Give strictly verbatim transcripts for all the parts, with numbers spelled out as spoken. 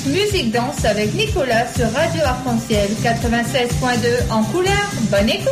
Musique Danse avec Nicolas sur Radio Arc-en-Ciel quatre-vingt-seize point deux en couleur. Bonne écoute.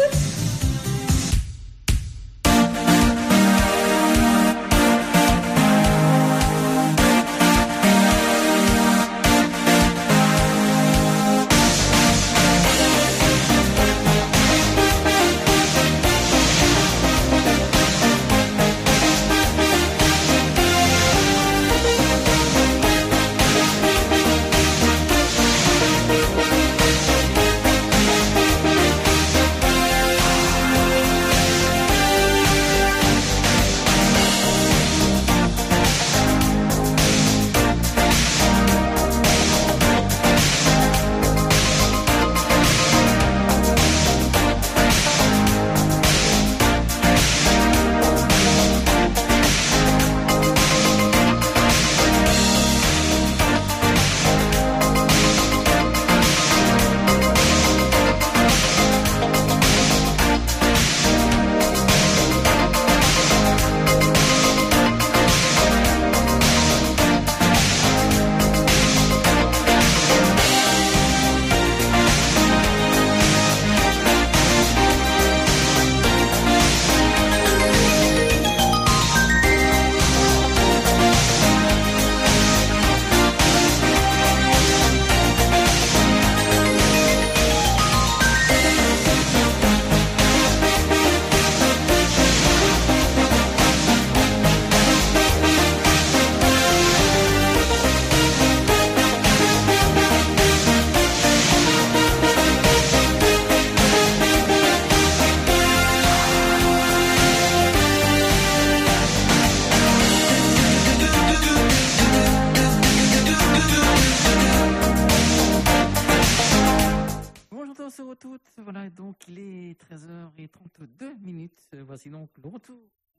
Voici donc le retour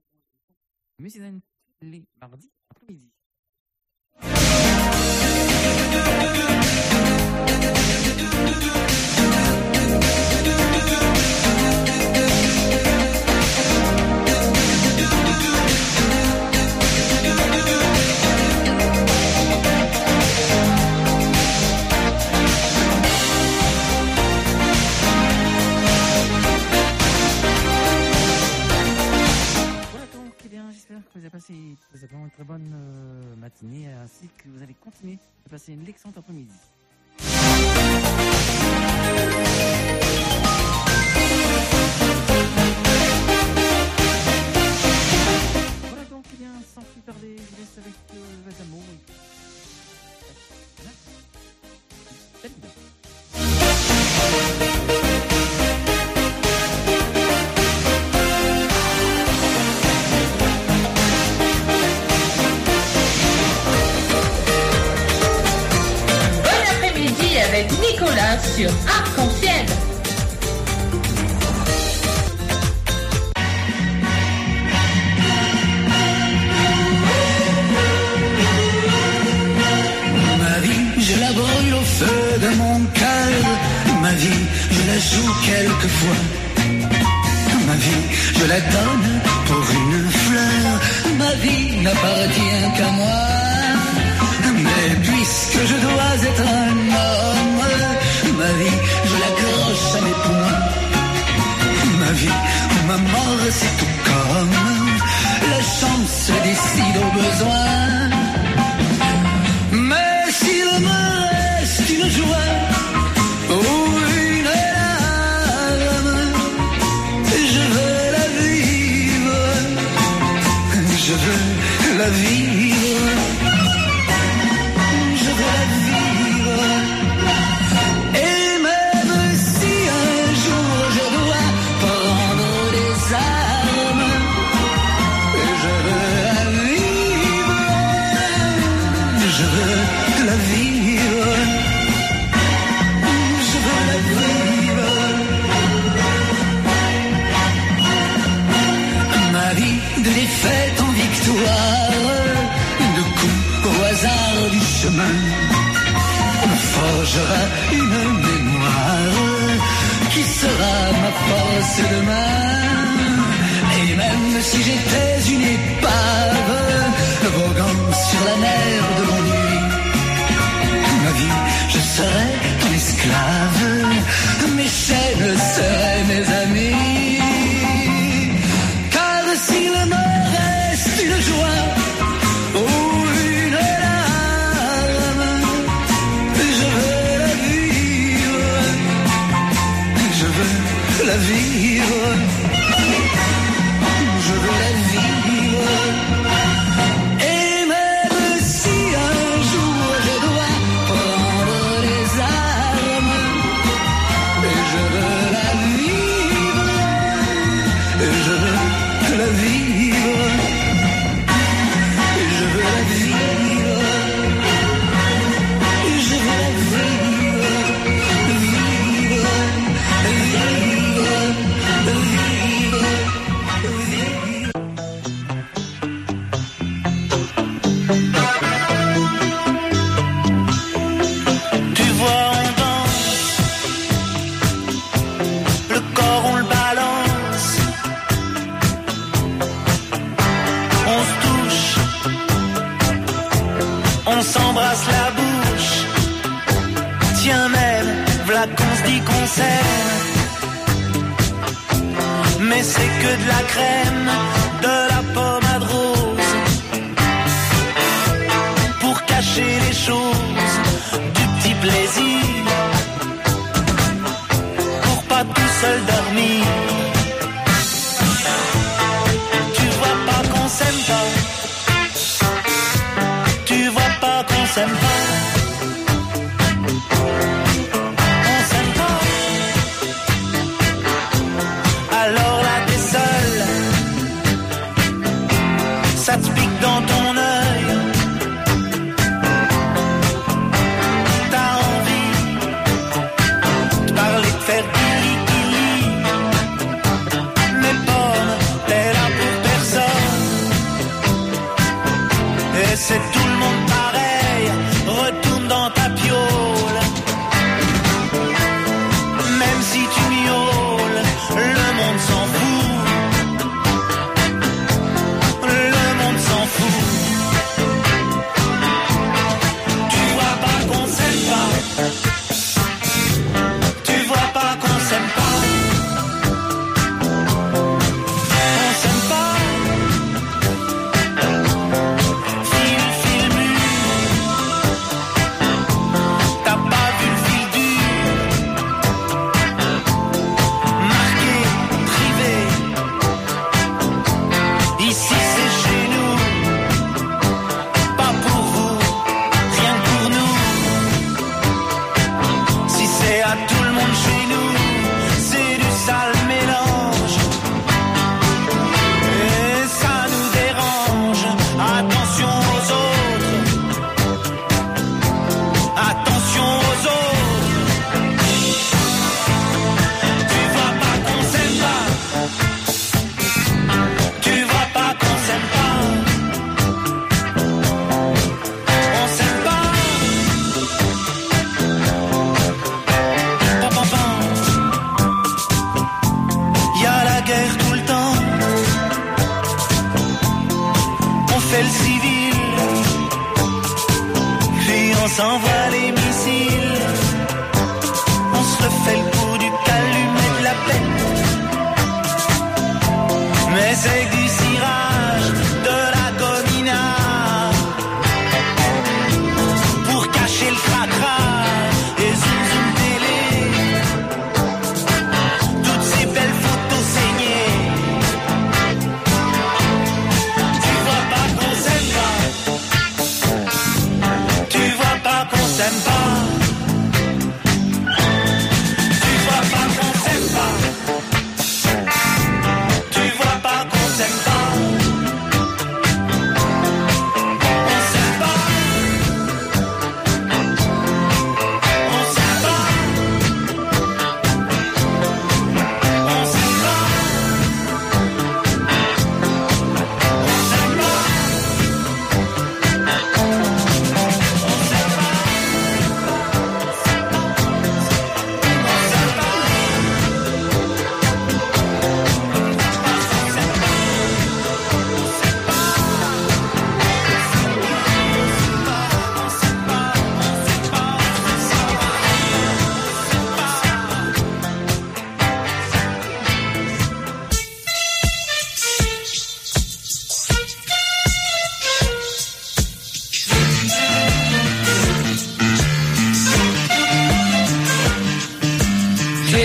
Musicden les mardis après-midi. Vous avez passé tout simplement une très bonne euh, matinée ainsi que vous allez continuer de passer une excellente après-midi. Voilà donc, eh bien, sans plus tarder, je vous laisse avec euh, Vadamo. Salut. Avec Nicolas sur Arc-en-Ciel. Ma vie, je la brûle au feu de mon cœur. Ma vie, je la joue quelquefois. Ma vie, je la donne pour une fleur. Ma vie n'appartient qu'à moi. Mais puisque je dois être un homme, ma vie, je l'accroche à mes poings. Ma vie ou ma mort, c'est tout comme la chance décide au besoin. Mais s'il me reste une joie ou une larme, je veux la vivre, je veux la vivre. On forgera une mémoire qui sera ma force demain. Et même si j'étais une épave voguant sur la mer de l'ennui, ma vie serais ton esclave, mes chaînes seraient mes amis. Car s'il me reste une joie ou une larme, je veux la vivre, je veux la vivre, je veux la vivre. Et même si un jour je dois prendre les armes, je veux la vivre, je veux la vivre, je veux la vivre, je veux la vivre, vivre, vivre, vivre. Tu vois, on danse, le corps on le balance, on se touche, on s'embrasse la bouche. Tiens même, v'là qu'on se dit qu'on s'aime, mais c'est que de la crème, de la pommade rose, pour cacher les choses, du petit plaisir, pour pas tout seul dormir. Tu vois pas qu'on s'aime pas, tu vois pas qu'on s'aime pas. On s'aime pas. Alors là t'es seul, ça te pique dans ton œil. T'as envie de parler, de faire guili-guili, mais pomme, t'es là pour personne. Et c'est tout le monde pareil, retourne dans ta piole. Même si tu miaules, le monde s'en fout. Le monde s'en fout. Tu vois pas qu'on s'aime pas. Tu vois pas qu'on s'aime pas. On s'aime pas. Fil, fil mu. T'as pas vu le fil dur. Marqué, privé. Ici c'est chez nous. Pas pour vous, rien que pour nous. Si c'est à tout le monde chez nous, c'est du sale mélange. Et ça nous dérange. Attention aux autres. Attention aux autres. Tu vois pas qu'on s'aime pas. Tu vois pas qu'on s'aime pas. On s'aime pas. Pam, pam, pam. Y a la guerre tout le temps. On fait le civil, puis on s'envoie les missiles. On se refait le coup du calumet de la paix. Mais c'est du cirage, de la gomina, pour cacher le cracra et zoom zoom télé. Toutes ces belles photos saignées. Tu vois pas qu'on s'aime pas. Tu vois pas qu'on s'aime pas. Tu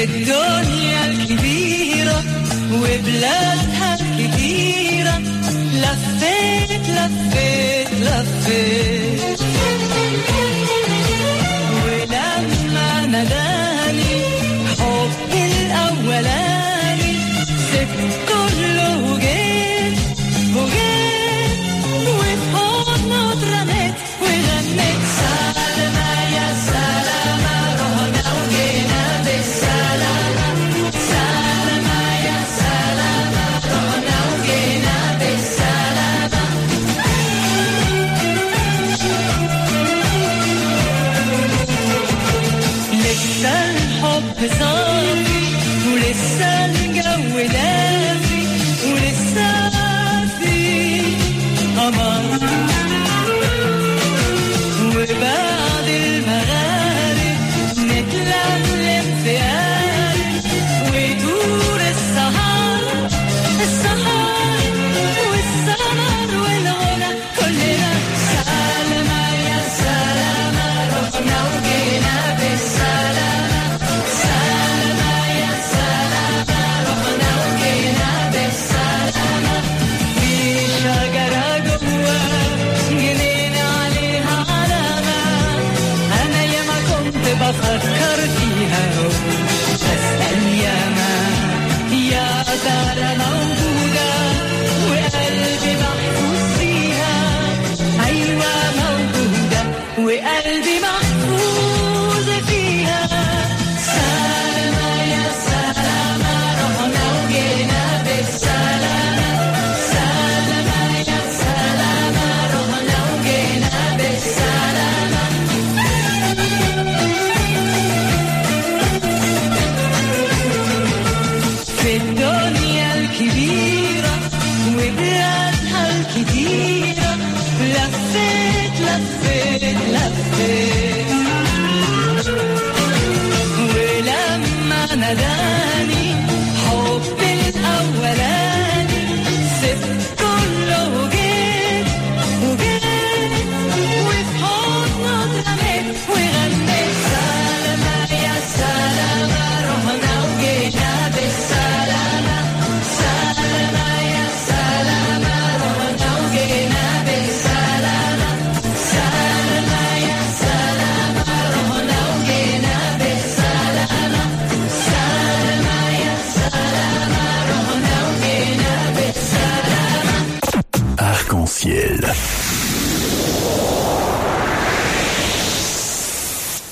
الدنيا الكبيرة وبلادها الكتيرة لفيت لفيت لفيت ولما ناداني حبي الأولاني سبت كله وجيت وجيت وفي حضنه اترميت وغنيت سلامة يا سلامة رحنا وجينا بالسلامة سلامة يا سلامة رحنا وجينا بالسلامة لسه الحب صافي ولسه الجو دافي ولسه في قمر وبعد المغارب نتلملم في قارب ويدور السهر السهر والسهر والغنى كلنا سلامة يا سلامة رحنا وجينا بالسلامة سلامة يا سلامة رحنا وجينا بالسلامة في شجرة جوا جنينة عليها علامة أنا ياما كنت بفكر فيها بسأل ياما يا ترى موجودة وقلبي محفوظ فيها أيوة موجودة وقلبي محفوظ فيها سلامة يا سلامة رحنا وجينا بالسلامة سلامة يا سلامة رحنا وجينا بالسلامة في الدنيا الكبيرة وبلادها الكتيرة لفيت لفيت لفيت ولما ناداني حبي الأولاني سبت كله وجيت وجيت وفي حضنه اترميت وغنيت سلامة يا سلامة رحنا وجينا بالسلامة سلامة يا سلامة رحنا وجينا بالسلامة سلامة يا سلامة رحنا وجينا بالسلامة سلامة يا سلامة رحنا وجينا بالسلامة. Arc-en-ciel.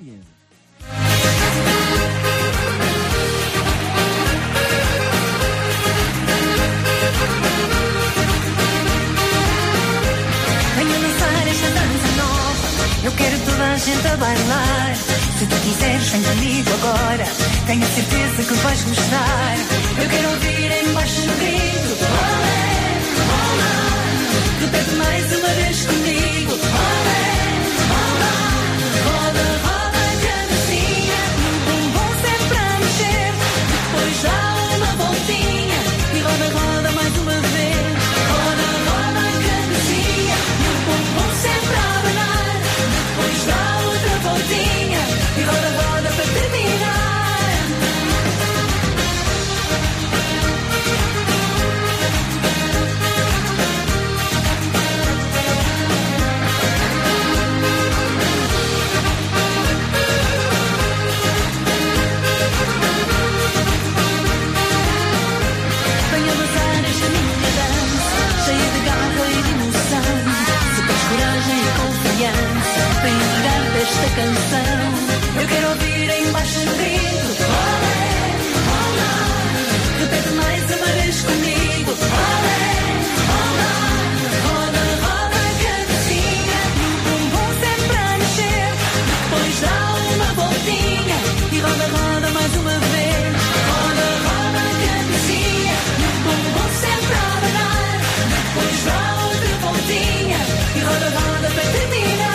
portuguesa. Venha dançar esta dança nova, eu quero toda a gente a bailar. Se tu quiseres, vem comigo agora, tenho a certeza que vais gostar. Eu quero ouvir embaixo o grito, olé, olá. Repete mais uma vez comigo, olé, olá. Roda, roda a cabecinha, o bumbum sempre a mexer. Depois dá uma voltinha e roda, roda mais uma vez. Roda, roda a cabecinha, o bumbum sempre a abanar. Depois dá outra voltinha e roda, roda para terminar. Venha dançar esta minha dança, cheia de garra e de emoção. Se tens coragem e confiança para entregar-te esta canção, eu quero ouvir embaixo o grito, olé, olá. Repete mais uma vez comigo, olé, olá. Roda, roda a cabecinha, o bumbum sempre a mexer. Depois dá uma voltinha e roda, roda mais uma vez. Roda, roda a cabecinha, o bumbum sempre a abanar. Depois dá outra voltinha e roda, roda para terminar.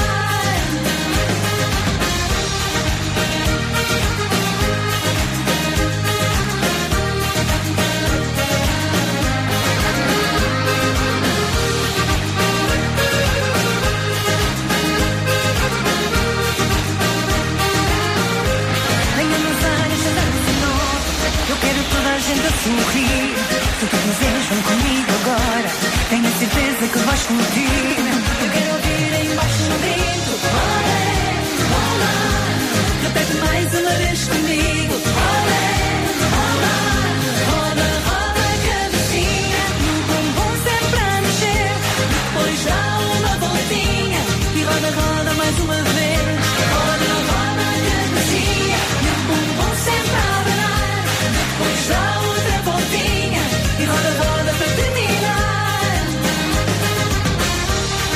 Venha dançar esta dança nova, eu quero toda a gente a sorrir. Se tu quiseres, vem comigo agora, tenho a certeza que vais curtir. Eu quero ouvir embaixo o grito, olé, olá. Repete mais uma vez comigo, olé, olá. Roda, roda a cabecinha, o bumbum sempre a mexer. Depois dá uma voltinha e roda, roda mais uma vez. Roda, roda a cabecinha, o bumbum sempre a abanar. Depois dá outra voltinha e roda, roda para terminar.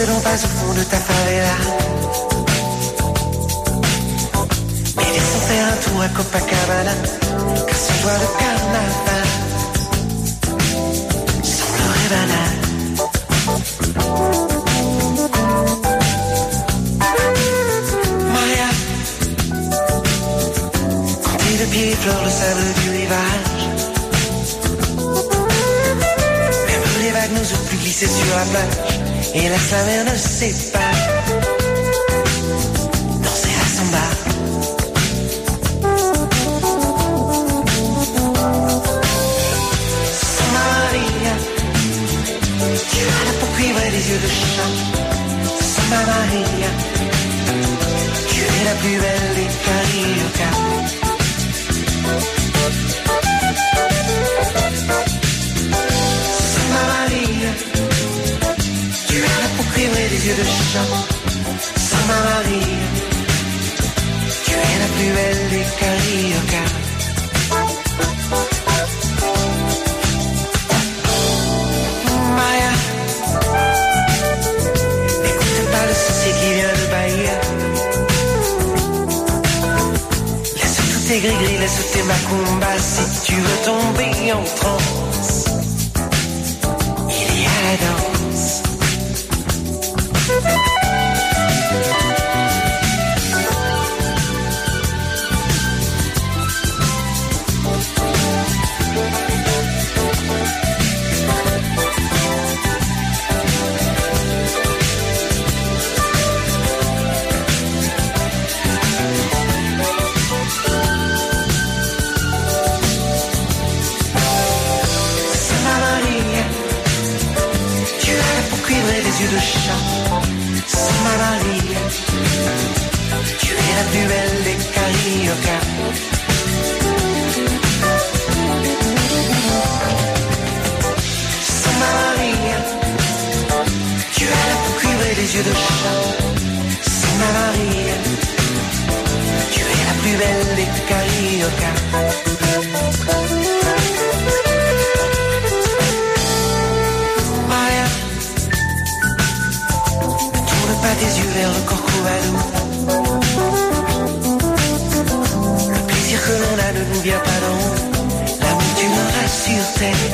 N'entre donc pas au fond de ta favela. Mais laissons faire un tour à Copacabana, car ce soir de carnaval semblerait banal. Maria, quand tes deux pieds effleurent le sable du rivage, même les vagues nous ont pu glisser sur la plage. Et la sa mère ne sait pas danser la samba. Samba Maria, tu as la peau cuivre et les yeux de chat. Samba Maria, tu es la plus belle des cariocas. Samba Maria, tu as la peau cuivre et les yeux de chat. Samba Maria, tu es la plus belle des cariocas. Maria, n'écoute pas le sorcier qui vient de Bahia. Laisse tous tes gris-gris, laisse tes macumbas. Si tu veux tomber en transe, il y a la danse. De chat, Samba Maria, tu es la plus belle des cariocas. Samba Maria, tu as la peau cuivre et les yeux de chat. Samba Maria, tu es la plus belle des cariocas. Pas tes yeux vers le Corcovado. Le plaisir que l'on a ne nous vient pas d'en haut. L'amour tu l'auras sur terre,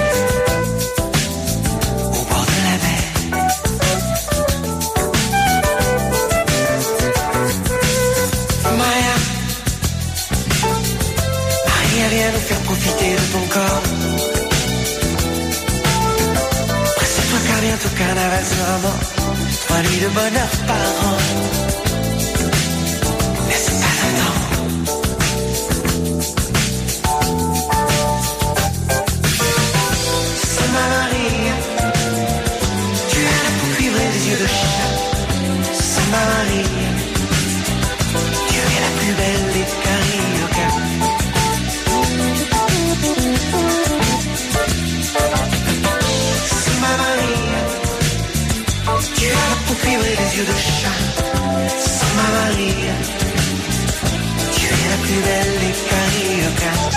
au bord de la mer. Maria, Maria vient nous faire profiter de ton corps. Presse-toi car bientôt carnaval sera mort. Trois nuits de bonheur par an. Laisse pas attendre. Samba Maria, tu as la peau cuivre et les yeux de chat. Samba Maria, tu es la plus belle des cariocas. Samba Maria, tu as la peau cuivre et les yeux de chat. Samba Maria, tu es la plus belle des cariocas.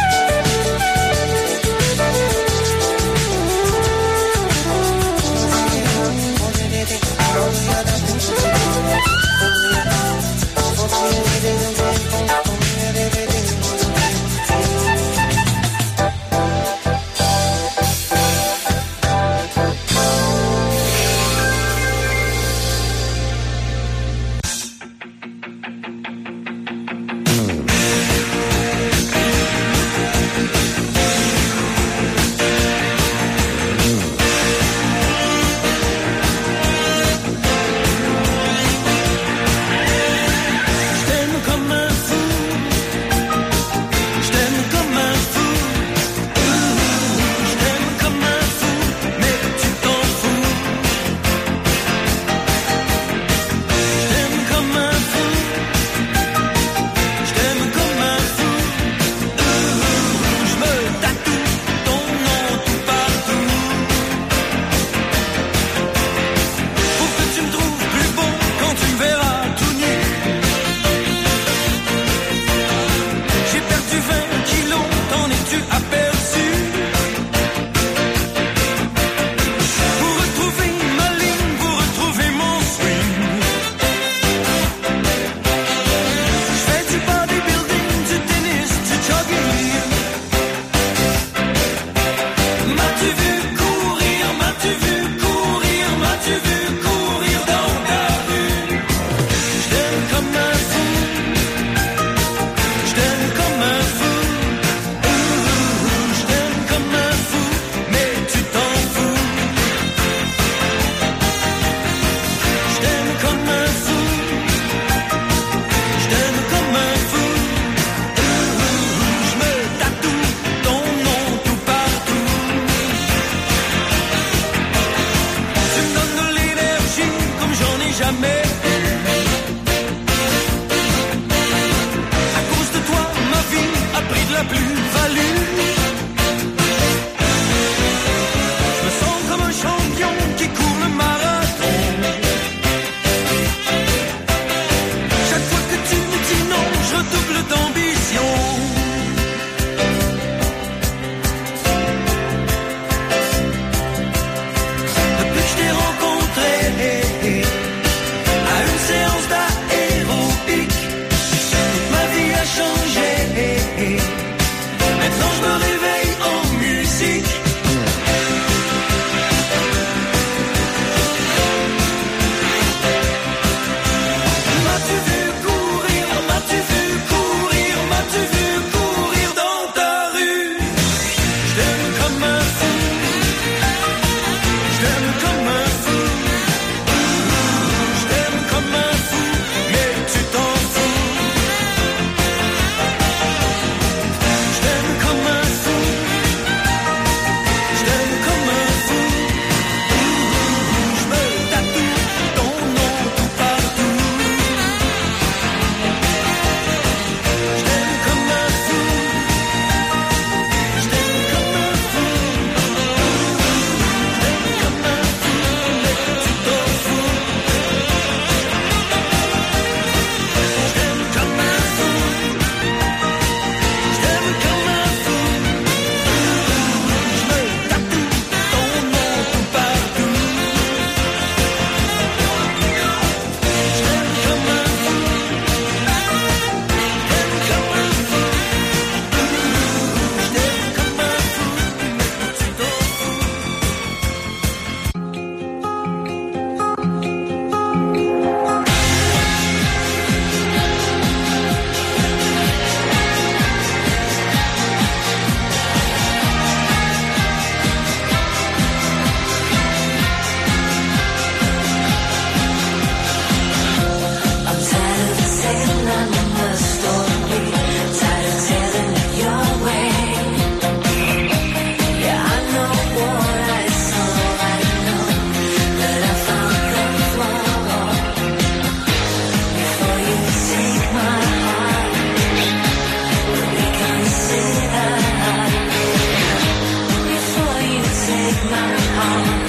my heart.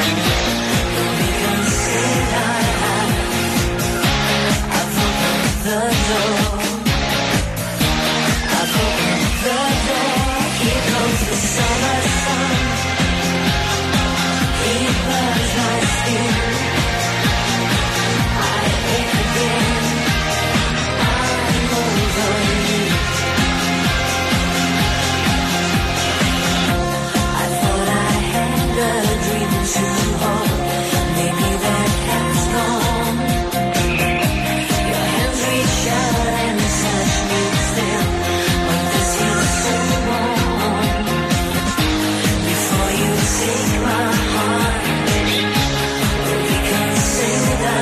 Reconsider. I've opened the door. I've opened the door. Here comes the summer sun. He burns my skin. I ache again. I'm over you. I thought I had a dream to hold. Maybe that has gone. Your hands reach out and touch me still, but this feels so wrong. Before you take my heart, reconsider.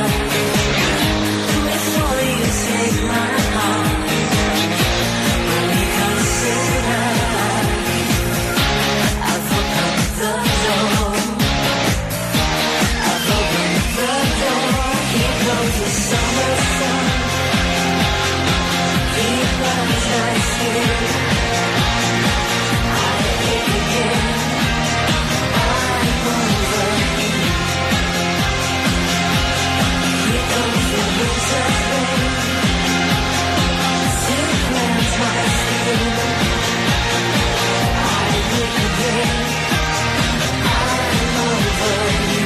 Before you take my heart, reconsider. I've opened the door. I've opened the door. Here comes the summer sun. He burns my skin. I ache again. I'm over you. Here comes the winter rain. Still cleanse my skin. I ache again. I'm over you.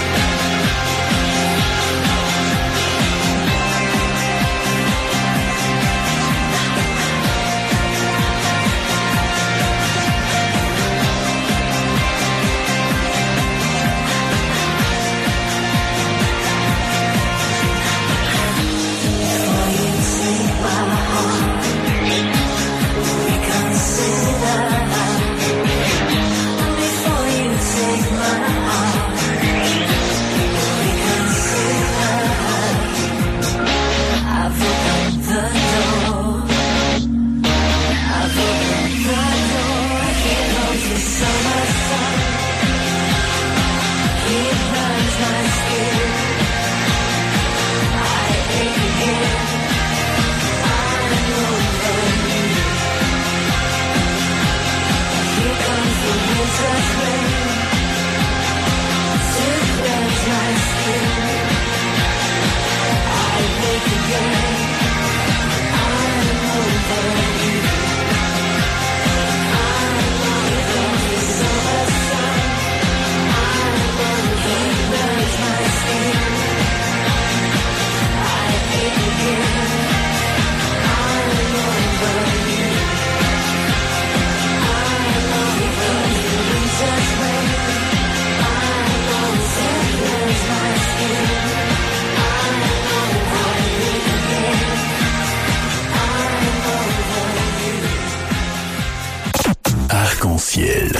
Before you take my heart, reconsider. Before you take my heart, reconsider. I've opened the door. I've opened the door. Here comes the summer sun. He burns my skin. I ache again. I'm over you. Here comes the winter rain. Still cleanse my skin. I ache again. I'm over you. I'm over the summer sun. I'm over. He burns my skin. I ache again. I'm over you. I'm over the winter rain. I'm over. Cleanse my skin. I'm over. Ache again. I'm over you. Arc-en-ciel.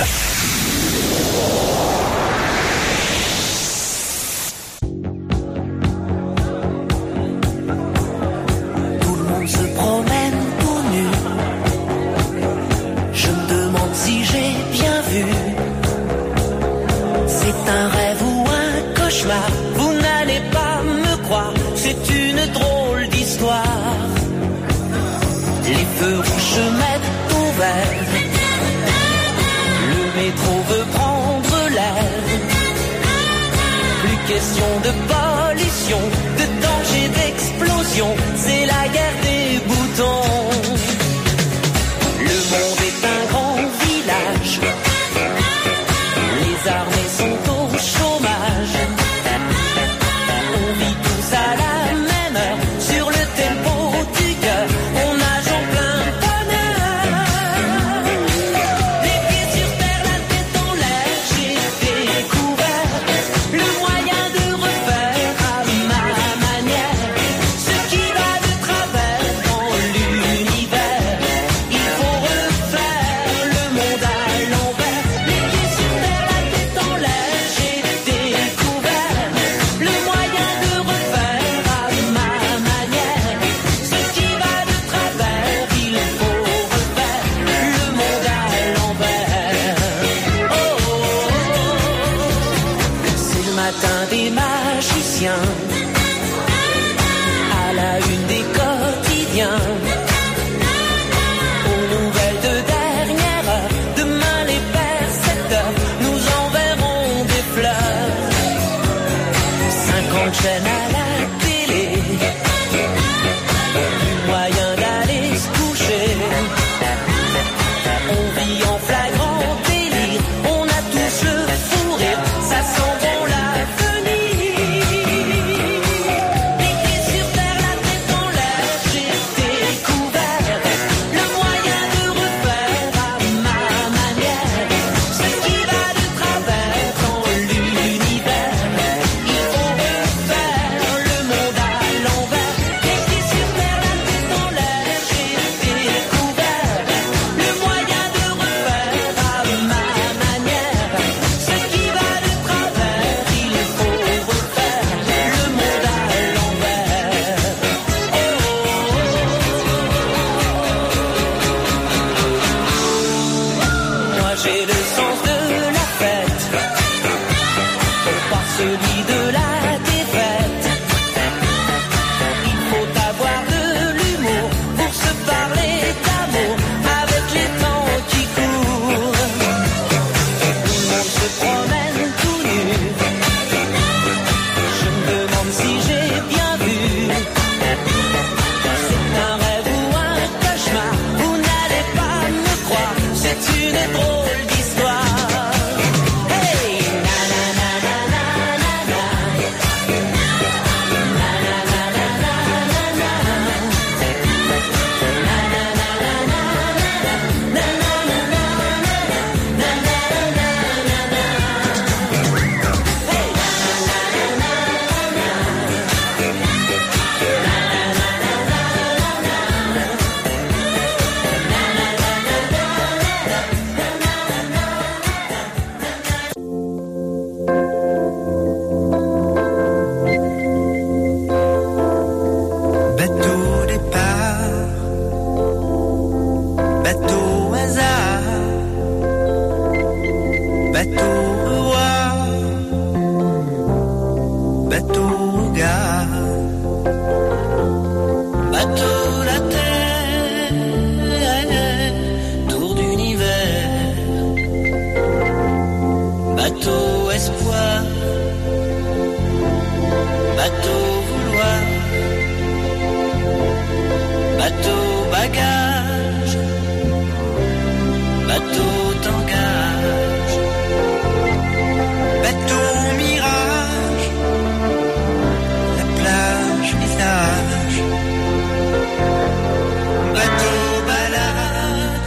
Tout le monde se promène tout nu. Je me demande si j'ai bien vu. C'est un rêve ou un cauchemar. Vous n'allez pas me croire. C'est une drôle d'histoire. Les feux rouges se mettent au vert. Le métro veut prendre l'air. Plus question de pollution, de danger, d'explosion. C'est la guerre des boutons. Le monde est un grand village. Les armées sont au chômage. On vit tous à la même heure. Sur le tempo du cœur, on nage en plein bonheur. Les pieds sur terre, la tête en l'air, j'ai découvert le moyen de refaire à ma manière ce qui va de travers dans l'univers. Il faut refaire le monde à l'envers. Les pieds sur terre, la tête en l'air, j'ai découvert le moyen de refaire à ma manière ce qui va de travers. Il faut refaire le monde à l'envers. Oh, oh, oh. C'est le matin des magiciens, à la une des quotidiens, aux nouvelles de dernière heure. Demain les percepteurs nous j'ai le sens de la fête, pas celui de la défaite. Il faut avoir de l'humour pour se parler d'amour avec les temps qui courent. Tout le monde se promène tout nu. Je me demande si j'ai bien vu. C'est un rêve ou un cauchemar, vous n'allez pas me croire, c'est une drôle d'histoire. Hey, na na na na na na na, na na na na na na na, na na na na na na, na na na na na na na. Hey, na na na na na Bateau départ, bateau hasard, bateau roi, bateau gare, bateau la terre, tour d'univers, bateau espoir, bateau vouloir, bateau bagage, bateau tangage, bateau mirage, la plage visage, bateau balade,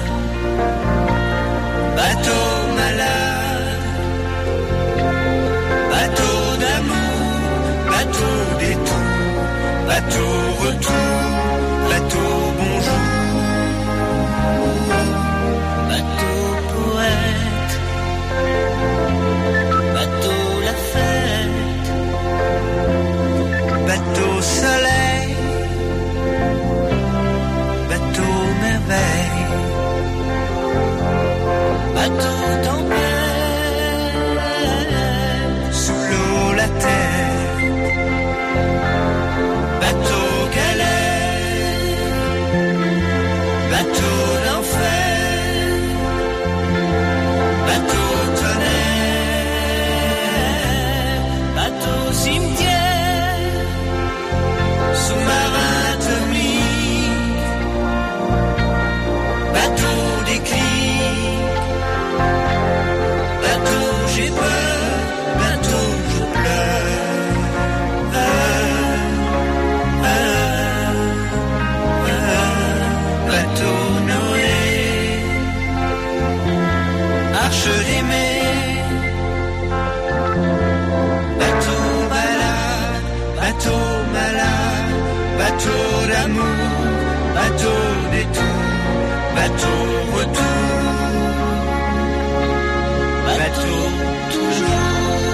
bateau malade, bateau d'amour, bateau détour, bateau retour, bateau bonjour, bateau poète, bateau la fête, bateau soleil, bateau merveille, bateau tempête, sous l'eau la terre, bateau galère, bateau d'enfer, bateau tonnerre, bateau cimetière, sous-marin atomique, bateau déclic, bateau j'ai peur, bateau je pleure. Ah, ah, bateau Noé, arche d'aimer, bateau malade, bateau malade, bateau d'amour, bateau détour, bateau retour, bateau toujours.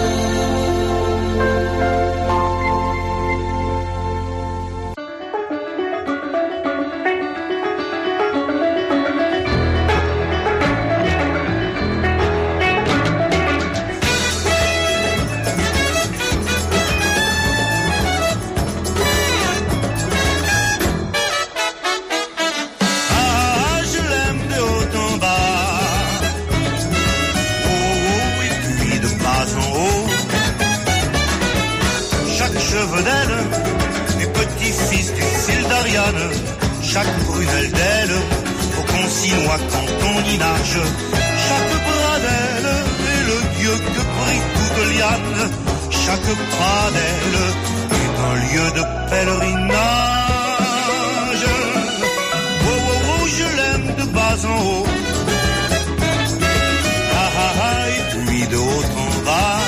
Ah, je l'aime de haut en bas, oh, et puis de bas en haut. Chaque cheveu d'elle est petit-fils du fil d'Ariane. Chaque prunelle d'elle, faut qu'on s'y noie quand on y nage. Chaque bras d'elle est le dieu que prie toute liane. Chaque pas d'elle est un lieu de pèlerinage. Oh, oh, oh, je l'aime de bas en haut. Ah, ah, ah, et puis de haut en bas.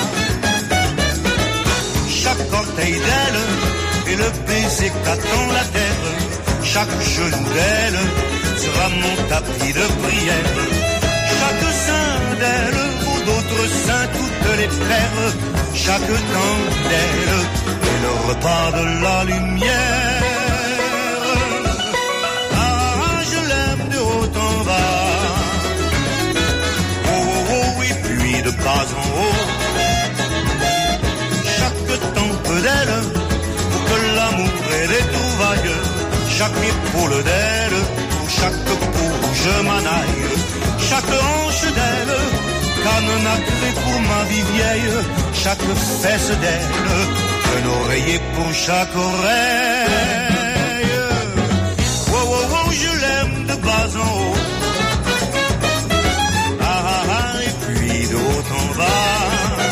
Chaque orteil d'elle est le baiser qu'attend la terre. Chaque genou d'elle sera mon tapis de prière. Chaque sein d'elle vaut d'autres seins toutes les frères. Chaque temps d'elle est le repas de la lumière. Ah, je l'aime de haut en bas. Oh, bas en haut. Chaque tempe d'elle, pour que l'amour et les trouvailles, chaque épaule d'elle, pour chaque peau je m'en aille, chaque hanche d'elle, canne nacrée pour ma vie vieille, chaque fesse d'elle, un oreiller pour chaque oreille. Oh, oh, oh, je l'aime de bas en haut. Ah, ah, ah, et puis de haut en bas.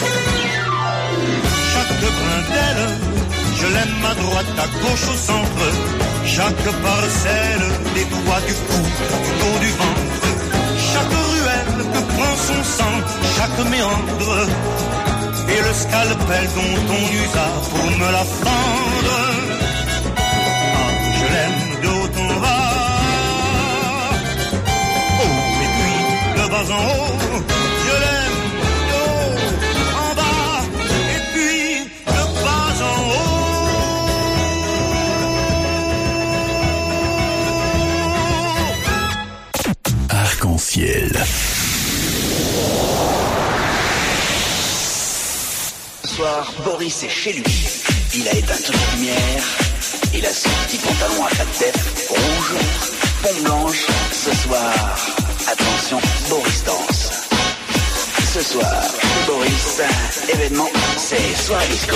Chaque brin d'elle, je l'aime à droite, à gauche, au centre. Chaque parcelle des doigts du cou, du dos du ventre. Chaque ruelle que prend son sang, chaque méandre. Et le scalpel dont on usa pour me la fendre. Ah, je l'aime de haut en bas. Oh, et puis de bas en haut, je l'aime de haut en bas. Et puis de bas en haut. Arc-en-ciel. Ce soir, Boris est chez lui. Il a éteint toute la lumière. Il a son petit pantalon à quatre têtes, rouge, pompe blanche. Ce soir, attention, Boris danse. Ce soir, Boris, événement, c'est soirée disco.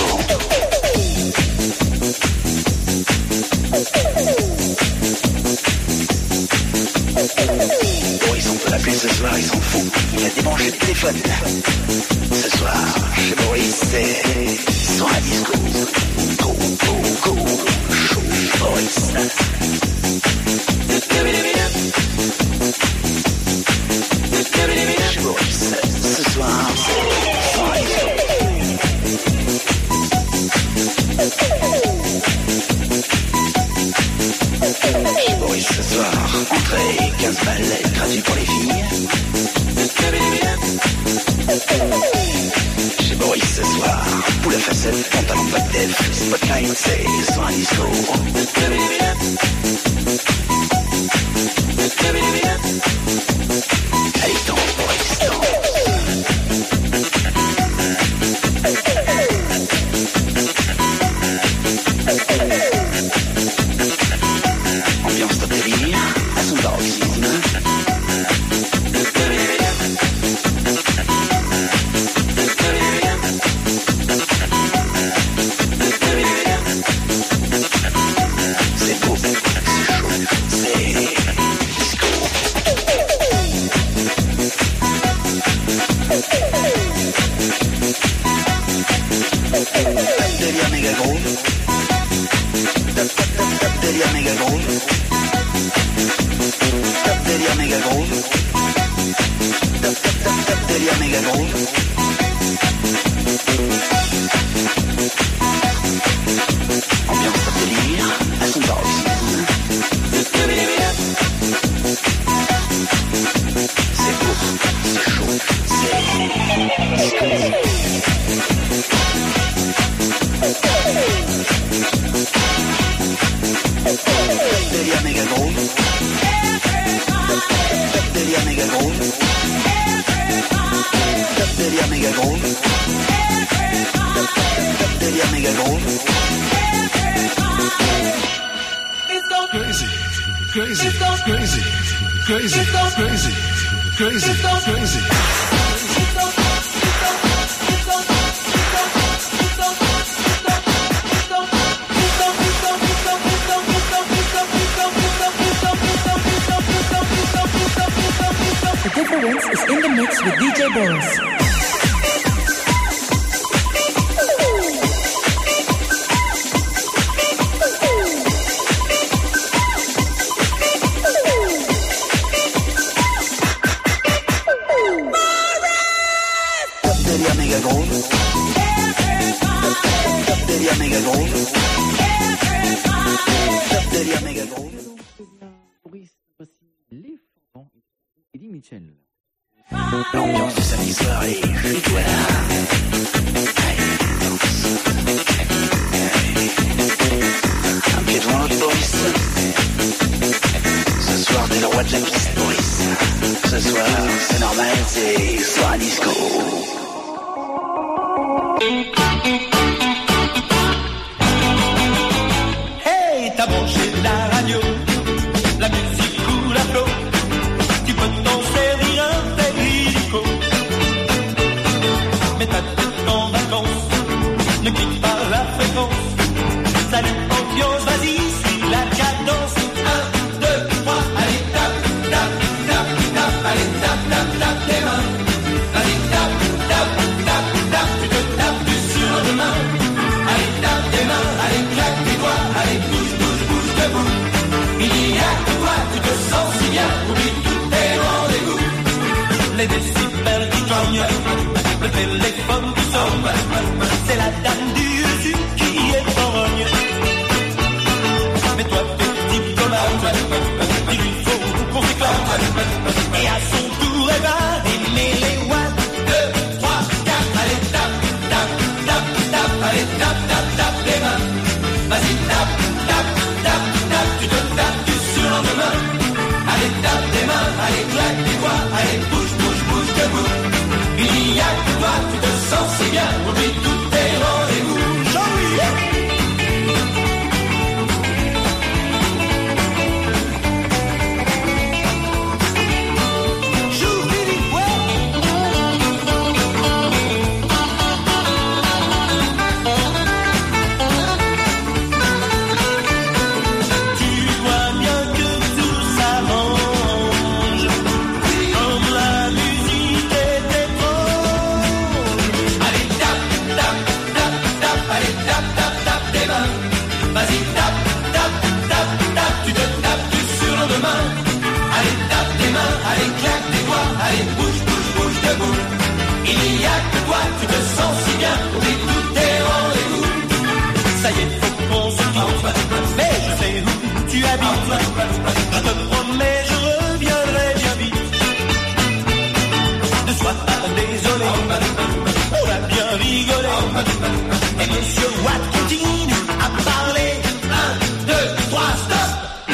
Boris, on peut l'appeler ce soir, il s'en fout. Il a débranché le téléphone. Ce soir, chez Boris, c'est soirée disco. Go, go, go, show, Boris. Chez Boris, ce soir, c'est soirée disco. Chez Boris ce soir, entrée quinze balles, gratuit pour les filles. Chez Boris ce soir, boule à facettes, pantalon pas de def, spotlight, c'est soir disco. Allez, danse Boris, danse. Ambiance top délire, à son paroxysme. C'est beau, c'est chaud, c'est disco. Top délire méga groove. Top, top, top, top délire méga groove. Top délire méga groove. Top, top, top, top délire méga groove. Ambiance top délire, à son paroxysme. C'est beau, c'est chaud, c'est disco. Top délire méga groove. Top délire méga groove. Top délire méga groove. Top, top, top délire méga groove. Crazy, crazy, crazy, crazy, crazy, crazy, crazy. The difference is in the mix with D J Boris. Top délire méga groove. Top délire méga groove. Top délire méga groove. Boris, voici les Fordants et Eddie Mitchell. L'ambiance du samedi soir est voilà. Un pied devant l'autre, Boris. Ce soir, t'es le roi de la piste, Boris. Ce soir, c'est normal, c'est soir à disco. Hey, t'as branché la radio, la musique coule à flot. Tu peux t'en servir un tel hélico. Mais ta tête en vacances, ne quitte pas la fréquence. Salut, ambiance, vas-y, suis la cadence. Un, deux, trois, allez, tape, tape, tape, tape, allez, tape, tape, tape tes mains. Vas-y, tape, tape, tape, tape, tu te tapes du surlendemain. Allez, tape tes mains, allez, claque tes doigts, allez, bouge, bouge, bouge debout. Il y a que toi, tu te sens si bien, oublie tous tes rendez-vous. Les décibels qui cognent, le téléphone qui sonne, c'est la dame du dessus qui est en rogne. Mais toi, petit diplomate, il lui faut qu'on s'éclate. Et à son tour, elle va aimer les watts. Deux, trois, quatre, allez, tape, tape, tape, tape, allez, tape, tape, tape les mains. Vas-y, tape, tape, tape, tape, tu te tapes du surlendemain. Allez, tape tes mains, allez, claque tes doigts, allez, bouge, bouge, bouge debout. Il y a que toi, tu te sens si bien, oublie tous tes rendez-vous. Jean-Louis! Vas-y, tape, tape, tape, tape, tu te tapes du surlendemain. Allez, tape tes mains, allez, claque tes doigts, allez, bouge, bouge, bouge debout. Il y a que toi, tu te sens si bien, oublie tous tes rendez-vous. Ça y est, faut qu'on se quitte, mais je sais où tu habites. Je te promets, je reviendrai bien vite. Ne sois pas désolé, on a bien rigolé. Et Monsieur Watt continue à parler. Un, deux, trois, stop.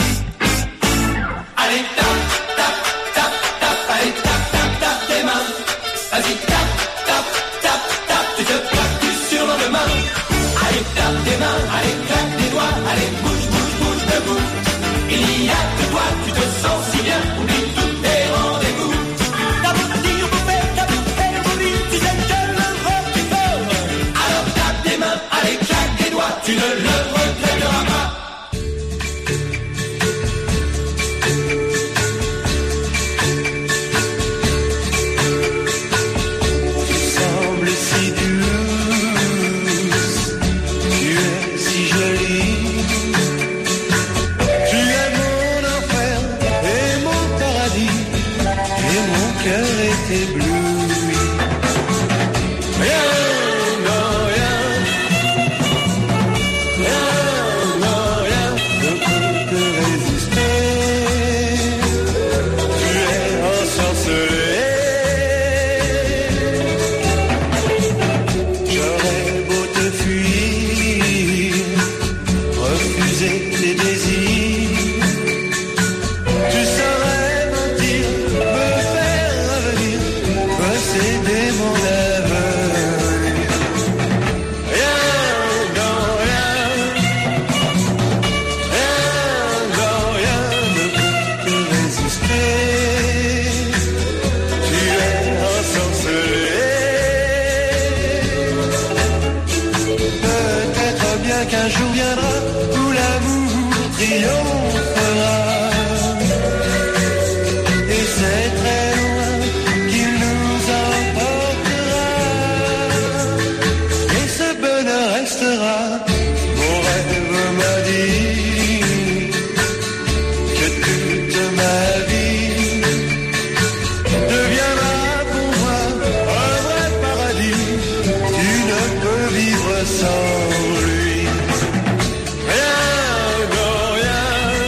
Allez, tape, tape, tape, tape, allez, tape, tape, tape tes mains. Vas-y, tape, tape, tape, tape, tu te tapes du surlendemain. Allez, tape tes mains, allez, claque tes doigts, allez, bouge, bouge, bouge debout. Il y a que toi, tu te sens si bien, oublie tous tes rendez-vous. T'as beau dire, beau faire, t'as beau faire, beau dire, tu sais que le rock est fort. Alors tape tes mains, allez, claque tes doigts, tu ne le regretteras pas. Tu sembles si douce, tu es si jolie. Tu es mon enfer et mon paradis, et mon cœur est ébloui. Rien, non, rien, rien, non, rien ne peut te résister. Tu es ensorcelé. J'aurais beau te fuir, refuser tes désirs, tu saurais mentir, me faire revenir, posséder mon avenir. Rien, non, rien, rien, non, rien ne peut te résister. Tu es ensorcelé. Peut-être bien qu'un jour viendra où l'amour triomphera. Et c'est très loin qu'il nous emportera. Et ce bonheur restera. Mon rêve m'a dit que toute ma vie deviendra pour moi un vrai paradis. Tu ne peux vivre sans lui. Rien, non, rien,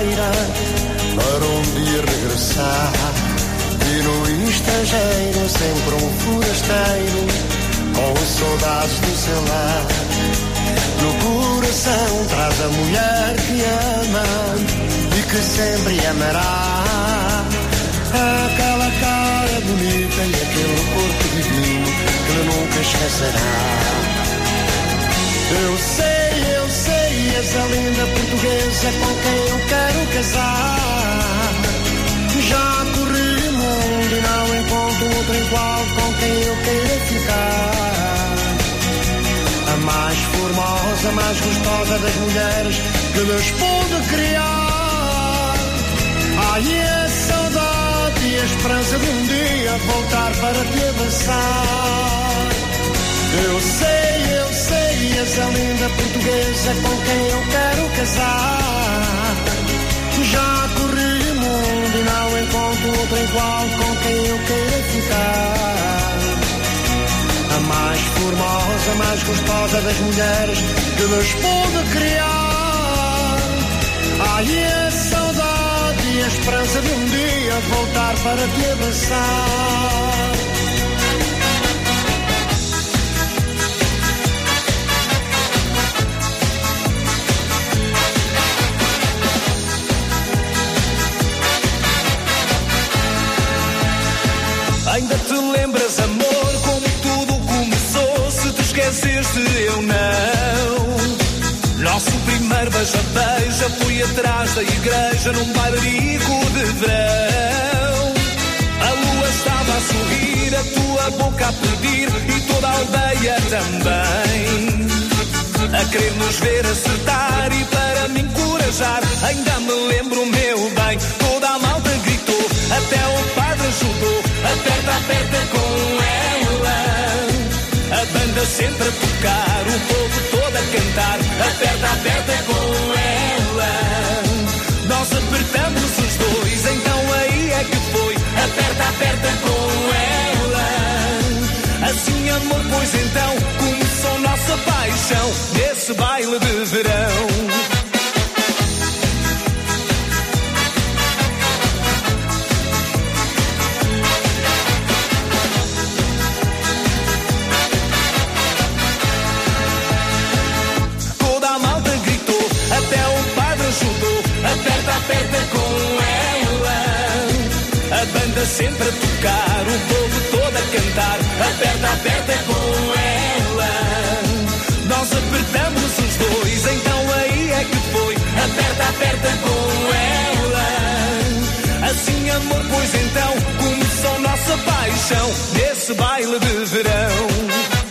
maneira para um dia regressar. E no estrangeiro sempre um forasteiro com saudades do seu lar. No coração traz a mulher que ama e que sempre amará. Aquela cara bonita e aquele corpo divino que nunca esquecerá. Eu sei, eu sei, essa linda portuguesa com quem eu quero casar. Já corri o mundo e não encontro outro igual com quem eu quero ficar. A mais formosa, mais gostosa das mulheres que Deus pôde criar. Ai, a saudade e a esperança de um dia voltar para te abraçar. Eu sei, eu sei, essa linda portuguesa com quem eu quero casar. Já corri o mundo e não encontro outro igual com quem eu quero ficar. A mais formosa, mais gostosa das mulheres que Deus pôde criar. Ai, a saudade e a esperança de um dia voltar para te abraçar. Ainda te lembras, amor, como tudo começou? Se te esqueceste, eu não. Nosso primeiro beija-beija foi atrás da igreja num bailarico de verão. A lua estava a sorrir, a tua boca a pedir e toda a aldeia também. A querer nos ver acertar e para me encorajar. Ainda me lembro, meu bem, toda a malta gritou, até o padre ajudou. Aperta, aperta com ela. A banda sempre a tocar, o povo todo a cantar. Aperta, aperta com ela. Nós apertamos os dois, então aí é que foi. Aperta, aperta com ela. Assim, amor, pois então começou nossa paixão nesse baile de verão. Aperta com ela. A banda sempre a tocar, o povo todo a cantar. Aperta, aperta com ela. Nós apertamos os dois, então aí é que foi. Aperta, aperta com ela. Assim, amor, pois então começou nossa paixão nesse baile de verão.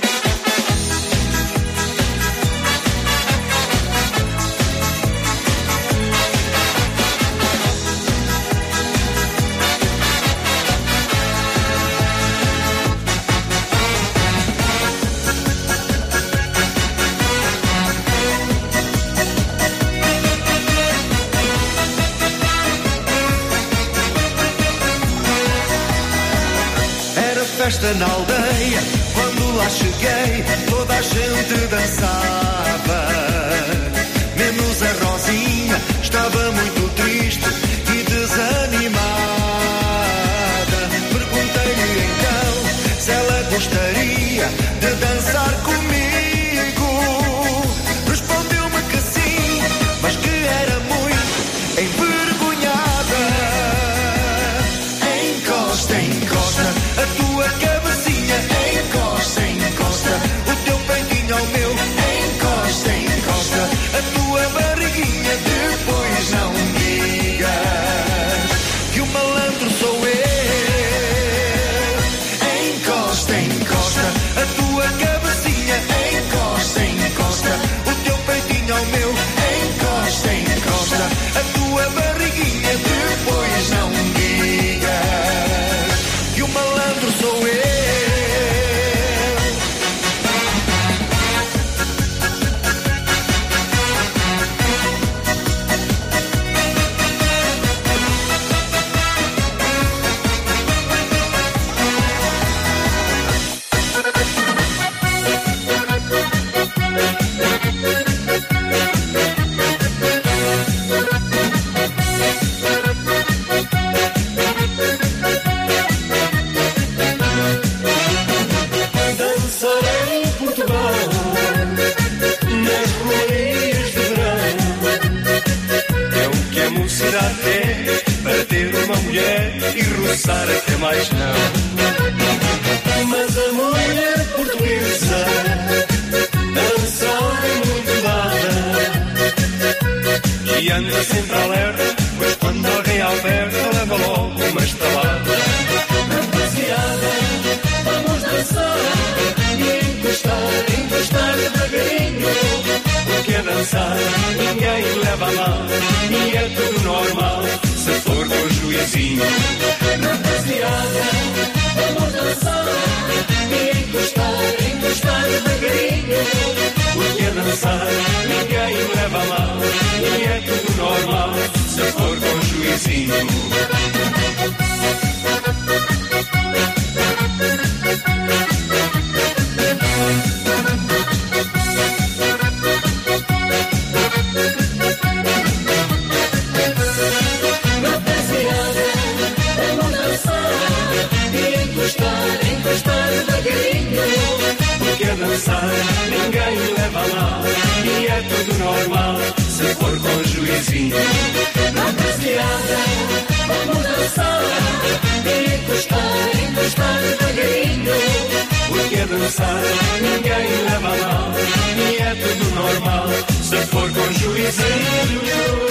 Festa na aldeia, quando lá cheguei, toda a gente dançava. Menos a Rosinha, estava muito triste e desanimada. Perguntei-lhe então se ela gostaria de dançar comigo. Respondeu-me que sim, mas que era muito envergonhada. Encosta, encosta a tua cabecinha, encosta, encosta o teu peitinho ao meu, encosta, encosta a tua barriguinha, depois não necessidade é para ter uma mulher e roçar até mais não. Mas a mulher portuguesa dança é muito dada e anda sempre alerta, pois quando alguém aperta leva logo uma estalada. Rapaziada, vamos dançar e encostar, encostar devagarinho, porque a dançar ninguém leva mal e é tudo normal se for com o juizinho. Rapaziada, vamos dançar e encostar, encostar devagarinho, porque a dançar ninguém leva mal e é tudo normal se for com o juizinho. Dançar, ninguém leva mal e é tudo normal se for com o juizinho. Rapaziada, vamos dançar e encostar, encostar devagarinho, porque a dançar ninguém leva mal e é tudo normal se for com o juizinho.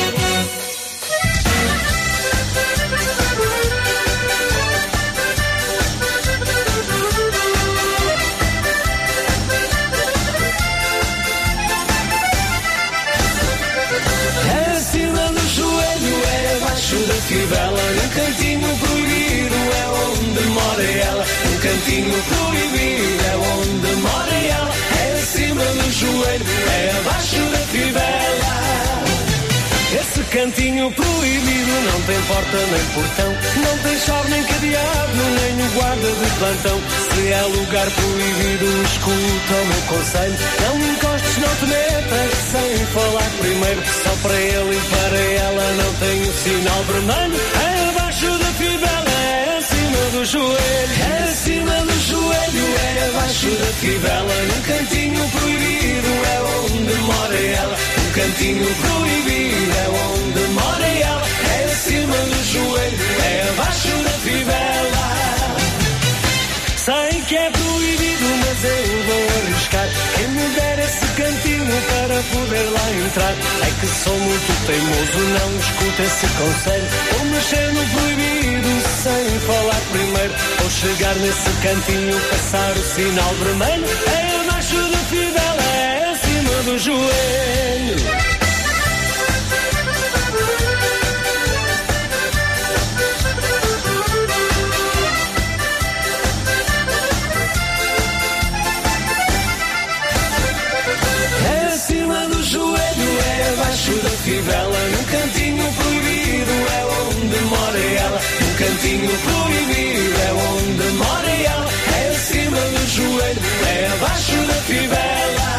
Fivela, no cantinho proibido é onde mora ela. No cantinho proibido é onde mora ela. É acima do joelho, é abaixo da fivela. Esse cantinho proibido não tem porta nem portão, não tem chave nem cadeado, nem o guarda de plantão. Se é lugar proibido, escuta o meu conselho. Não encostes, não te metas sem falar primeiro. Só para ele e para ela não tem o sinal vermelho. É abaixo da fivela, é acima do joelho. É acima do joelho, é abaixo da fivela. No cantinho proibido é onde mora ela. No cantinho proibido é onde mora ela. É acima do joelho, é abaixo da fivela. Sei que é proibido, mas eu vou arriscar. Quem me der esse cantinho para poder lá entrar. É que sou muito teimoso, não escuto esse conselho. Vou mexer no proibido sem falar primeiro. Vou chegar nesse cantinho, passar o sinal vermelho. É abaixo da fivela, é acima do joelho. Abaixo da fivela, no cantinho proibido é onde mora ela. No cantinho proibido é onde mora ela. É acima do joelho, é abaixo da fivela.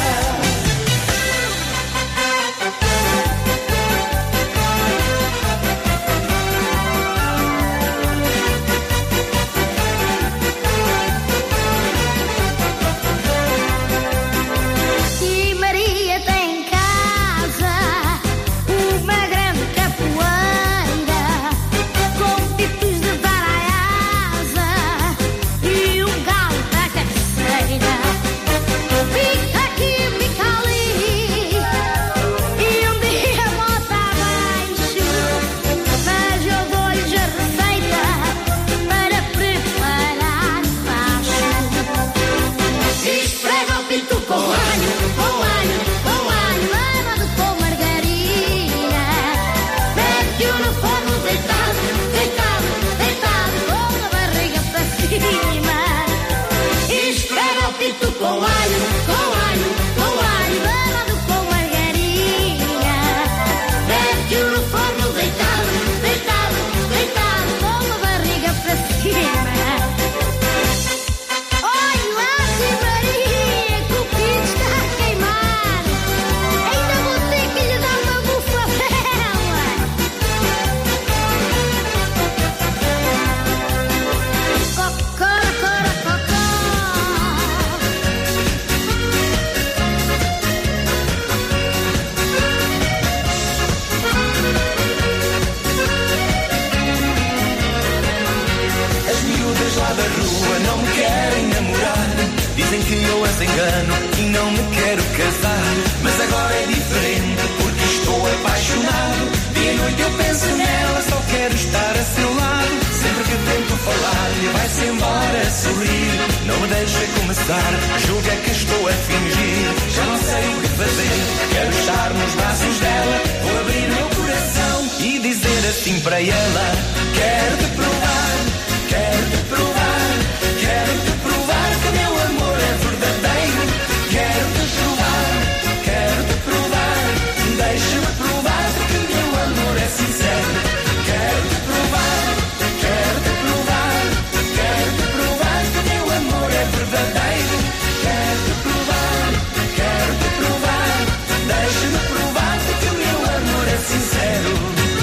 mas engano e não me quero casar. Mas agora é diferente porque estou apaixonado. Dia e noite eu penso nela, só quero estar a seu lado. Sempre que tento falar-lhe vai-se embora a sorrir. Não me deixa começar, julga que estou a fingir. Já não sei o que fazer, quero estar nos braços dela. Vou abrir meu coração e dizer assim para ela: quero-te provar, quero-te provar, quero-te provar que meu amor é verdadeiro. Quero-te provar, quero-te provar, deixa-me provar que meu amor é sincero. Quero-te provar, quero-te provar, quero-te provar que meu amor é verdadeiro. Quero-te provar, quero-te provar, deixa-me provar que meu amor é sincero.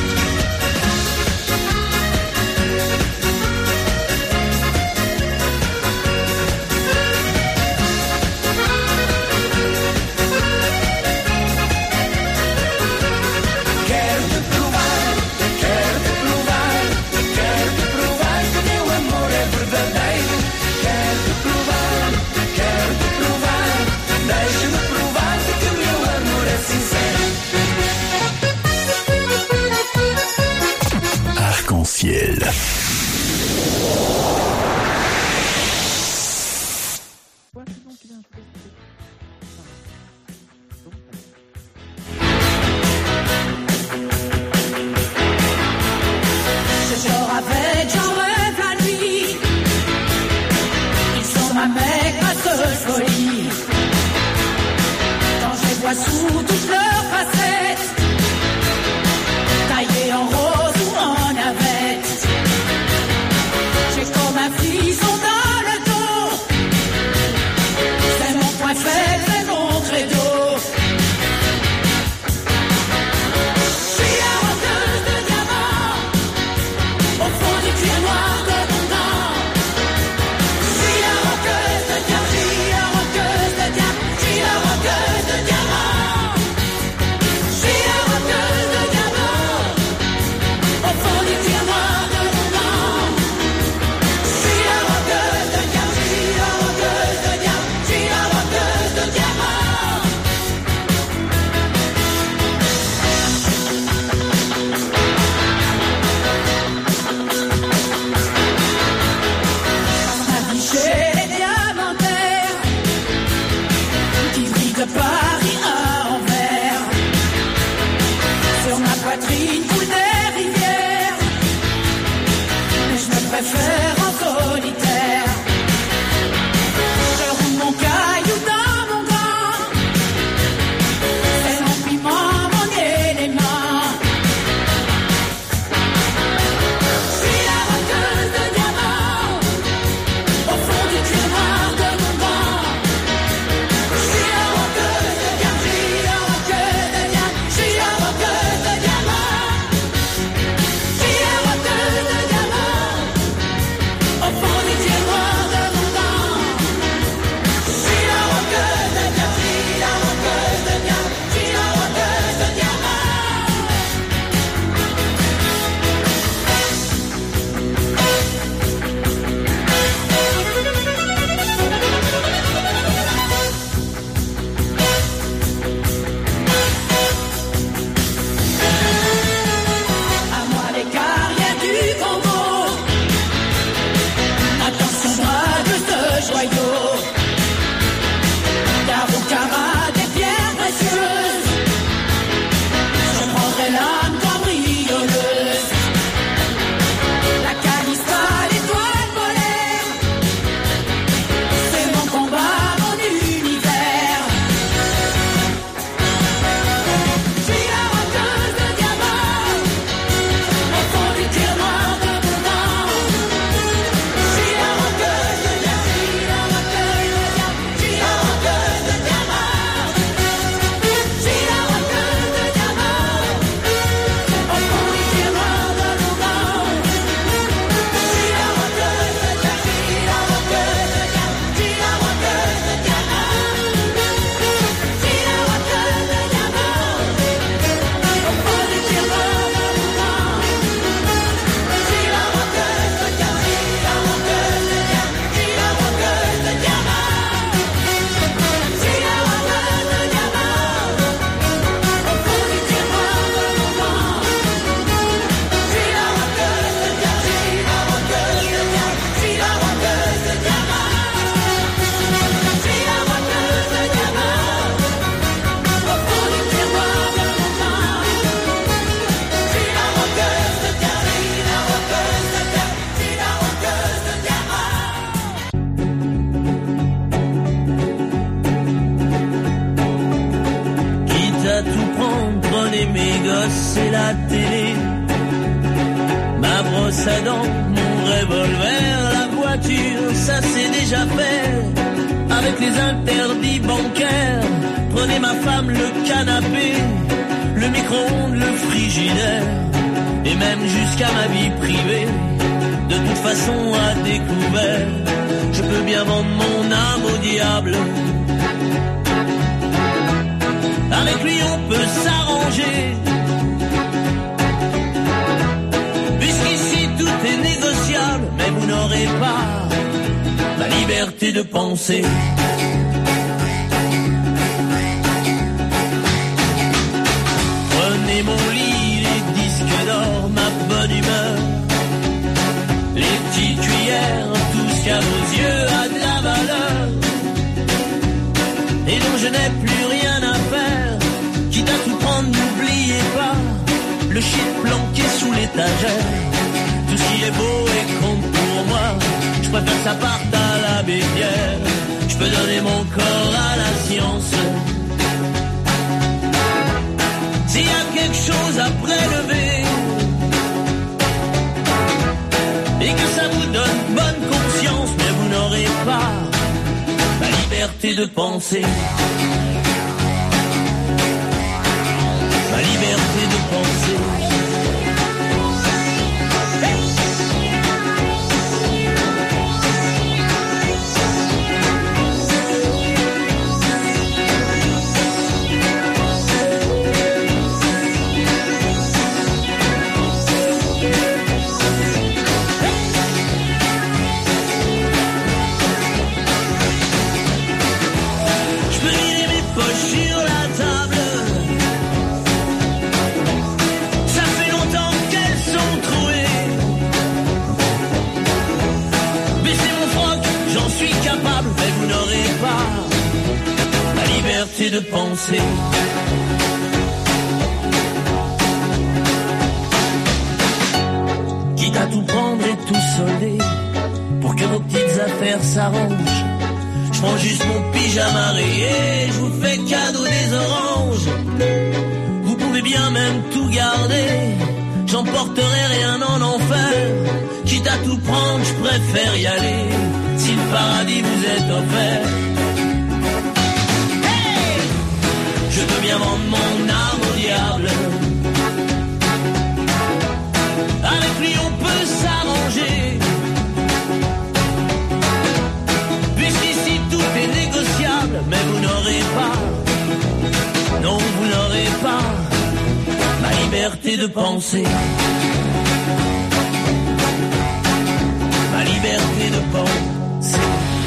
Arc-en-ciel. Je dors avec, j'en rêve la nuit. Ils sont ma mec, ma seule folie. Quand je les vois sous toutes leurs facettes, taillées en rose ou en navette, j'ai comme un frisson dans le dos. C'est mon point faible, c'est mon credo. Je suis la roqueuse de diamants, au fond du cuir noir de mon dent. Je suis la roqueuse de diamants, je suis la roqueuse de diamants, je suis la roqueuse de diamants. Je suis la roqueuse de diamants, au fond du cuir noir de mon dent. Je suis la roqueuse de diamants, je suis la roqueuse de diamants, je suis la roqueuse de diamants. Ma vie chez les diamantaires, qui brille de Paris à Anvers. Sur ma poitrine coulent des rivières, mais je me préfère en solitaire. Je roule mon caillou dans mon gant, c'est mon piment, mon élément. Je suis la roqueuse de diamants, au fond du cuir noir de mon gant. Je suis la roqueuse de diamants, je suis la roqueuse de diamants, je suis la roqueuse de diamants. Je suis la roqueuse de diamants, ça dans mon revolver. La voiture, ça c'est déjà fait. Avec les interdits bancaires, prenez ma femme, le canapé, le micro-ondes, le frigidaire, et même jusqu'à ma vie privée. De toute façon à découvert, je peux bien vendre mon âme au diable. Avec lui on peut s'arranger, puisqu'ici tout est négociable. Mais vous n'aurez pas la liberté de penser. Prenez mon lit, les disques d'or, ma bonne humeur, les petites cuillères, tout ce qu'à vos yeux a de la valeur, et dont je n'ai plus rien à faire. Quitte à tout prendre, n'oubliez pas le shit planqué sous l'étagère. Tout ce qui est beau et compte pour moi, je préfère que ça parte à la bélière. Je peux donner mon corps à la science. S'il y a quelque chose à prélever, et que ça vous donne bonne conscience, mais vous n'aurez pas la liberté de penser. La liberté de penser. De penser. Quitte à tout prendre et tout solder, pour que vos petites affaires s'arrangent, je prends juste mon pyjama rayé, je vous fais cadeau des oranges. Vous pouvez bien même tout garder, j'emporterai rien en enfer. Quitte à tout prendre, je préfère y aller, si le paradis vous est offert. Je peux bien vendre mon âme au diable. Avec lui on peut s'arranger, puisqu'ici tout est négociable. Mais vous n'aurez pas, non vous n'aurez pas la liberté de penser. La liberté de penser.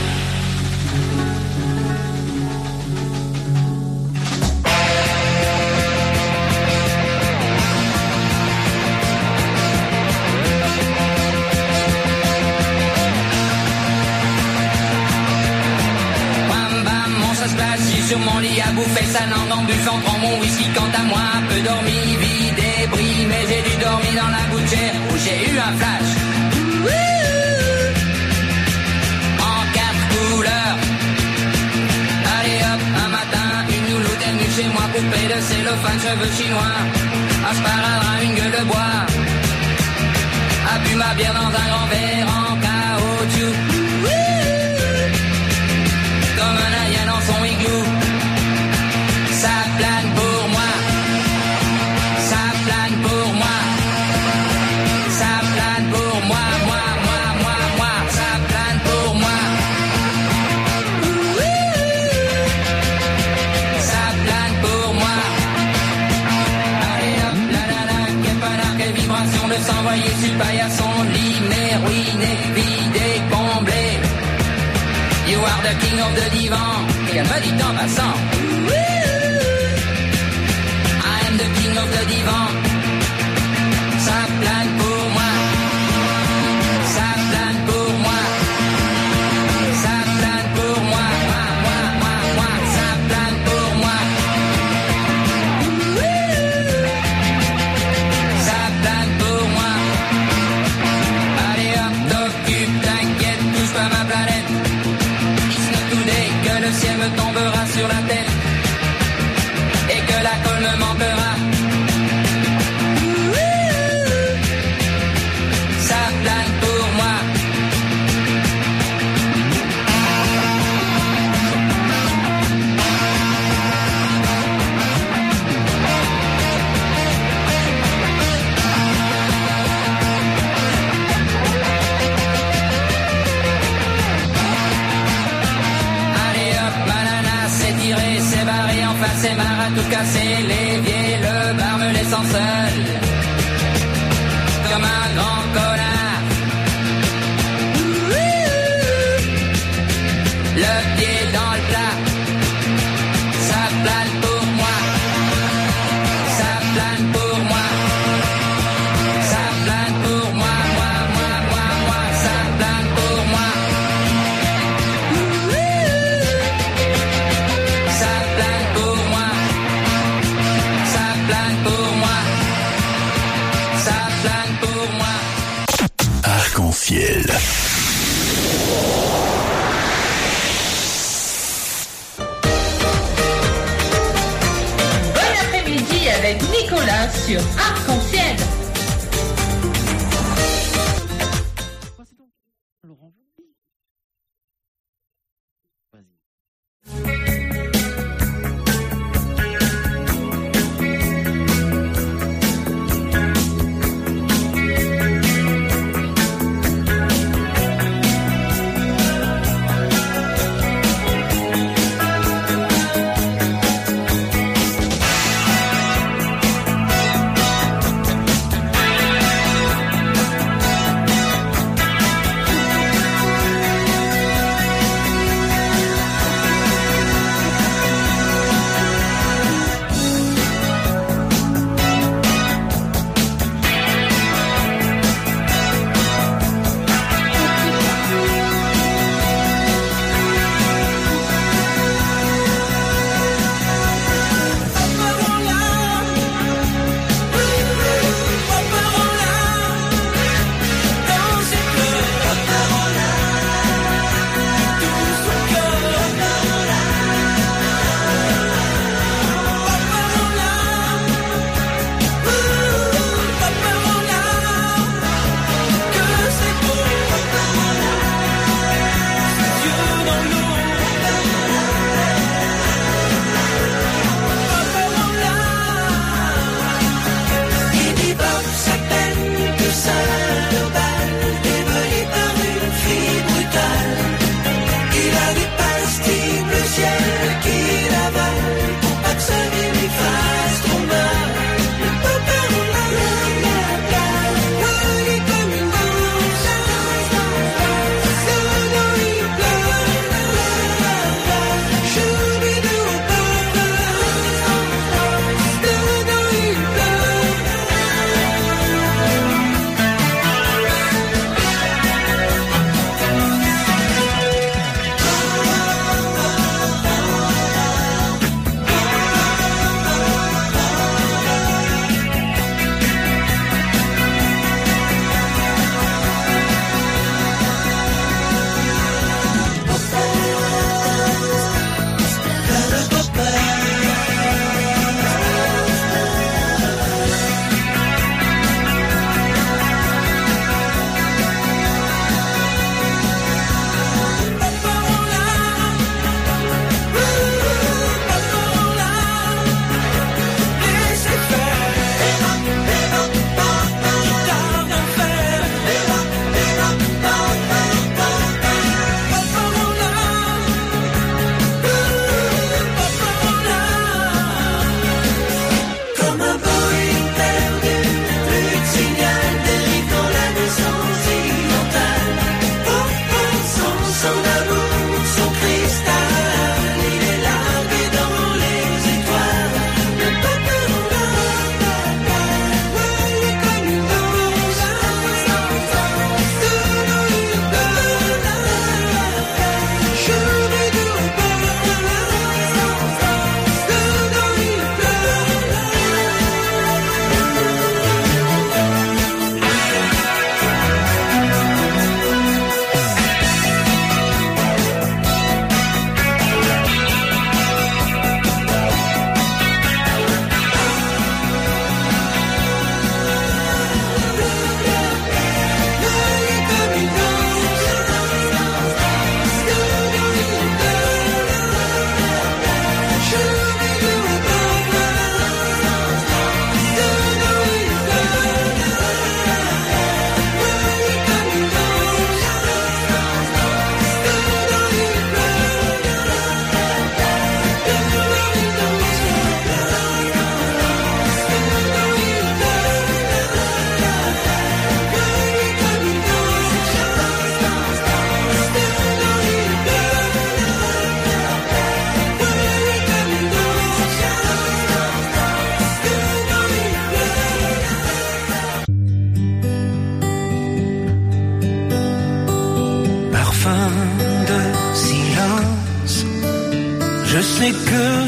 Sur mon lit à bouffer sa langue en buvant, prends mon whisky. Quant à moi, un peu dormi, vide et bris, mais j'ai dû dormir dans la gouttière où j'ai eu un flash. En quatre couleurs. Allez hop, un matin, une louloute est venue chez moi, poupée de cellophane, cheveux chinois, un sparadrap, une gueule de bois, a bu ma bière dans un grand verre en caoutchouc, comme un alien dans son igloo. Ça plane pour moi, ça plane pour moi, ça plane pour moi, moi, moi, moi, moi, ça plane pour moi. Ça plane pour moi. Allez hop, la la la, quel panard, quelle vibration de s'envoyer sur le paillasson, limé, ruiné, vidé, comblé. You are the king of the divan. Et elle me dit en passant, I am the king of the divan. Ça plane pour moi, ça plane pour moi, ça plane pour moi, moi, moi, moi, moi, ça plane pour moi. Ça plane pour moi. Allez hop, t'occupe, t'inquiète, touche pas ma planète. Que le ciel me tombera sur la tête et que la colle me manquera. casser l'évier, le bar me laissant seul, comme un grand connard. Le pied dans le plat, ça plane pour moi, ça plane pour moi, ça plane pour moi, moi, moi, moi, moi, ça plane pour moi. Ça plane pour moi, ça plane pour moi, ça plane pour moi. Arc-en-ciel. Bon après-midi avec Nicolas sur Arc-en-ciel.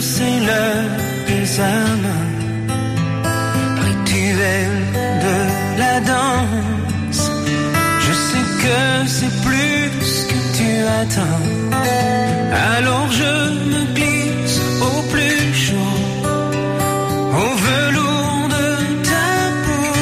c'est l'heure des amants, rituel de la danse. Je sais que c'est plus que tu attends. Alors je me glisse au plus chaud, au velours de ta peau.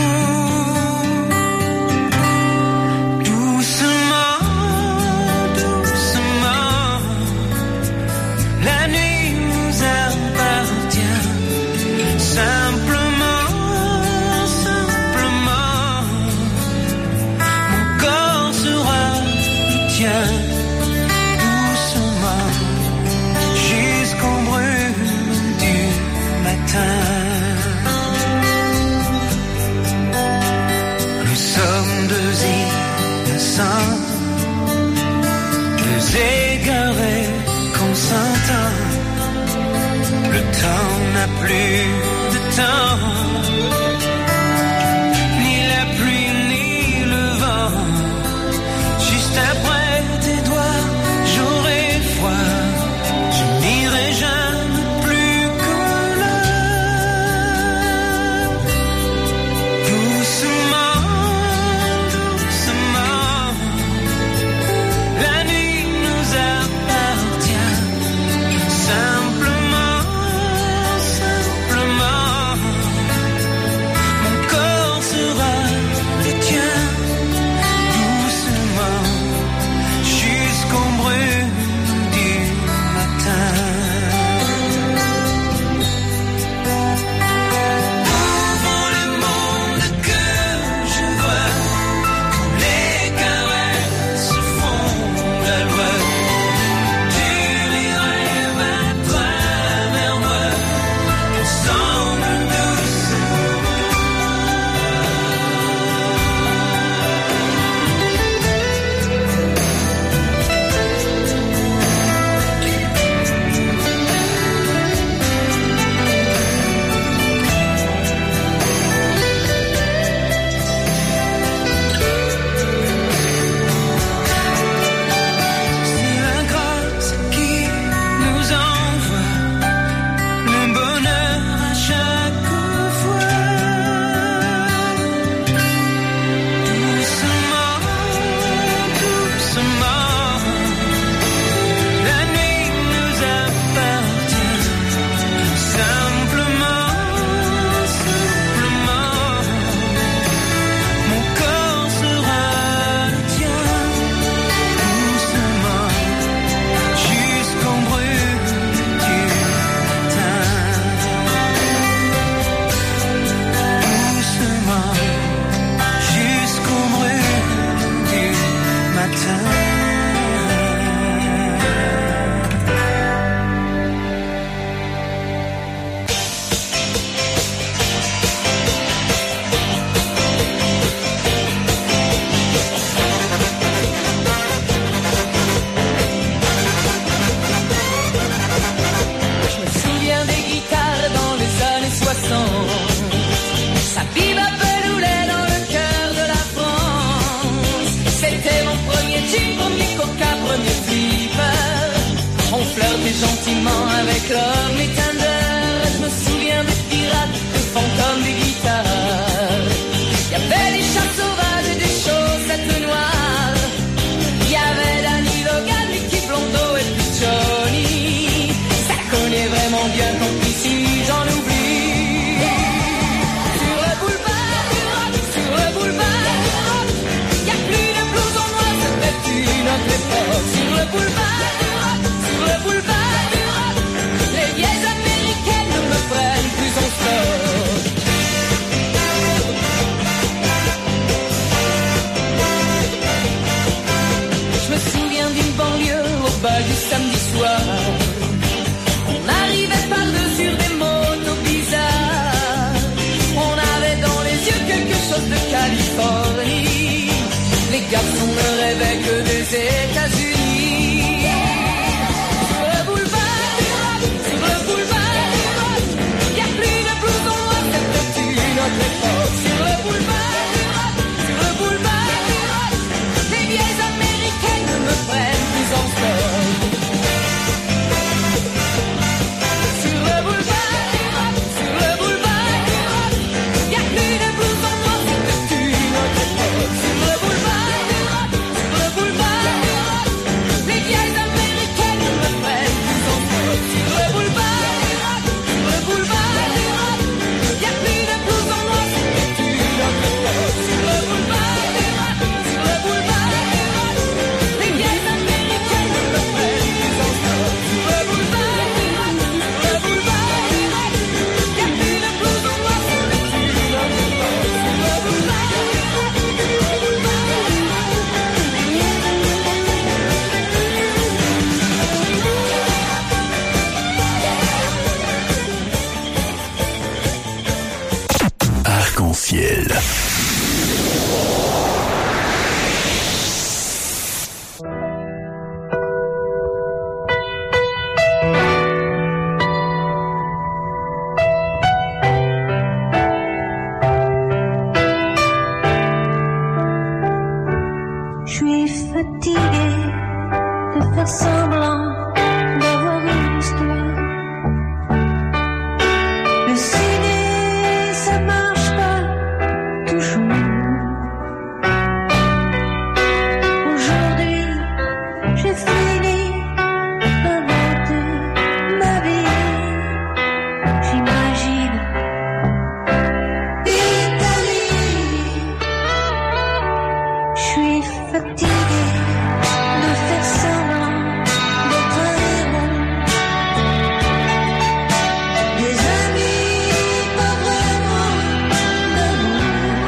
Doucement, doucement, la nuit nous appartient. Simplement, simplement, mon corps sera le tien. Doucement, jusqu'au brume du matin. Nous sommes deux innocents, deux égarés consentants. Le temps n'a plus de temps, ni la pluie ni le vent. Juste après tes doigts, j'aurai froid. Je n'irai jamais plus qu'au l'heure. Doucement, doucement, la nuit nous appartient. Simplement, simplement, mon corps sera le tien. Doucement, jusqu'au brume du matin. Ouvre le monde que je vois, quand les caresses font la loi. Tu rêves à travers moi, ensemble c'est la grâce qui nous envoie le bonheur à chaque fois. Doucement, doucement, la nuit nous appartient. Simplement, simplement, mon corps sera le tien. Doucement, jusqu'au brume du matin. Doucement, jusqu'au brume du matin. Je me souviens des guitares dans les années soixante. Ça vivapeloulait dans le cœur de la France. C'était mon premier jean, premier coca, premier flipper. On flirtait gentiment avec l'homme et Tinder. Je me souviens des pirates, des fantômes, des guitares. Il y avait des chats sauvages et des chaussettes noires. Il y avait Danny Logan, Mickey Blondeau et puis Johnny. Ça connaît vraiment bien tant pis si j'en oublie. Sur le boulevard du rock, sur le boulevard du rock, y a plus de blouson noir, c'était une autre époque. Sur le boulevard du rock, sur le boulevard du rock, les vieilles américaines ne me prennent plus en stock. Je me souviens d'une banlieue au bal du samedi soir. On arrivait par-dessus des motos bizarres. On avait dans les yeux quelque chose de Californie. Les garçons ne rêvaient que des États-Unis. Sur le boulevard du rock, sur le boulevard du rock, y a plus de blousons noirs, c'était une autre époque. Sur le boulevard du rock, sur le boulevard du rock, les vieilles américaines ne me prennent plus en stock. Sur faire semblant d'avoir une histoire. Le ciné, ça marche pas toujours. Aujourd'hui, j'ai fini d'inventer ma vie. J'imagine l'Italie. Je suis fatiguée de faire semblant d'être un héros. Des amis, pas vraiment d'amour.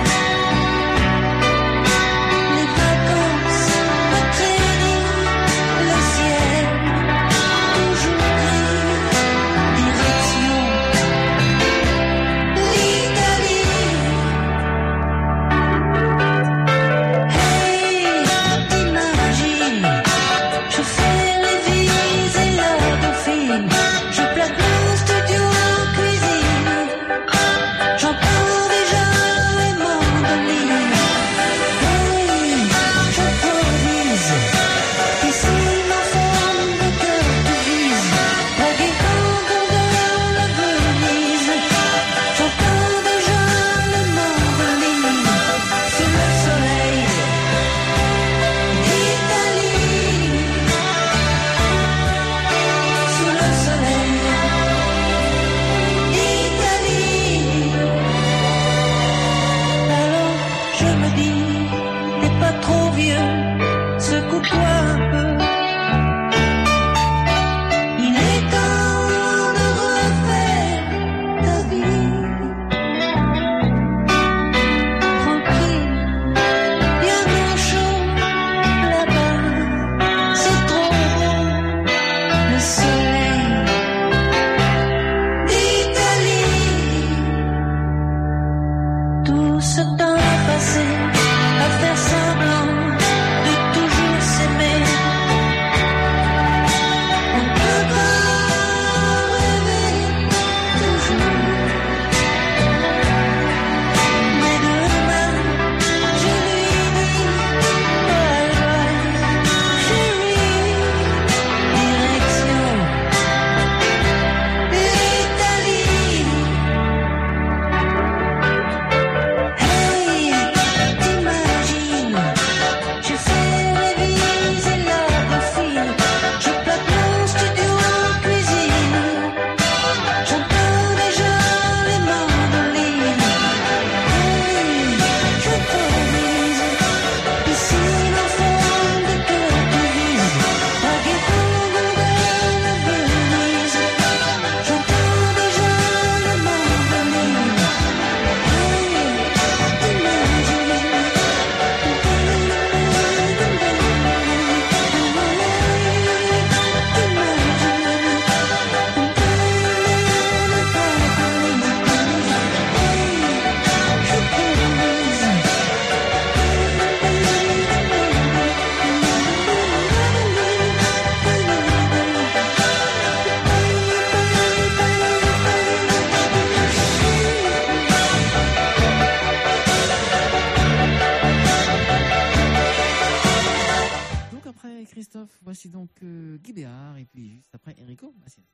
Les vacances, pas crédit, le ciel toujours gris. Direction l'Italie. Hey, t'imagines, je fais réviser la dauphine. Je plaque mon studio en cuisine. J'entends déjà les mandolines. Hey, j'improvise. Ici ma forme de cœur te vise. Draguer quand on dans la Venise. J'entends déjà les mandolines. Sous le soleil d'Italie. Sous le soleil d'Italie. Alors je me dis, t'es pas trop vieux, secoue-toi un peu. Il est temps de refaire ta vie. Tranquille, bien au chaud, là-bas, c'est trop beau. Le soleil d'Italie. Tout ce temps passé à faire semblant de toujours s'aimer. On ne peut pas rêver toujours. Mais demain, je lui dis bye bye, chérie. Direction l'Italie. Hey, t'imagines, je fais réviser la dauphine. Je plaque mon studio en cuisine. J'entends déjà les mandolines. Hey, j'improvise. Ici l'enfant de cœur te vise. Draguer quand on dans la Venise. J'entends déjà les mandolines. Donc après Christophe, voici donc euh, Guy Béard et puis juste après Enrico Macias.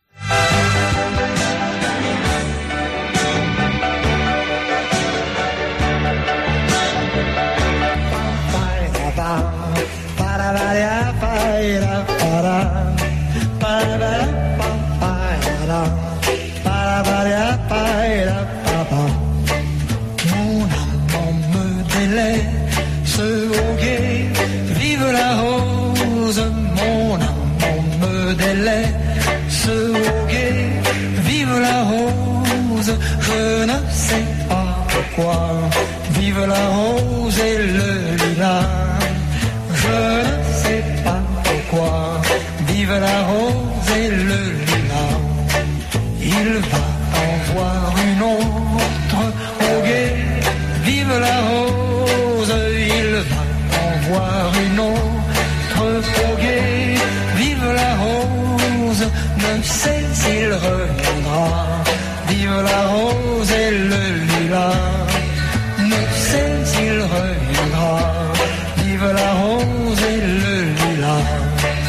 Mon amant me délaisse au guet, vive la rose. Mon amant me délaisse au guet, vive la rose. Je ne sais pas pourquoi, vive la rose et le lilas. Je ne sais pas pourquoi, vive la rose et le lilas. Il va en voir une autre au guet, vive la rose. Il va en voir une autre au guet, vive la rose. Ne sais s'il reviendra, vive la rose et le lilas. Ne sais s'il reviendra, vive la rose et le lilas.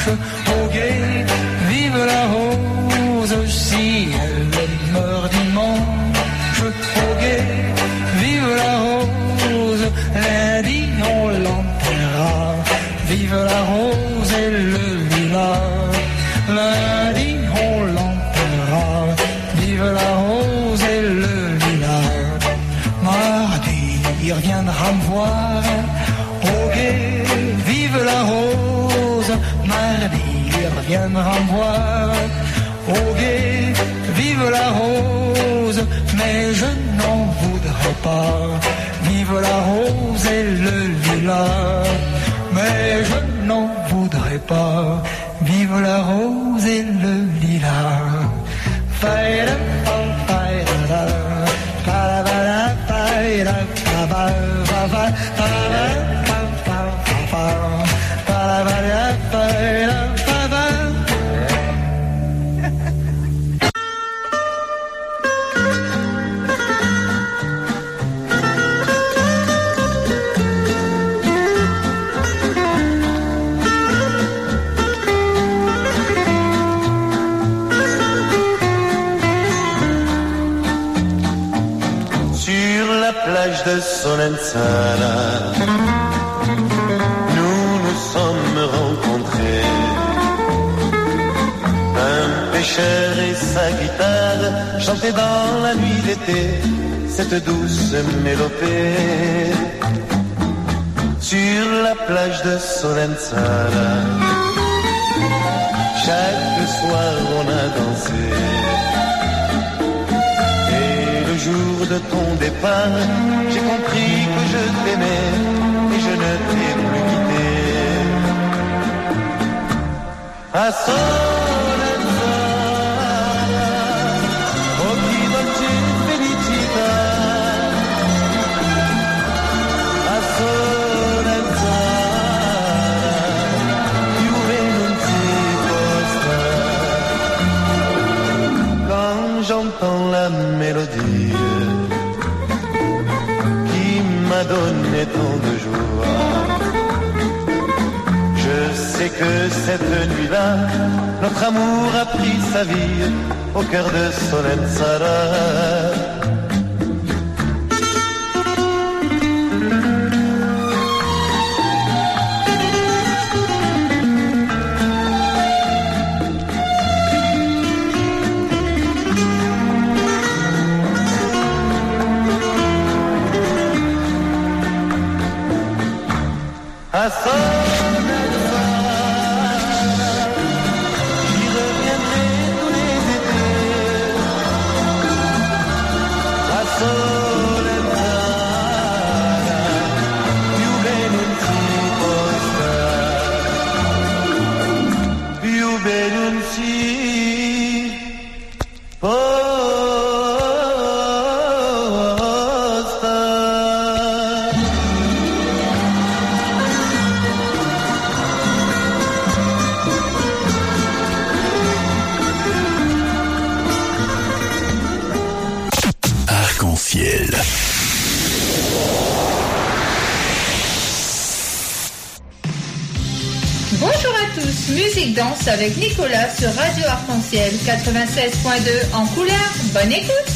au guet, vive la rose, si elle meurt dimanche, au guet, vive la rose, lundi on l'enterra, vive la rose et le lilas, lundi on l'enterra, vive la rose et le lilas, mardi il reviendra me voir, au guet, vive la rose, mardi il reviendra me voir, au guet, vive la rose, mais je n'en voudrais pas, vive la rose et le lilas, mais je n'en voudrais pas, vive la rose et le lilas. Faïda, faïda, faïda, faïda, faïda, plage de Solenzana, nous nous sommes rencontrés. Un pêcheur et sa guitare chantaient dans la nuit d'été cette douce mélopée. Sur la plage de Solenzana, chaque soir on a dansé. Le jour de ton départ, j'ai compris que je t'aimais et je ne t'ai plus quitté. A Solenzana, oh chi dolce felicità. A Solenzana, più non si posta. Quand j'entends la mélodie m'a donné tant de joie, je sais que cette nuit-là, notre amour a pris sa vie au cœur de Solenzana. À Solenzana, j'y reviendrai tous les étés. À Solenzana, più bene non si posta, più bene non si posta. Bonjour à tous, Musique Danse avec Nicolas sur Radio Arc-en-Ciel quatre-vingt-seize point deux en couleur. Bonne écoute.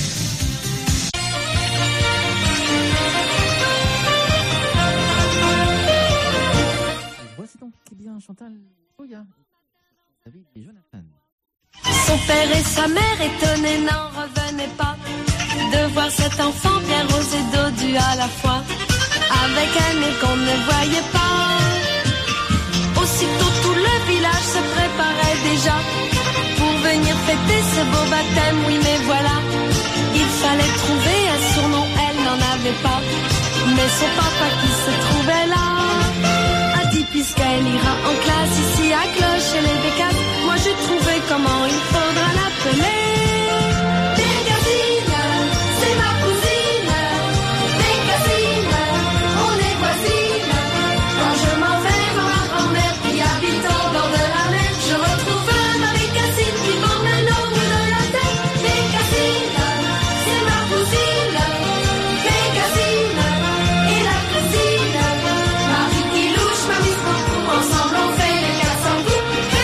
Voici donc qui bien Chantal Oya, David et Jonathan. Son père et sa mère étonnés n'en revenaient pas de voir cet enfant bien rose et dodu à la fois, avec un nez qu'on ne voyait pas. Aussitôt tout le village se préparait déjà pour venir fêter ce beau baptême, oui mais voilà, il fallait trouver un surnom, elle n'en avait pas, mais son papa qui se trouvait là a dit puisqu'elle ira en classe ici à Cloche et les Bécasses, moi j'ai trouvé comment il faudra l'appeler. Bécassine, c'est ma cousine, Bécassine, on est voisines, quand je m'en vais voir ma grand-mère qui habite au bord de la mer, je retrouve ma Bécassine qui porte le nom de la tête. Bécassine, c'est ma cousine, Bécassine, et la cousine, Marie qui louche, ma mise beaucoup, ensemble on fait les quatre cents coups.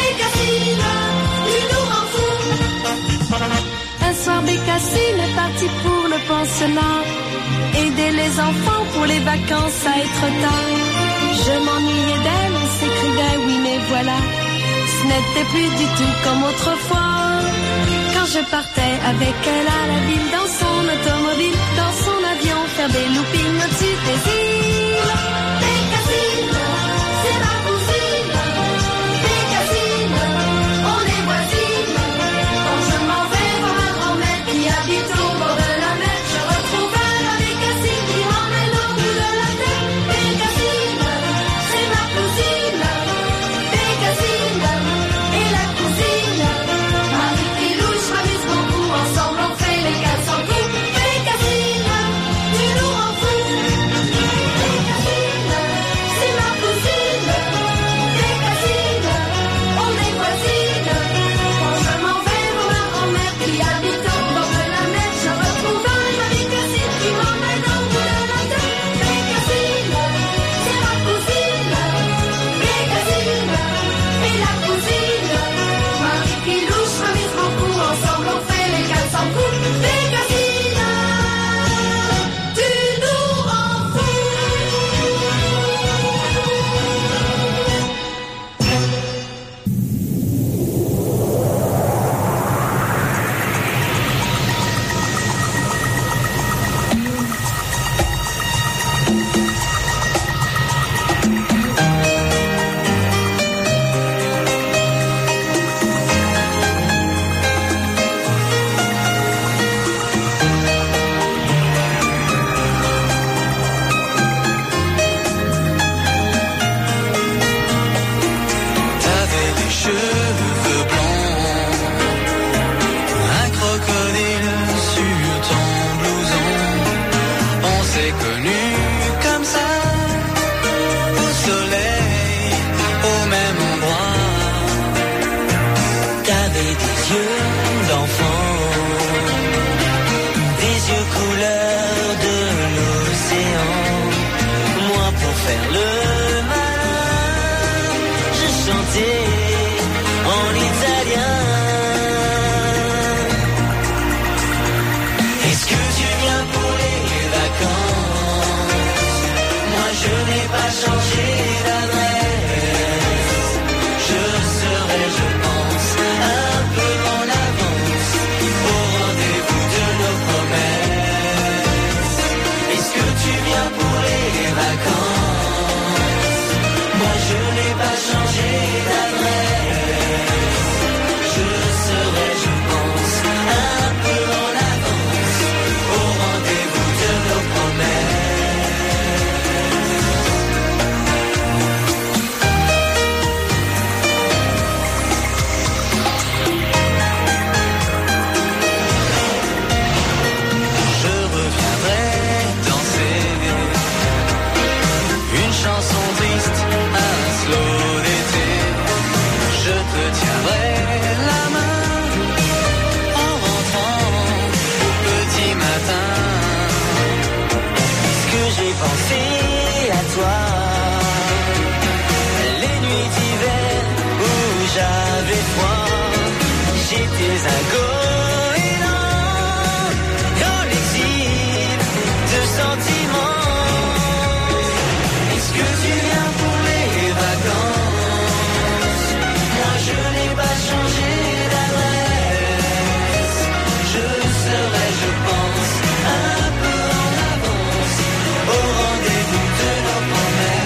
là. Aider les enfants pour les vacances, ça est trop tard. Je m'ennuyais d'elle, on s'écrivait, oui mais voilà. Ce n'était plus du tout comme autrefois. Quand je partais avec elle à la ville, dans son automobile, dans son avion, faire des loopings au-dessus des îles. Bécassine, c'est ma cousine. Bécassine, on est voisines. Quand je m'en vais voir ma grand-mère qui habite au bord de la mer, je retrouve la Bécassine qui m'emmène au bout de la terre. Bécassine, c'est ma cousine. Bécassine et la cousine. Marie Pilouche m'amuse beaucoup, ensemble on fait les quatre cents coups. Bécassine, tu nous rends fous. Bécassine, c'est ma cousine. Bécassine, on est voisines. Quand je m'en vais voir ma grand-mère qui habite au bord de la mer, je retrouve ma Bécassine qui m'emmène au bout de la terre. Bécassine, c'est ma cousine. Bécassine et la cousine. Marie Pilouche m'amuse beaucoup, ensemble on fait les quatre cents coups. Bécassine, tu nous rends fous. T'avais des cheveux blancs, un crocodile sur ton blouson. On s'est connus comme ça, au soleil, au même endroit. T'avais des yeux d'enfant, des yeux couleur de l'océan. Moi pour faire le malin, je chantais en italien. Est-ce que tu viens pour les vacances? Moi je n'ai pas changé d'adresse. Je serai, je pense, un peu en avance au rendez-vous de nos promesses. Est-ce que tu viens pour les vacances? Moi je n'ai pas changé d'adresse. Je serai, je pense, un peu en avance au rendez-vous de nos promesses. Je reviendrai danser une chanson triste, un slow d'été. Je te tiendrai la main en rentrant au petit matin. Est-ce que j'ai pensé à toi les nuits d'hiver où j'avais froid? J'étais un goéland dans l'exil de sentiments. Est-ce que tu viens pour les vacances? Moi je n'ai pas changé d'adresse. Je serai, je pense, un peu en avance au rendez-vous de nos promesses.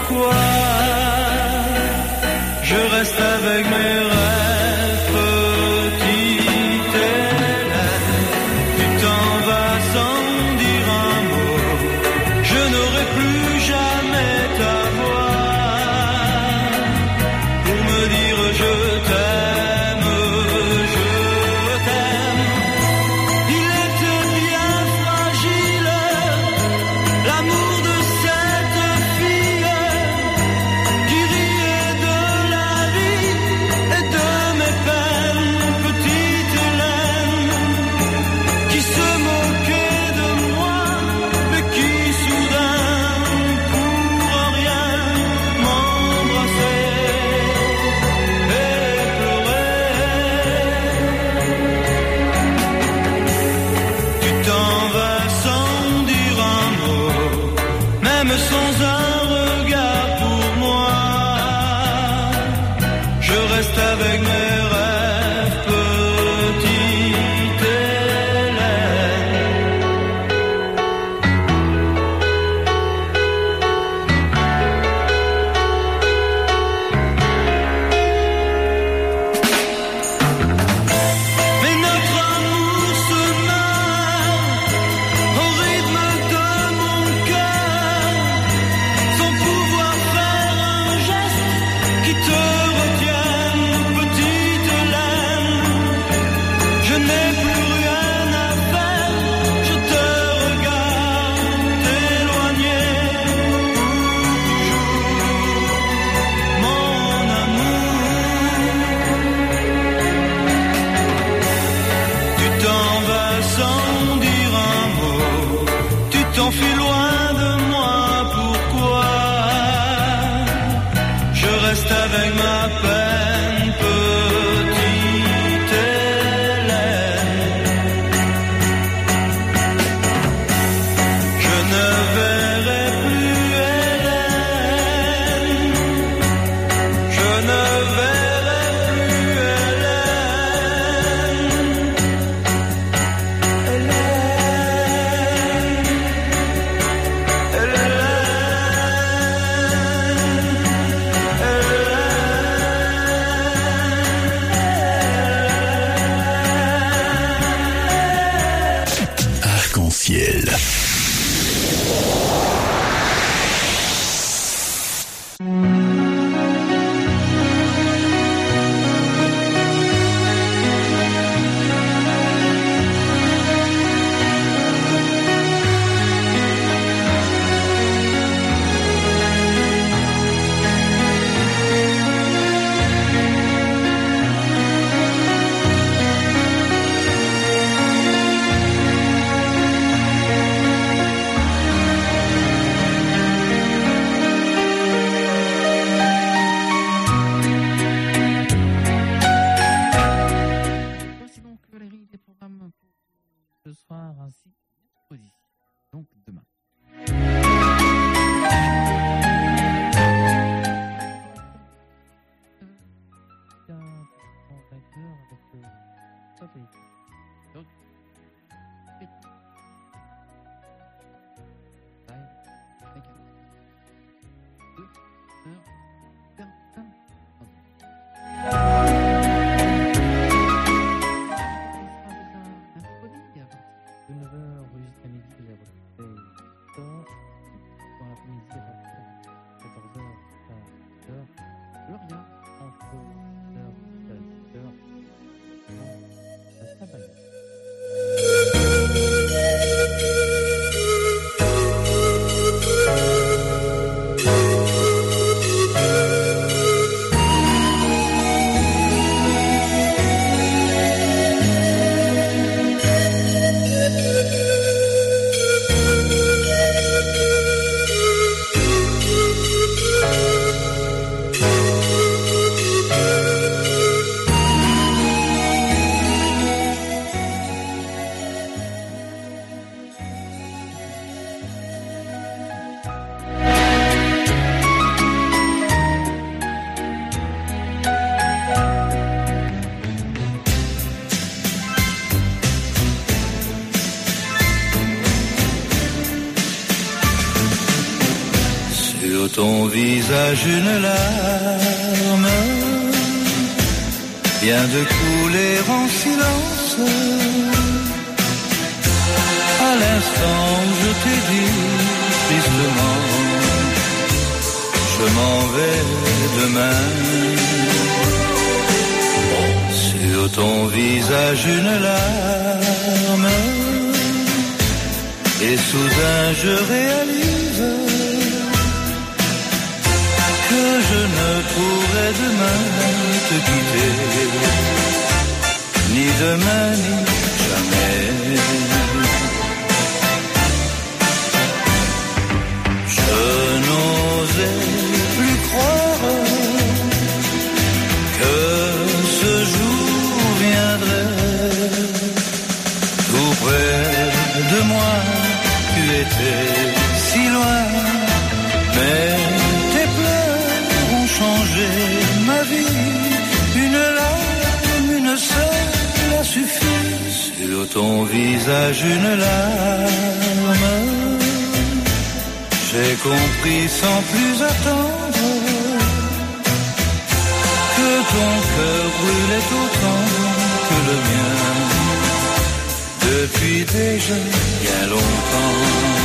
pourquoi je reste avec mes rêves, petite Hélène. Tu t'en vas sans dire un mot, je n'aurai plus jamais ta voix pour me dire je t'aime, je t'aime. Il était bien fragile, l'amour de cette fille qui riait de la vie et de mes peines, petite Hélène, qui se moquait de moi, mais qui soudain, pour rien, m'embrassait et pleurait. Tu t'en vas sans dire un mot, même sans un regard pour moi. Je reste avec mes rêves, petite Hélène. Mais notre amour se meurt au rythme de mon cœur, sans pouvoir faire un geste qui te retienne, petite Hélène. Je n'ai plus rien à faire, je te regarde t'éloigner pour toujours, mon amour. Tu t'en vas sans dire un mot, tu t'enfuis loin de moi, pourquoi je reste avec ma peine, petite Hélène. Je ne verrai plus Hélène, je ne verrai plus Arc-en-ciel. visage une larme vient de couler en silence. À l'instant où je t'ai dit tristement, je m'en vais demain. Sur ton visage une larme, et soudain je réalise que je ne pourrai demain te quitter, ni demain ni jamais. Je n'osais plus croire que ce jour viendrait. Tout près de moi, tu étais si loin, mais tes pleurs ont changé ma vie. Une larme, une seule a suffi. Sur ton visage une larme, j'ai compris sans plus attendre que ton cœur brûlait autant que le mien depuis déjà bien longtemps.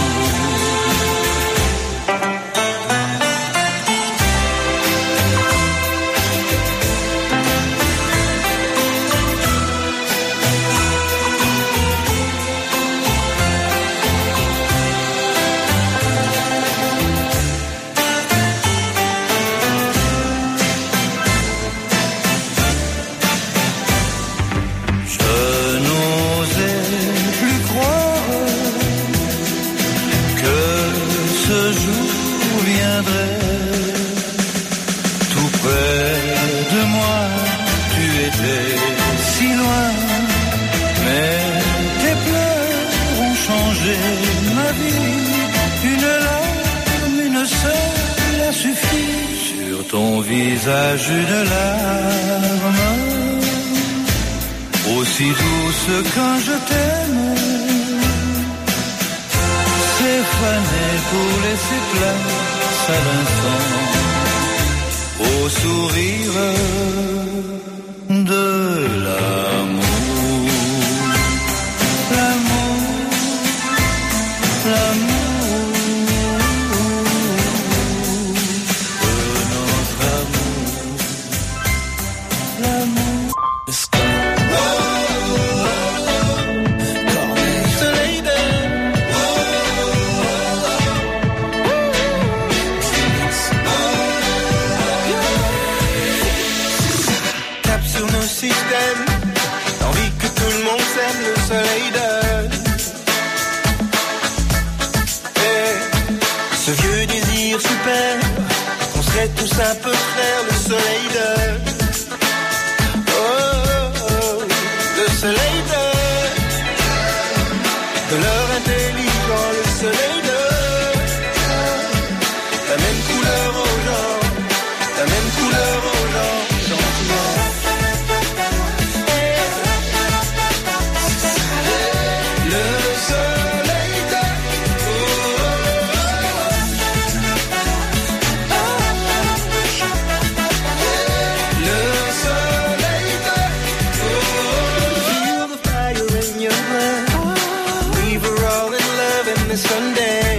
Ton visage une larme, aussi douce quand je t'aime, c'est fané pour laisser place à l'instant au sourire de l'amour, l'amour, l'amour. Tous un peu frères, le soleil de oh, oh, oh, le soleil de de leur intelligence, le soleil de la même couleur aux gens, la même couleur aux gens, gentiment. Le soleil de oh, Sunday,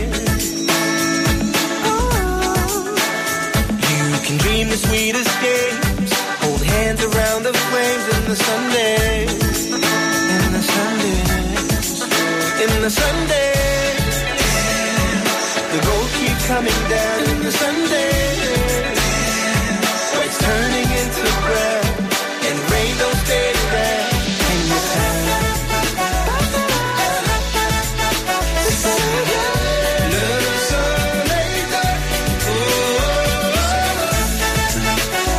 you can dream the sweetest games, hold hands around the flames in the Sundays, in the Sundays, in the Sundays. The gold keeps coming down in the Sundays. Sweat's turning into bread, and rain don't stay around in the town. Le soleil de oh,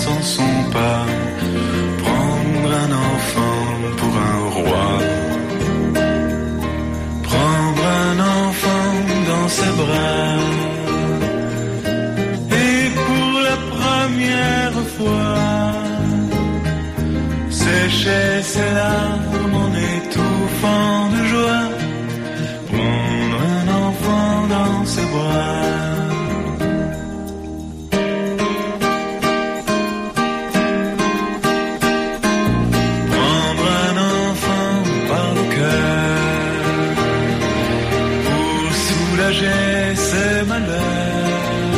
sans son pas, prendre un enfant pour un roi, prendre un enfant dans ses bras, et pour la première fois, sécher ses larmes en étouffant de joie, prendre un enfant dans ses bras. Ses malheurs,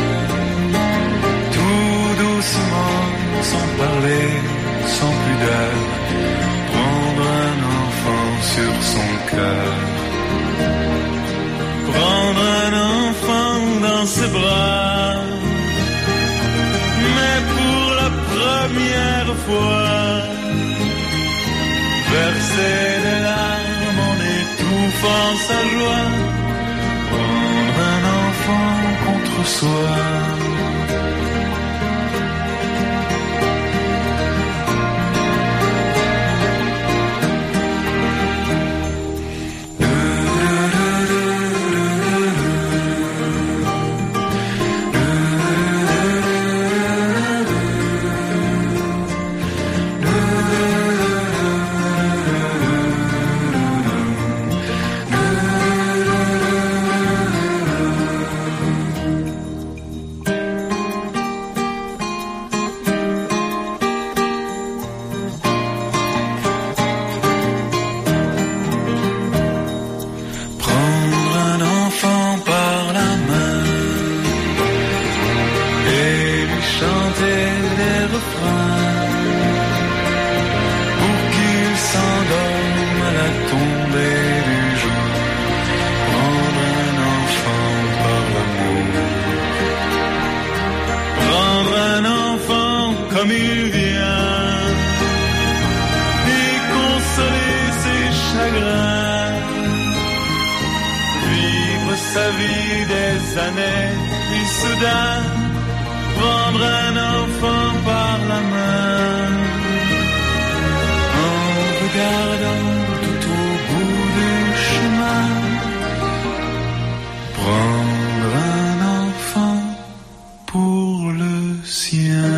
tout doucement, sans parler, sans pudeur, prendre un enfant sur son cœur, prendre un enfant dans ses bras, mais pour la première fois, verser des larmes en étouffant sa joie, prendre un enfant contre soi. Comme il vient, et consoler ses chagrins, vivre sa vie des années, puis soudain, prendre un enfant par la main, en regardant tout au bout du chemin, prendre un enfant pour le sien.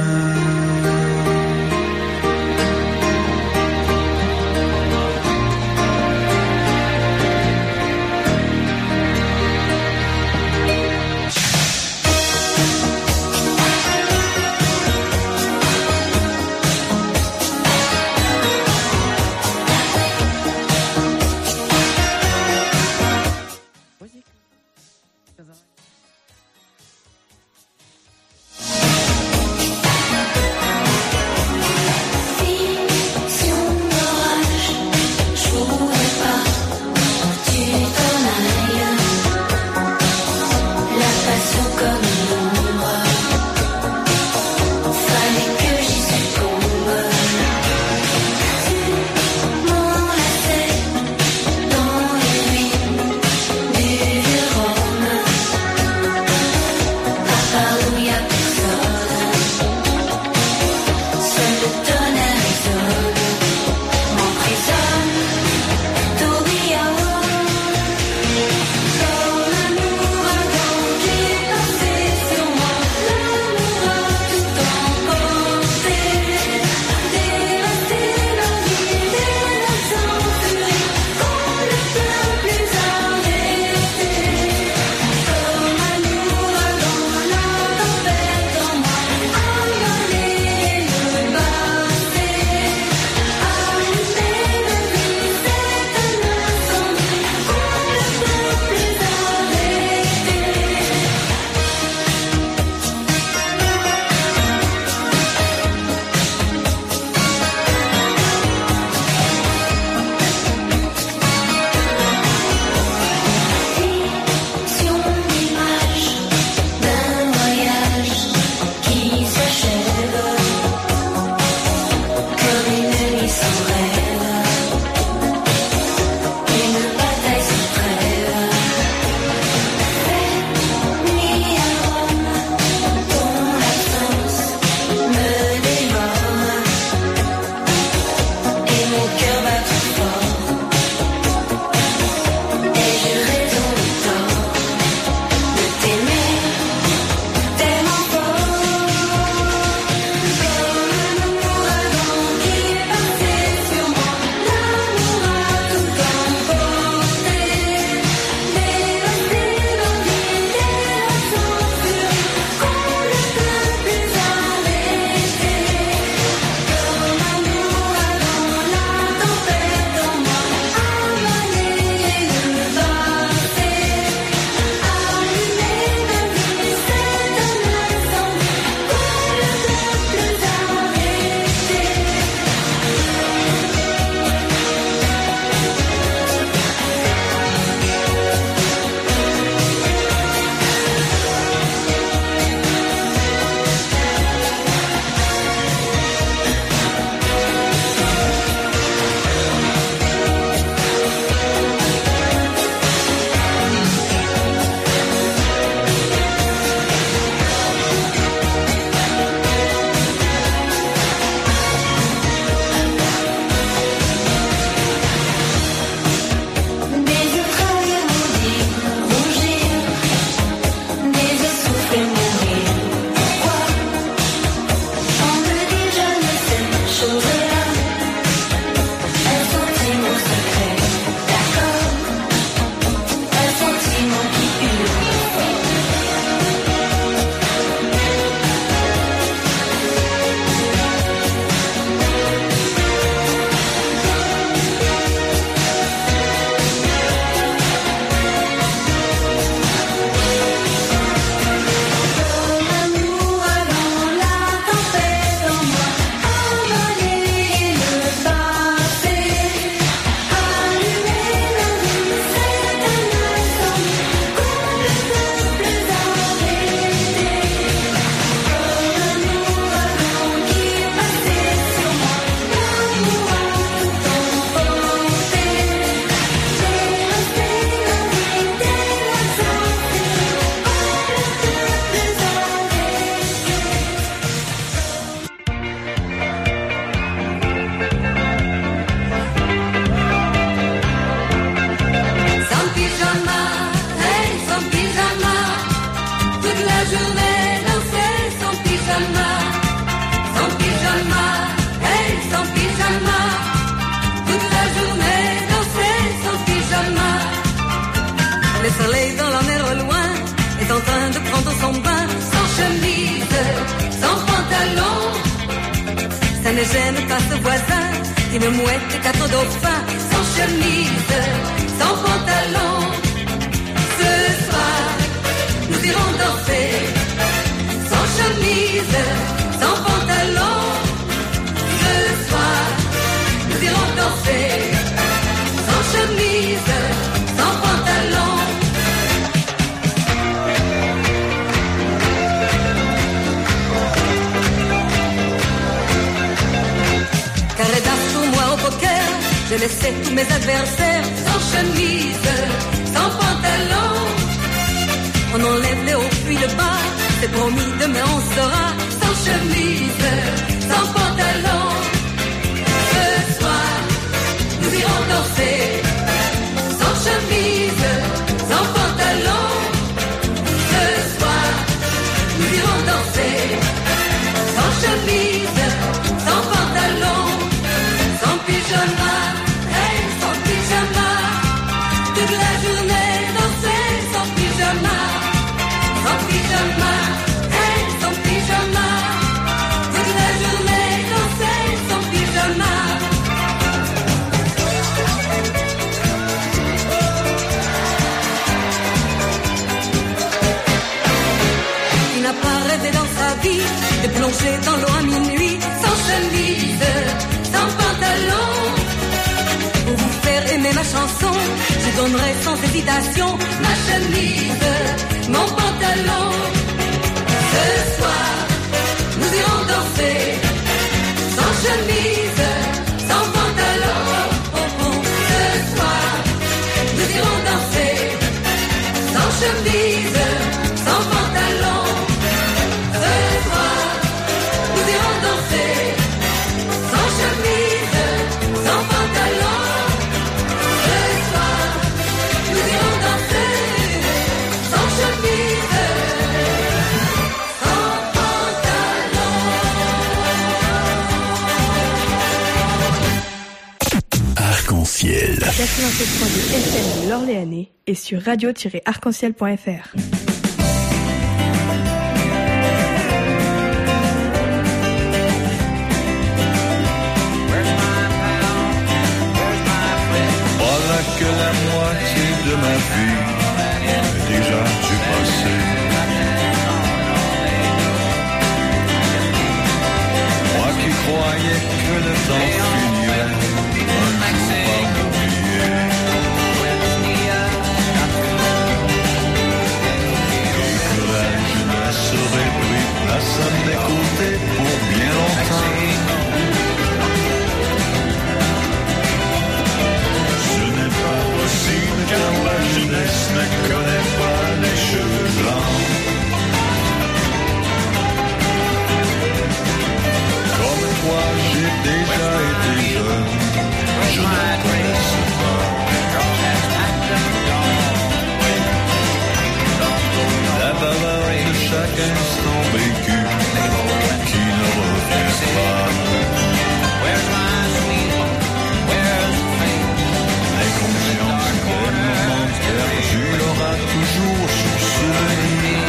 la journée danser sans pyjama, sans pyjama, hey, sans pyjama. Toute la journée danser sans pyjama. Le soleil dans la mer au loin est en train de prendre son bain, sans chemise, sans pantalon. Ça ne gêne pas ce voisin qui me mouette quatre dauphins, sans chemise, sans pantalon. Ce soir, nous irons danser, sans chemise, sans pantalon. Ce soir, nous irons danser, sans chemise, sans pantalon. Carré d'as pour moi au poker, je laissais tous mes adversaires sans chemise, sans pantalon. On enlève les hauts puis le bas, c'est promis, demain on sera sans chemise, sans pantalon. Ce soir, nous irons danser, sans chemise, sans pantalon. Ce soir, nous irons danser, sans chemise, sans pantalon, sans pyjama, hey, sans pyjama. Toute la journée danser sans pyjama, sans pyjama, hey, sans pyjama. Toute la journée danser sans pyjama. Il n'a pas rêvé dans sa vie de plonger dans l'eau à minuit, sans chemise, sans pantalon. Pour vous faire aimer ma chanson, je donnerai sans hésitation ma chemise, mon pantalon. Ce soir, nous irons danser, sans chemise, sans pantalon. Oh, oh. Ce soir, nous irons danser, sans chemise, sans pantalon. Ce soir, nous irons danser, sans chemise, sans pantalon. Ce soir, nous irons danser, sans chemise, sans pantalon. Arc-en-ciel. quatre-vingt-sept point deux F M de l'Orléanais et sur radio tiret arc en ciel point f r. Voilà que la moitié de ma vie est déjà du passé. Moi qui croyais que le temps finirait un jour par m'oublier. Et que la jeunesse aurait pris place à mes côtés pour bien longtemps. Car la jeunesse ne connaît pas les cheveux blancs. Comme toi, j'ai déjà été jeune, je ne connaissais pas la valeur de chaque instant vécu qui ne revient pas. L'inconscience des moments perdus aura toujours son souvenir.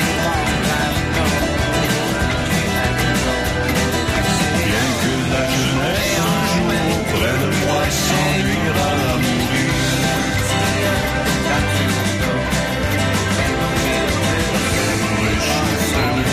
Bien que la jeunesse un jour près de moi s'ennuiera à mourir. J'aimerais juste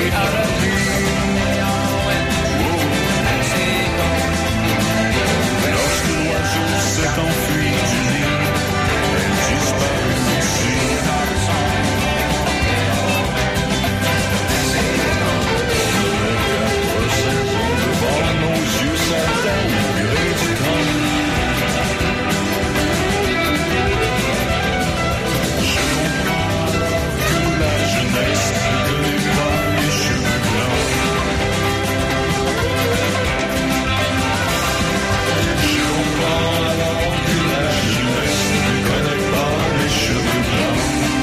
à la vie. Lorsque l'oiseau s'est enfui du nid, elle disparut aussi. Quatre saisons devant nos yeux s'arrêtent au gré du temps. Je comprends alors que la jeunesse ne connaît pas les cheveux blancs. Je comprends alors que la jeunesse ne connaît pas les cheveux blancs.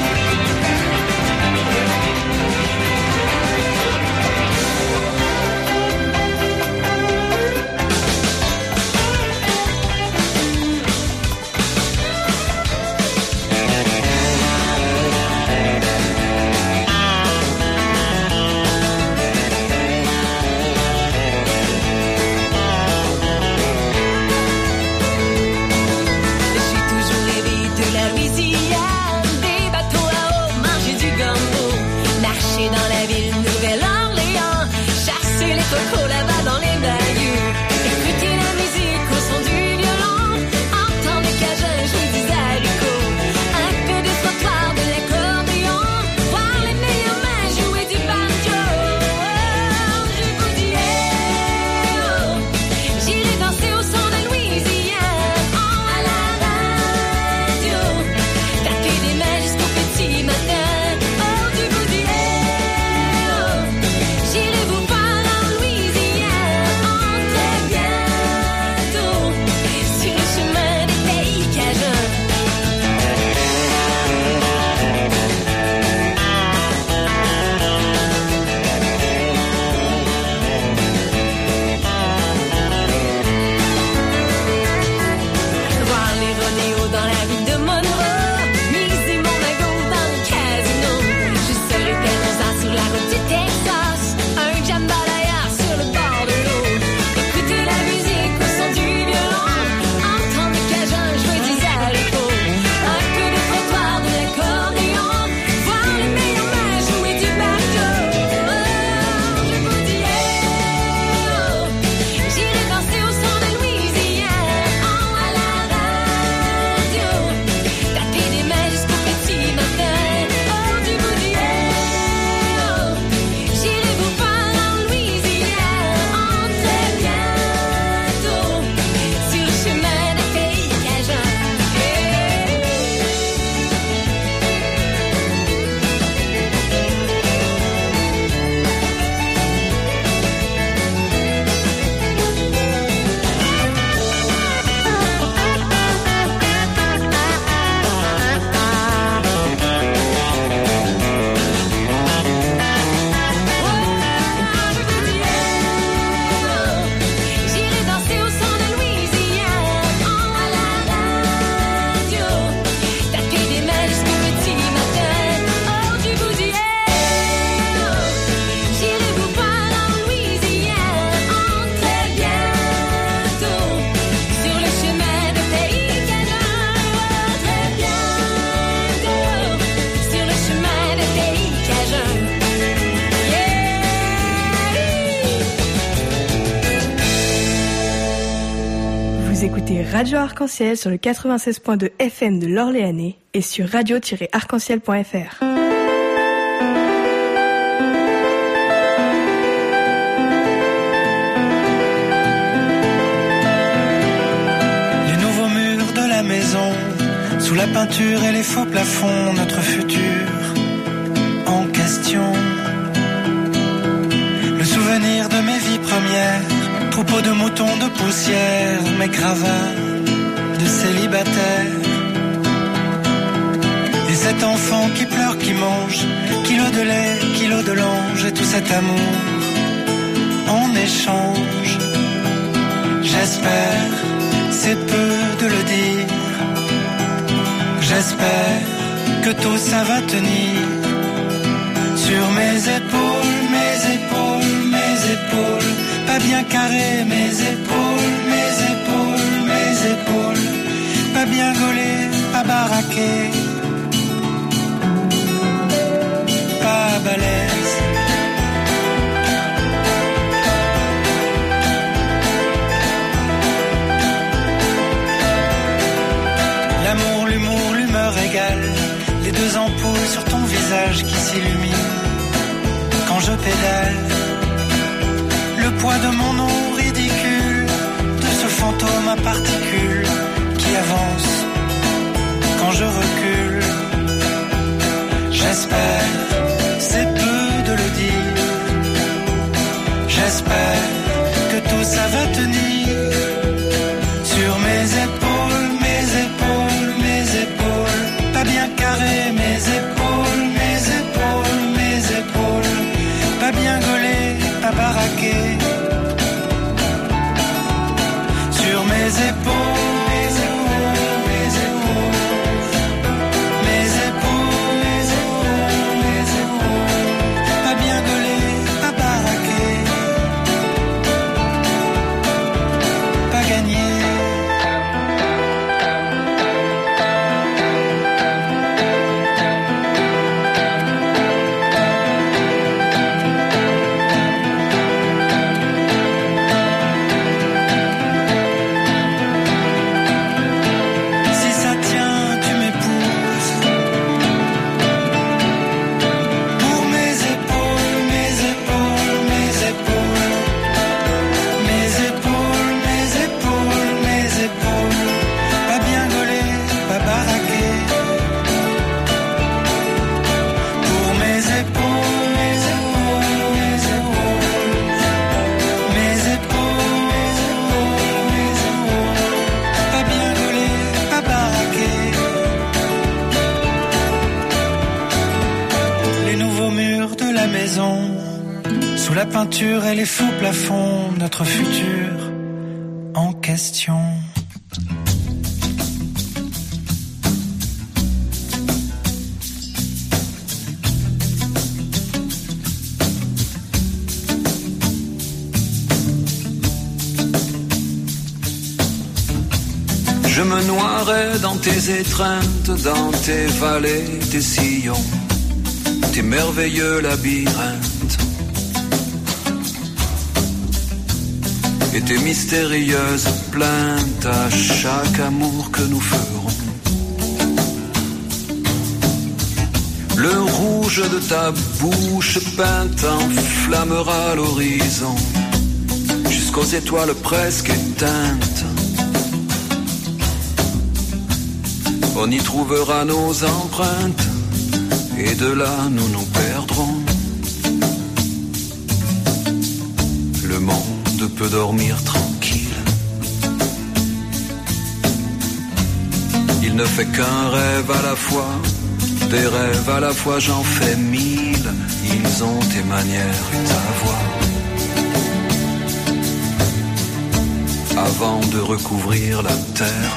J'ai toujours rêvé de la Louisiane, des bateaux à eau, manger du gombo, marcher dans la ville Nouvelle-Orléans, chasser les cocos là-bas dans les bayous, écouter la musique au son du violon, entendre les cajuns jouer des haricots, un peu de trottoir, de l'accordéon, voir les meilleures mains jouer du banjo. Oh, je vous dis, eh, oh, j'irai danser au son de Louisiane, oh, à la radio, taper des mains jusqu'au petit matin. Oh, je vous dis, eh, oh, j'irai vous voir en Louisiane, oh, très bientôt, sur le chemin des pays cajuns. Voir les rodéos dans la ville de Monroe, miser mon magot dans le casino. Je serai perdant sur la route du Texas, un jambalaya sur le bord de l'eau. Écouter la musique au son du violon, entendre les cajuns jouer des haricots, un peu de trottoir, de l'accordéon, voir les meilleures mains jouer du banjo. Oh, je vous dis, eh, oh, j'irai danser au son de Louisiane, oh, à la radio, taper des mains jusqu'au petit matin. Oh, je vous dis, eh, oh, j'irai vous voir en Louisiane, oh, très bientôt, sur le chemin des pays cajuns. J'irai danser au son de Louisiane, oh, à la radio, taper des mains jusqu'au petit matin. Oh, je vous dis, eh, oh, j'irai vous voir en Louisiane, oh, très bientôt, sur le chemin des pays cajuns. Oh, très bientôt, sur le chemin des pays cajuns. Vous écoutez Radio Arc-en-Ciel sur le quatre-vingt-seize point deux F M de l'Orléanais et sur radio tiret arc-en-ciel point f r. Les nouveaux murs de la maison, sous la peinture et les faux plafonds, notre futur en question. Le souvenir de mes vies premières, troupeau de moutons de poussière, mes gravats de célibataire. Et cet enfant qui pleure, qui mange, kilo de lait, kilo de l'ange, et tout cet amour en échange. J'espère, c'est peu de le dire, j'espère que tout ça va tenir. Sur mes épaules, mes épaules, mes épaules, pas bien carré, mes épaules, mes épaules, mes épaules, pas bien gaulé, pas baraqué, pas balèze. sur ton visage qui s'illumine quand je pédale. Le poids de mon nom ridicule, de ce fantôme à particules qui avance quand je recule. J'espère, c'est peu de le dire, j'espère que tout ça va tenir sur mes épaules, mes épaules, mes épaules, pas bien carré, mes épaules, mes épaules, mes épaules, pas bien gaulé, pas baraqué, sur mes épaules, mes épaules, mes épaules, mes épaules, mes épaules, mes épaules, pas bien gaulé, pas baraqué, pas gagné. Sous la peinture et les faux plafonds, notre futur en question. Je me noierai dans tes étreintes, dans tes vallées, tes sillons, tes merveilleux labyrinthes et tes mystérieuses plaintes à chaque amour que nous ferons. Le rouge de ta bouche peinte enflammera l'horizon jusqu'aux étoiles presque éteintes. On y trouvera nos empreintes et de là nous nous perdrons. Le monde peut dormir tranquille. Il ne fait qu'un rêve à la fois, des rêves à la fois j'en fais mille. Ils ont tes manières et ta voix. Avant de recouvrir la terre,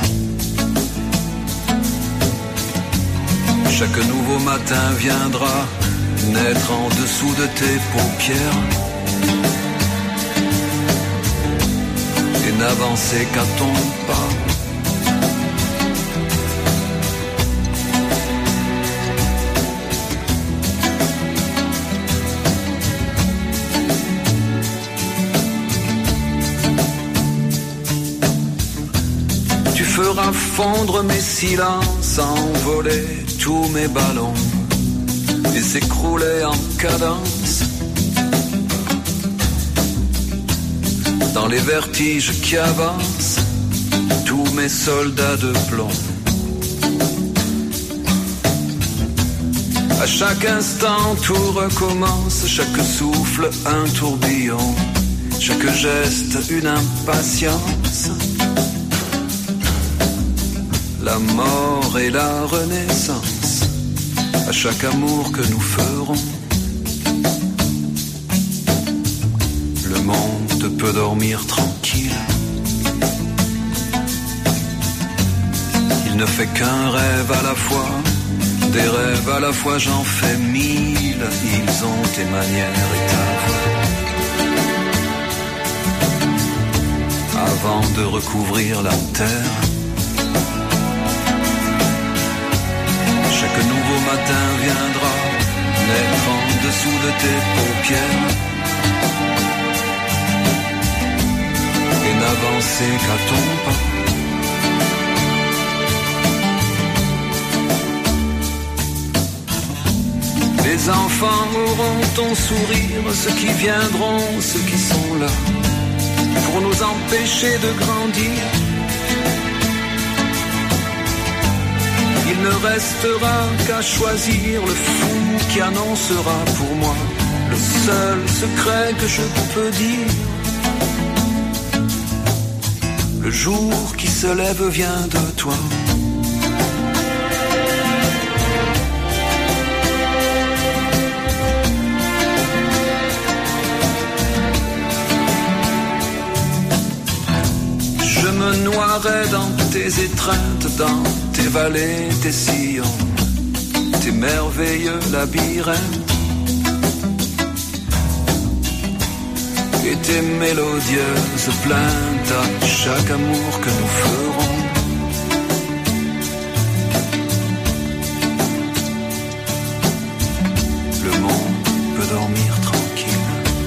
chaque nouveau matin viendra naître en dessous de tes paupières et n'avancer qu'à ton pas. Tu feras fondre mes silences, envoler tous mes ballons et s'écrouler en cadence dans les vertiges qui avancent, tous mes soldats de plomb. À chaque instant tout recommence, chaque souffle un tourbillon, chaque geste une impatience. La mort et la renaissance, à chaque amour que nous ferons. Le monde peut dormir tranquille. Il ne fait qu'un rêve à la fois, des rêves à la fois j'en fais mille. Ils ont tes manières et ta voix. Avant de recouvrir la terre, chaque nouveau matin viendra naître en dessous de tes paupières et n'avancer qu'à ton pas. Les enfants auront ton sourire, ceux qui viendront, ceux qui sont là, pour nous empêcher de grandir. Il ne restera qu'à choisir le fou qui annoncera pour moi le seul secret que je peux dire. Le jour qui se lève vient de toi. Je me noierai dans tes étreintes, dans tes vallées, tes sillons, tes merveilleux labyrinthes et tes mélodieuses plaintes à chaque amour que nous ferons. Le monde peut dormir tranquille.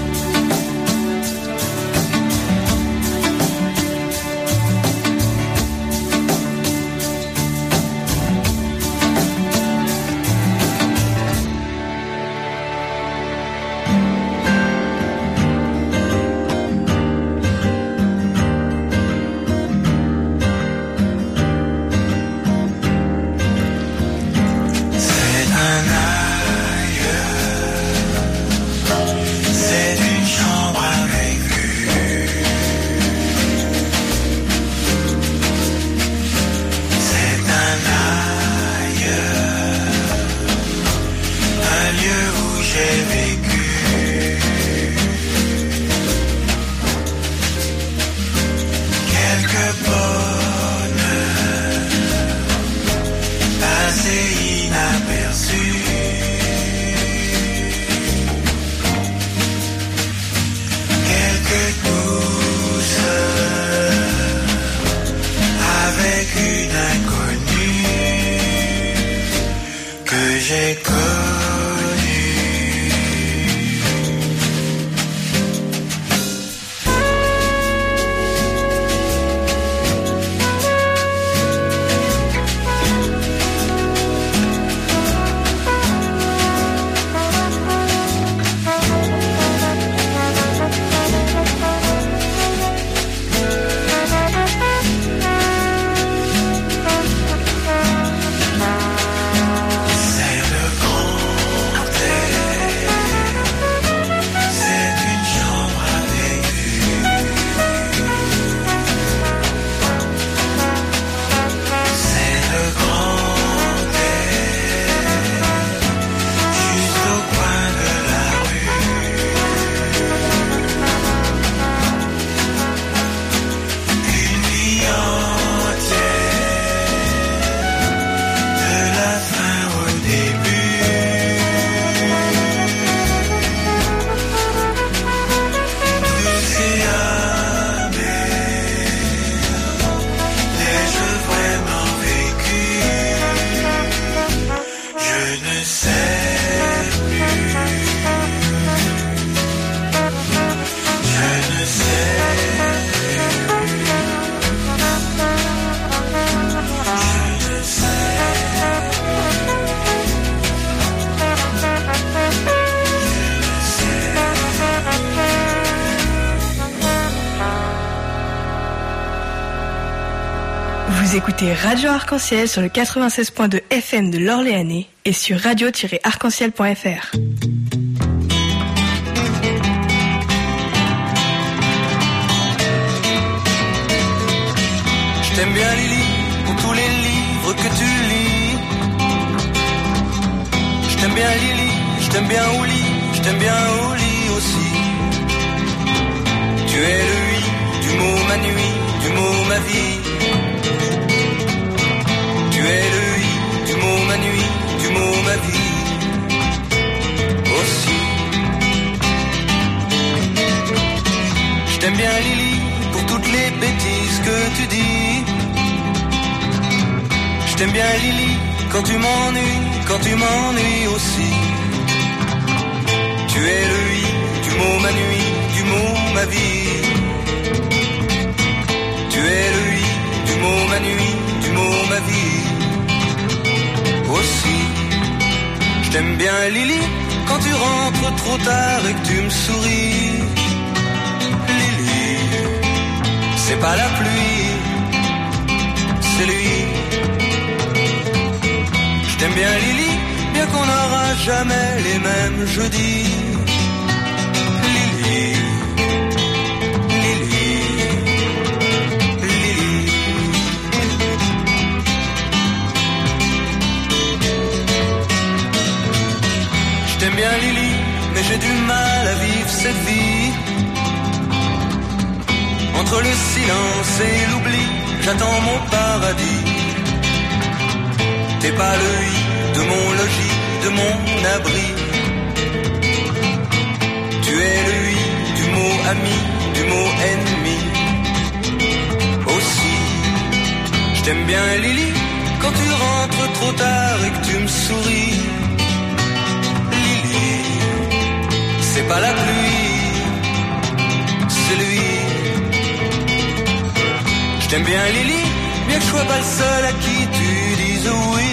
Vous écoutez Radio Arc-en-Ciel sur le quatre-vingt-seize point deux F M de l'Orléanais et sur radio tiret arc-en-ciel point F R. Je t'aime bien Lily, pour tous les livres que tu lis. Je t'aime bien Lily, je t'aime bien au lit, je t'aime bien au lit aussi. Tu es le oui, du mot ma nuit, du mot ma vie. Tu es le oui, du mot ma nuit, du mot ma vie aussi. Je t'aime bien Lily, pour toutes les bêtises que tu dis. Je t'aime bien Lily, quand tu m'ennuies, quand tu m'ennuies aussi. Tu es le oui, du mot ma nuit, du mot ma vie. Tu es le oui, du mot ma nuit, du mot ma vie aussi. Je t'aime bien Lily, quand tu rentres trop tard et que tu me souris. Lily, c'est pas la pluie, c'est lui. Je t'aime bien Lily, bien qu'on n'aura jamais les mêmes jeudis. Lily, Lily, Lily. Je t'aime bien Lily, mais j'ai du mal à vivre cette vie. Entre le silence et l'oubli, j'attends mon paradis. T'es pas le i de mon logis, de mon abri. Tu es le i du mot ami, du mot ennemi. Aussi, je t'aime bien Lily, quand tu rentres trop tard et que tu me souris. Lily, c'est pas la pluie, c'est lui. Je t'aime bien Lily, bien que je sois pas le seul à qui tu dises oui.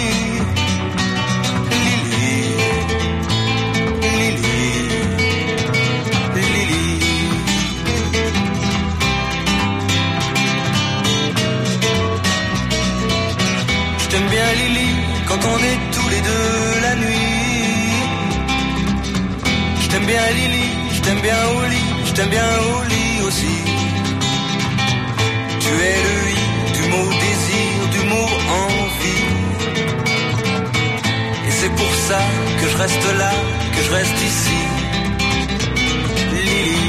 Lily, Lily, Lily. Je t'aime bien Lily, quand on est tous les deux la nuit. Je t'aime bien Lily, je t'aime bien au lit, je t'aime bien au lit aussi. Tu es le i du mot désir, du mot envie. Et c'est pour ça que je reste là, que je reste ici. Lily.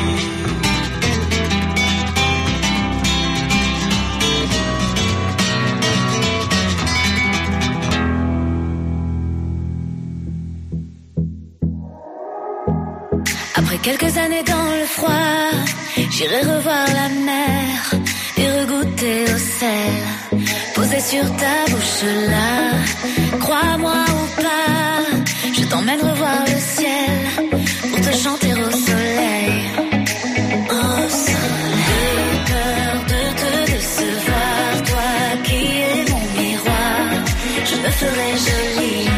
Après quelques années dans le froid, j'irai revoir la mer et regoûter au sel, posé sur ta bouche là. Crois-moi ou pas, je t'emmène revoir le ciel pour te chanter au soleil. Au soleil. J'ai peur de te décevoir, toi qui es mon miroir, je me ferai jolie.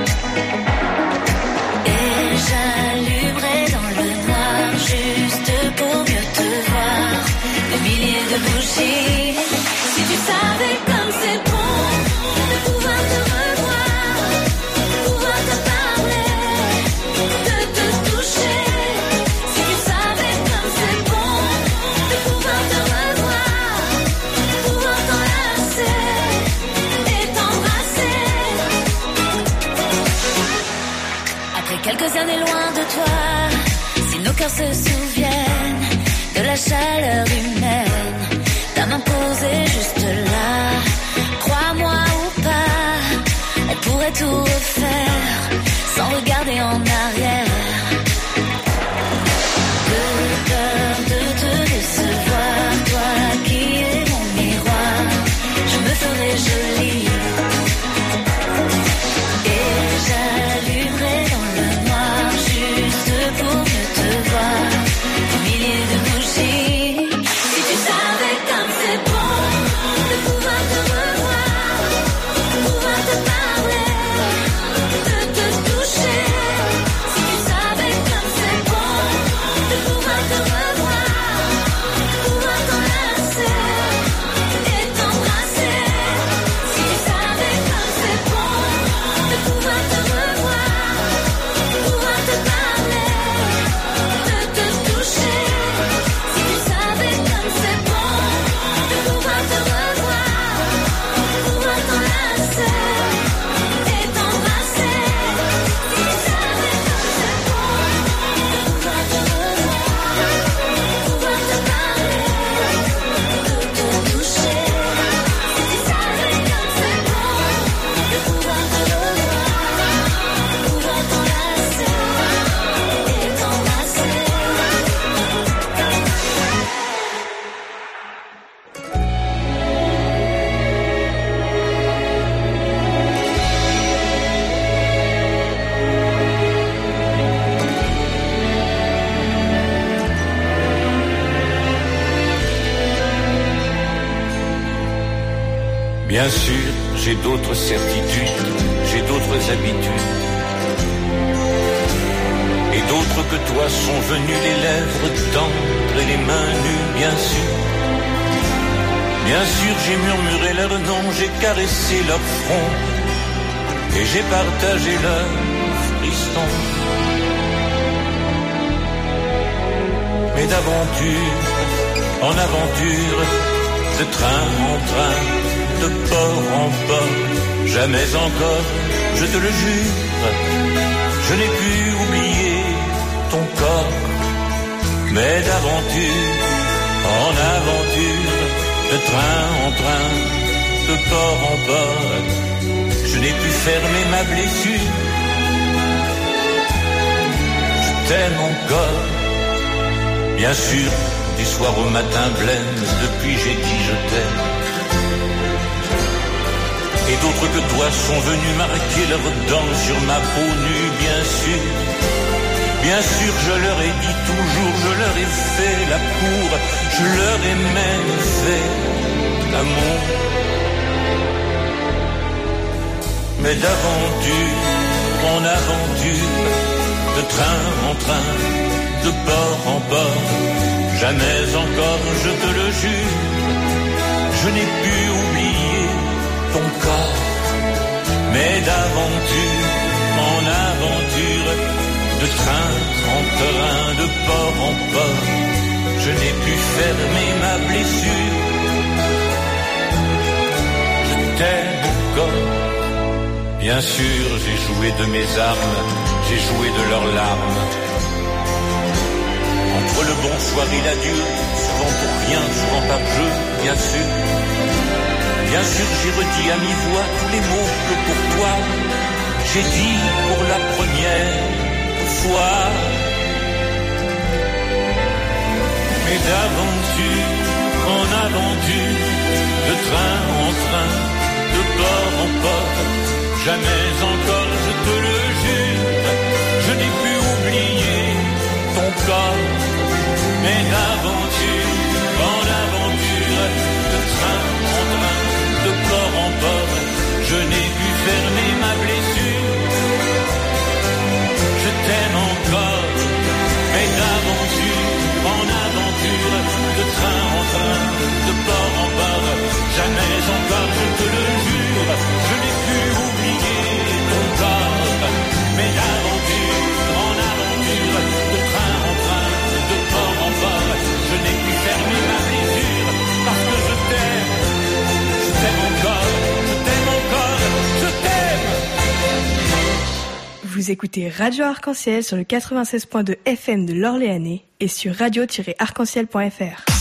Et j'allumerai dans le noir juste pour mieux te voir, des milliers de bougies. Si tu savais comme c'est bon de pouvoir te revoir, de pouvoir te parler, de te toucher. Si tu savais comme c'est bon de pouvoir te revoir, de pouvoir t'enlacer et t'embrasser. Après quelques années loin de toi, si nos cœurs se souviennent de la chaleur humaine, ta main posée juste là, crois-moi ou pas, on pourrait tout refaire sans regarder en arrière. De peur de te décevoir, toi qui es mon miroir, je me ferai jolie. Et j'allumerai dans le noir juste pour mieux te voir, des milliers de bougies. Si tu savais comme c'est bon de pouvoir te revoir, de pouvoir te parler, de te toucher. Si tu savais comme c'est bon de pouvoir te revoir, de pouvoir t'enlacer et t'embrasser. Si tu savais comme c'est bon de pouvoir te revoir, de pouvoir te parler, de te toucher. Si tu savais comme c'est bon de pouvoir te revoir, de pouvoir t'enlacer et t'embrasser. Si tu savais comme c'est bon de pouvoir te revoir, de pouvoir te parler, de te toucher. Si tu savais comme c'est bon de pouvoir te revoir, de pouvoir t'enlacer et t'embrasser. Bien sûr, j'ai d'autres certitudes, j'ai d'autres habitudes. Et d'autres que toi sont venus, les lèvres tendres et les mains nues, bien sûr. Bien sûr, j'ai murmuré leur nom, j'ai caressé leur front, et j'ai partagé leurs frissons. Mais d'aventure en aventure, de train en train, de port en port, jamais encore, je te le jure, je n'ai pu oublier ton corps. Mais d'aventure en aventure, de train en train, de port en port, je n'ai pu fermer ma blessure. Je t'aime encore, bien sûr, du soir au matin blême, depuis j'ai dit je t'aime. Et d'autres que toi sont venus marquer leurs dents sur ma peau nue, bien sûr. Bien sûr, je leur ai dit toujours, je leur ai fait la cour, je leur ai même fait l'amour. Mais d'aventure en aventure, de train en train, de port en port, jamais encore, je te le jure, je n'ai pu oublier ton corps. Mais d'aventure en aventure, de train en train, de port en port, je n'ai pu fermer ma blessure. Je t'aime encore. Bien sûr, j'ai joué de mes armes, j'ai joué de leurs larmes. Entre le bonsoir et l'adieu, souvent pour rien, souvent par jeu, bien sûr. Bien sûr, j'ai redit à mi-voix tous les mots que pour toi, j'ai dit pour la première fois. Mais d'aventure en aventure, de train en train, de port en port, jamais encore, je te le jure, je n'ai pu oublier ton corps. Mais d'aventure en aventure, de train en train, de port en port, je n'ai pu fermer ma blessure. Je t'aime encore, mais d'aventure en aventure, de train en train, de port en port, jamais encore, je te le jure, je n'ai pu oublier ton corps. Mais d'aventure en aventure, de train en train, de port en port, je n'ai pu fermer ma blessure, parce que je t'aime, je t'aime encore, je t'aime encore, je t'aime. Vous écoutez Radio Arc-en-Ciel sur le quatre-vingt-seize point deux F M de l'Orléanais et sur radio tiret arc en ciel point f r.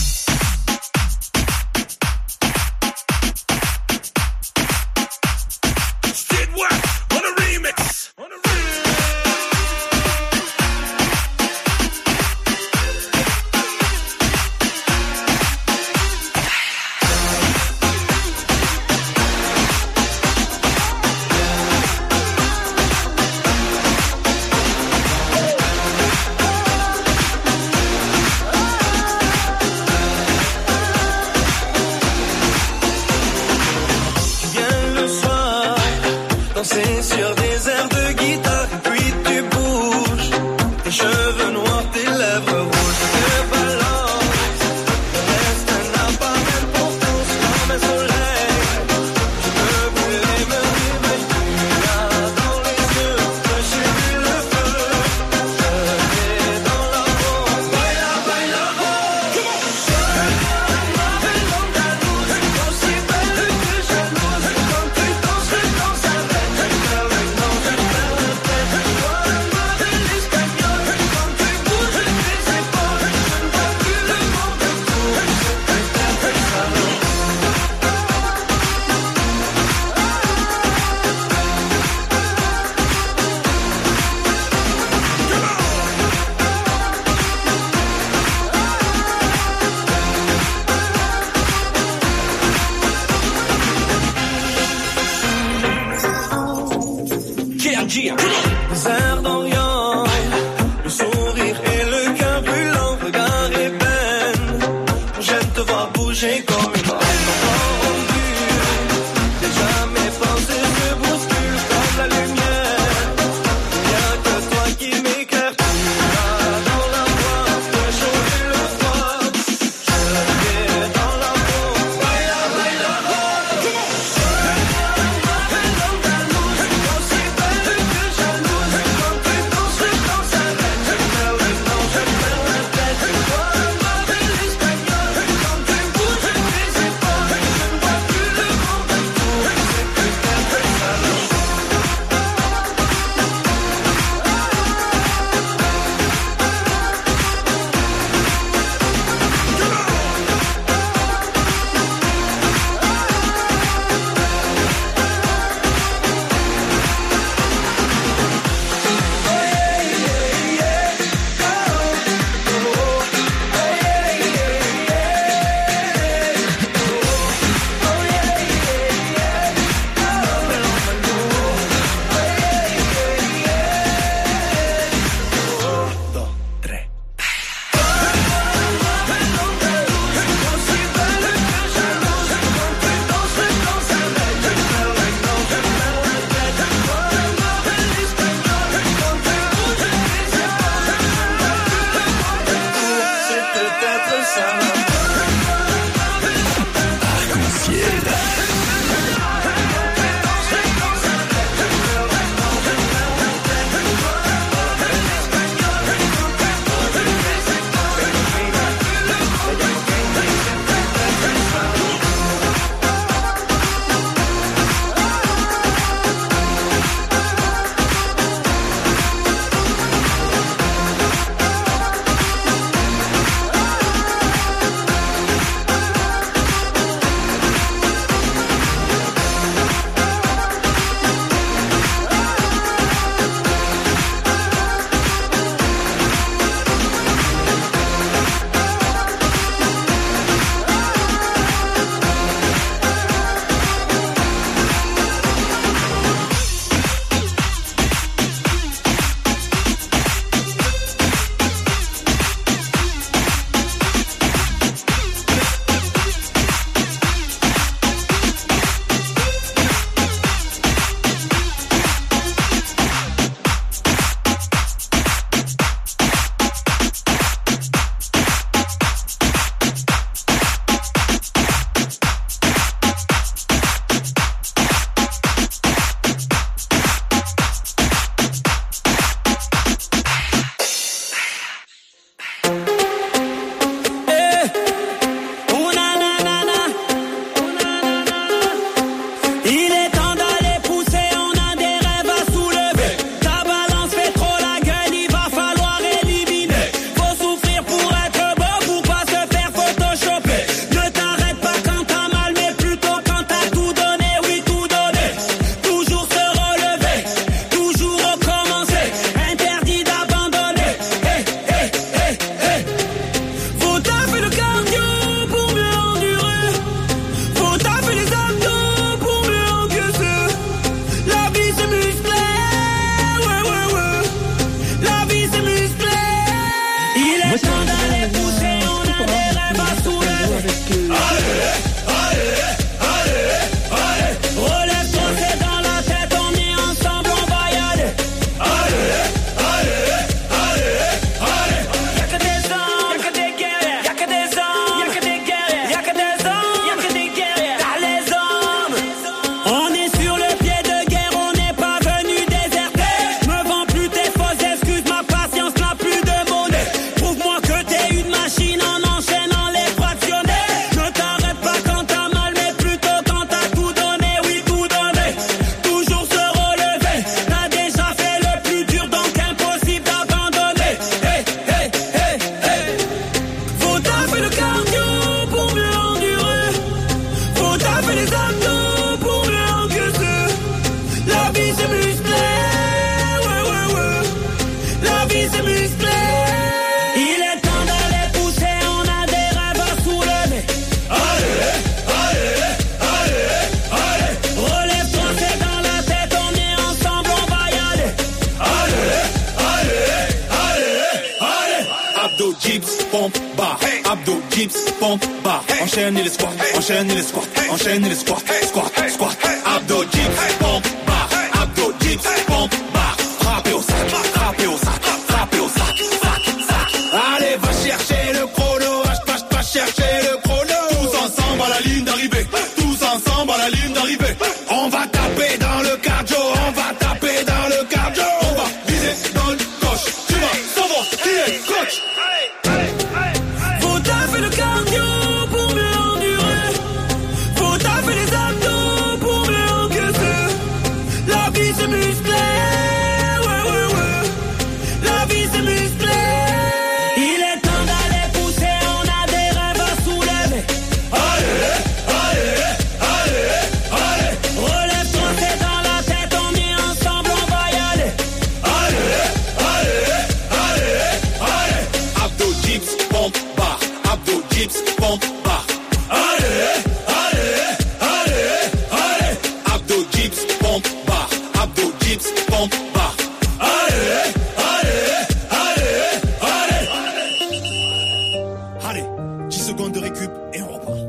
Abdo, dips, pompe, barre. Abdo, dips, pompe, barre. Enchaînez les squats, enchaînez les squats, enchaînez les squats, squat, squat. Abdo, dips, pompe, barre. Abdo, dips, pompe, barre. Frappez au sac, frappez au sac, frappez au sac, sac, sac. Allez, va chercher le chrono, va, va chercher le chrono. Tous ensemble à la ligne d'arrivée, tous ensemble à la ligne d'arrivée. On va taper dans le cardio, on va taper dans le cardio. On va viser dans le coche, tu vas savoir qui est coach. Faut taper le cardio pour mieux endurer. Faut taper les abdos pour mieux encaisser. La vie c'est musclé, ouais ouais ouais. La vie c'est musclé. Il est temps d'aller pousser, on a des rêves à soulever. Allez, allez, allez, allez. Relève-toi, c'est dans la tête, on est ensemble, on va y aller. Allez, allez, allez, allez. Abdo, dips, pompe, barre. Abdo, dips, pompe, barre. Allez, allez, allez, allez. Abdo, dips, pompe, barre. Abdo, dips, pompe, barre. Allez, allez, allez, allez. Allez, dix secondes de récup et on repart.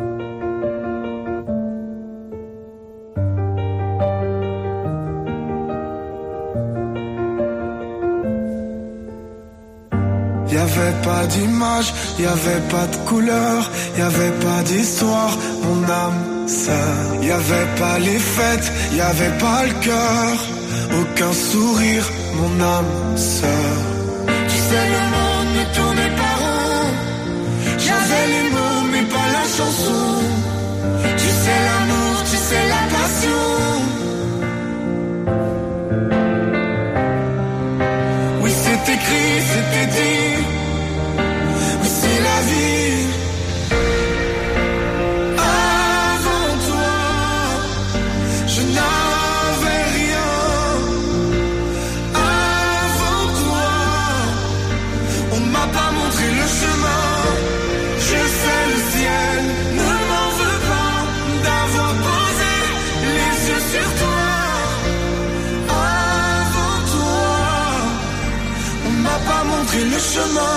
Y'avait pas d'image, y'avait pas de couleur, y'avait pas d'histoire, mon âme sœur. Y'avait pas les fêtes, y'avait pas le cœur, aucun sourire, mon âme sœur. Tu sais le monde ne tournait pas rond. J'avais les mots mais pas la chanson. Tu sais l'amour, tu sais la passion. Oui, c'est écrit, c'était dit, oui, c'est la vie. Avant toi, je n'avais rien. Avant toi, on m'a pas montré le chemin. Je sais le ciel ne m'en veut pas d'avoir posé les yeux sur toi. Avant toi, on m'a pas montré le chemin.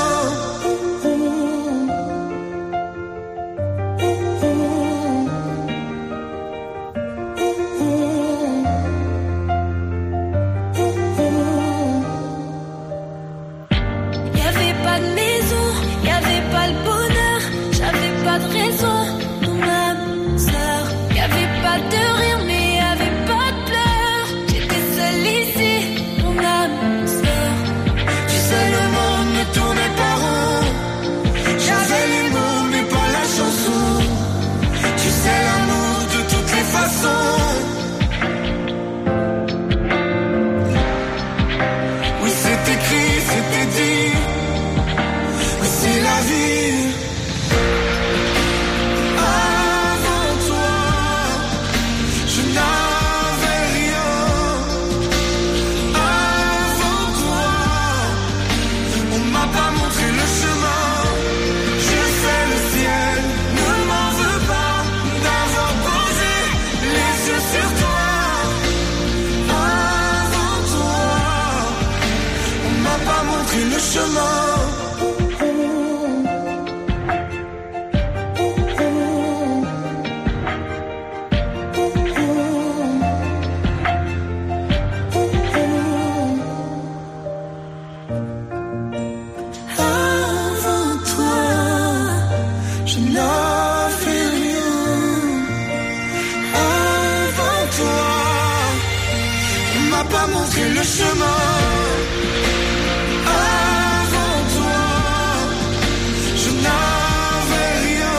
Y'avait pas de maison, y'avait pas le bonheur, j'avais pas de raison, mon âme sœur. Y'avait pas de rire mais y'avait pas de pleurs. J'étais seule ici, mon âme sœur. Tu sais le monde ne tournait pas rond. J'avais les mots mais pas la chanson. Tu sais l'amour de toutes les façons. Oui, c'est écrit, c'était dit, oui, c'est la vie. Avant toi, je n'avais rien. Avant toi, on m'a pas montré le chemin. Je sais le ciel ne m'en veut pas d'avoir posé les yeux sur toi. Avant toi, on m'a pas montré le chemin. Avant toi, je n'avais rien. Avant toi, on m'a pas montré le chemin. Avant toi, je n'avais rien.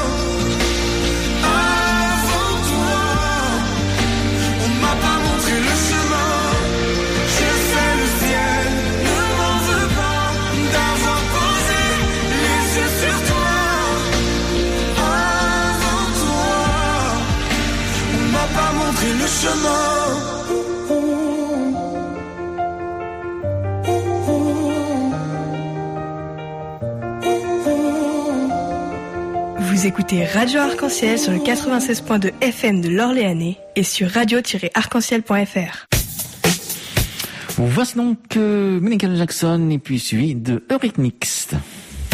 Avant toi, on m'a pas montré le chemin. Je sais le ciel ne m'en veut pas d'avoir posé les yeux sur toi. Avant toi, on m'a pas montré le chemin. Vous écoutez Radio Arc-en-Ciel sur le quatre-vingt-seize point deux F M de l'Orléanais et sur radio tiret arc-en-ciel point F R. Voici donc euh, Michael Jackson et puis suivi de Eurythmics.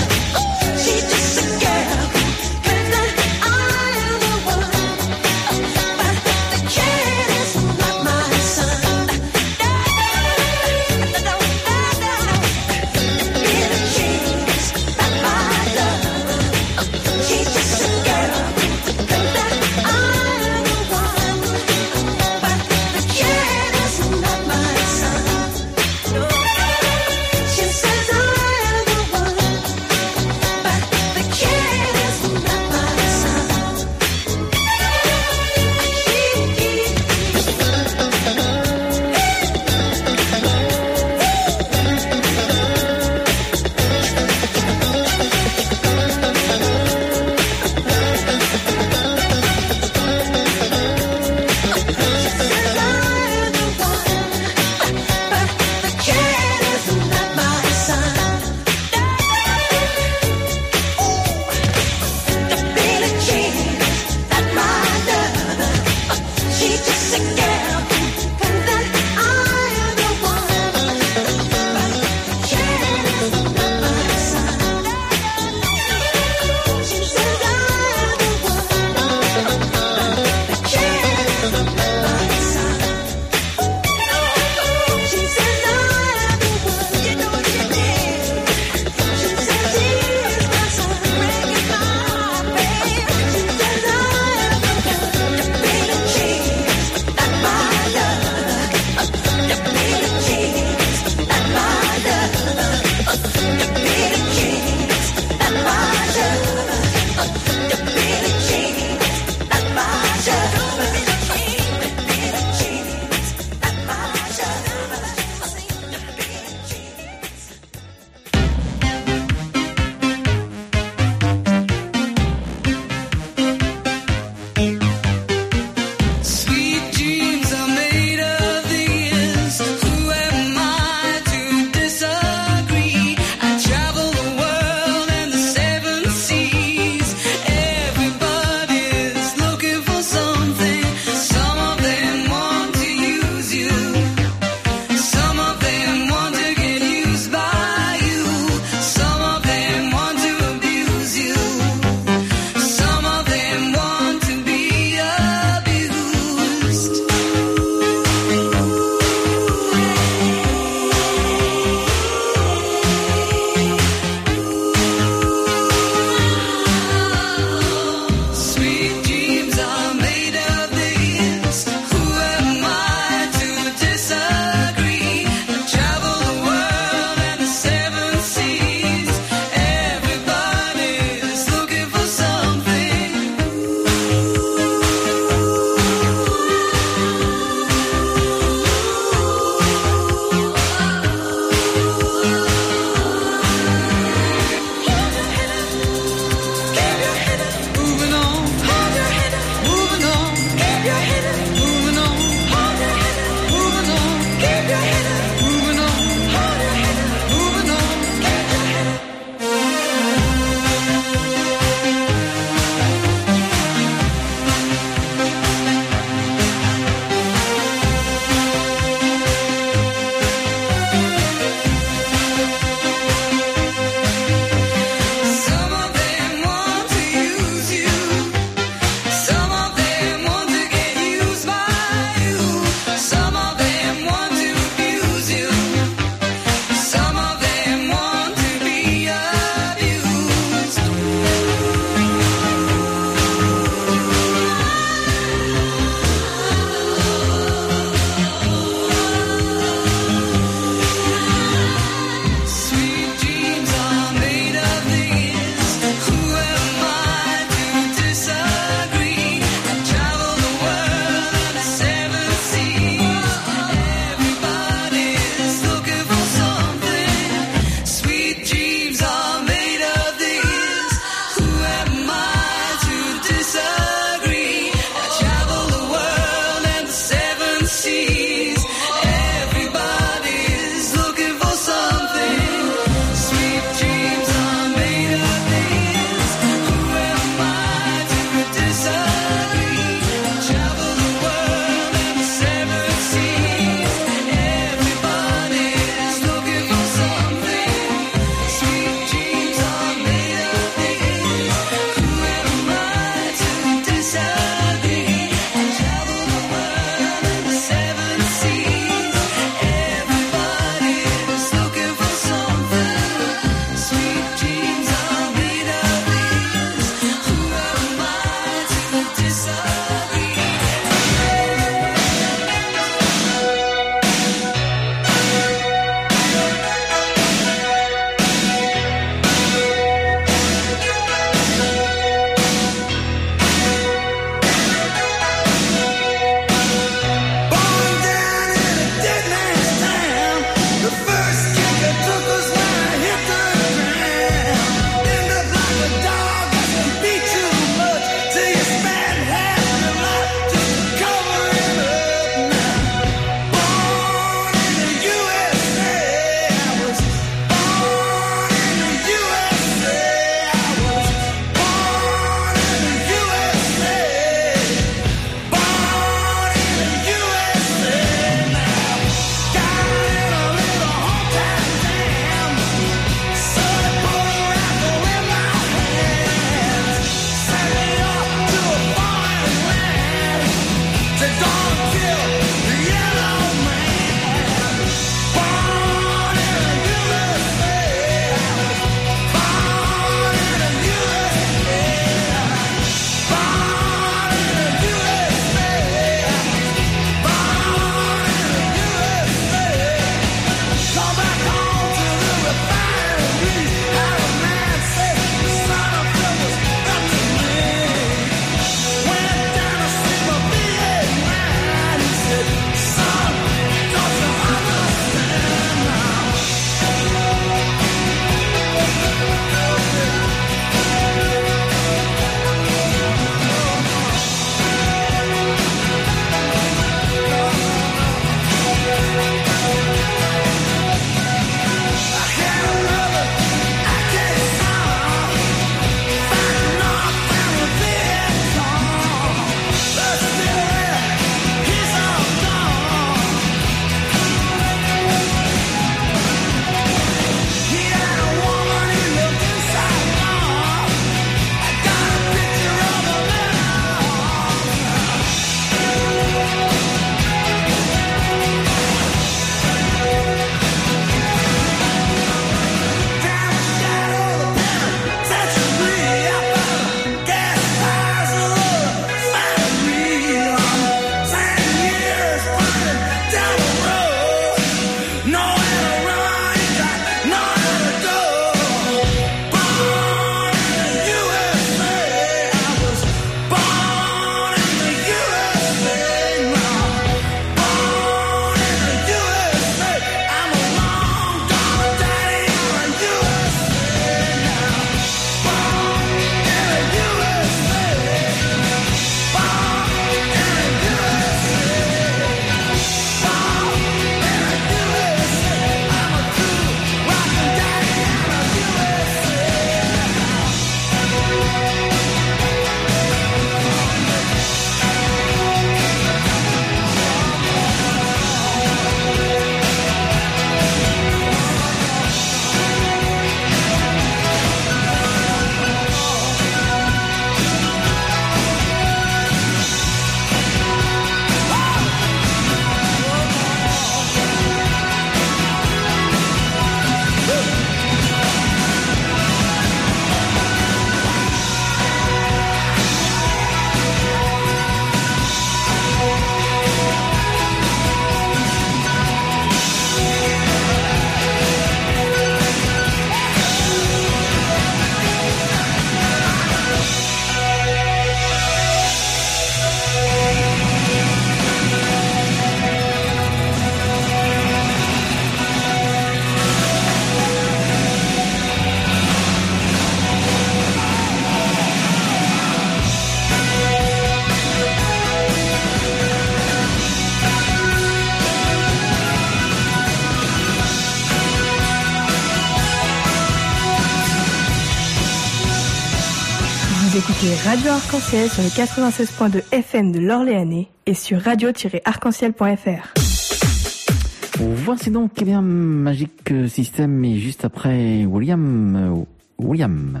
écoutez Radio Arc-en-Ciel sur le quatre-vingt-seize point deux F M de l'Orléanais et sur radio tiret arc en ciel point f r. Voici donc eh bien Magic System et juste après William euh, William.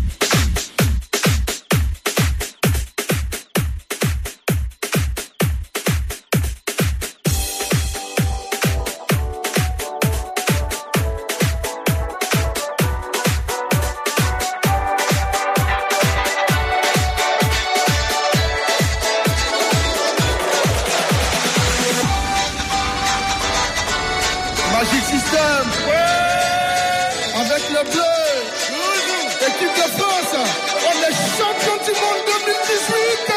Magic System, ouais, avec le bleu, équipe de France, on est champion du monde deux mille dix-huit.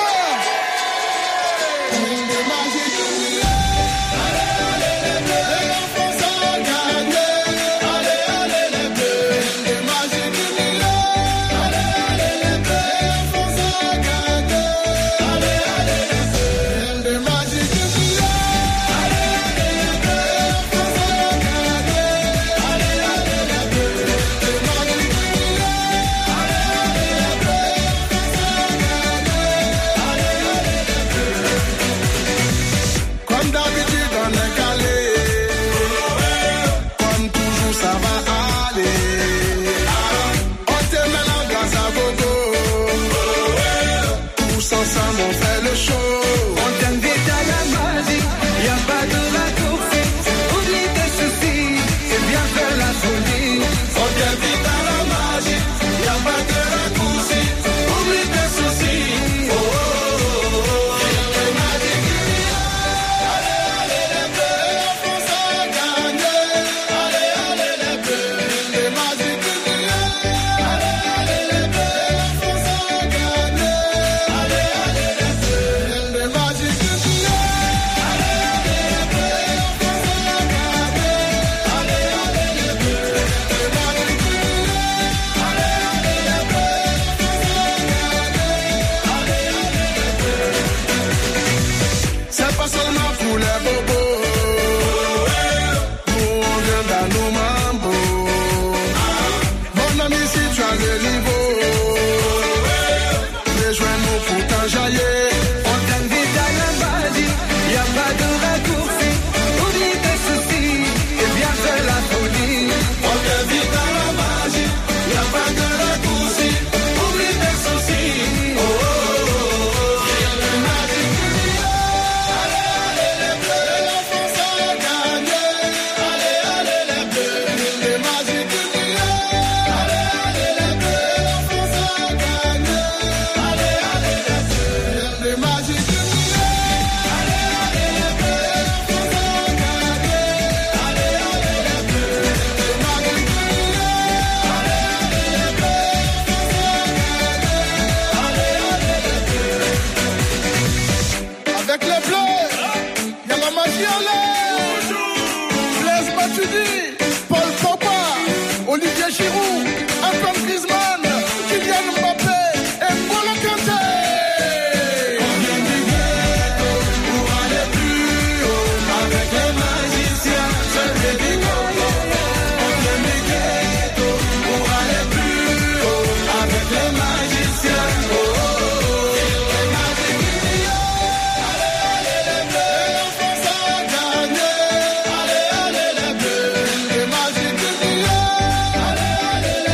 Allez, allez,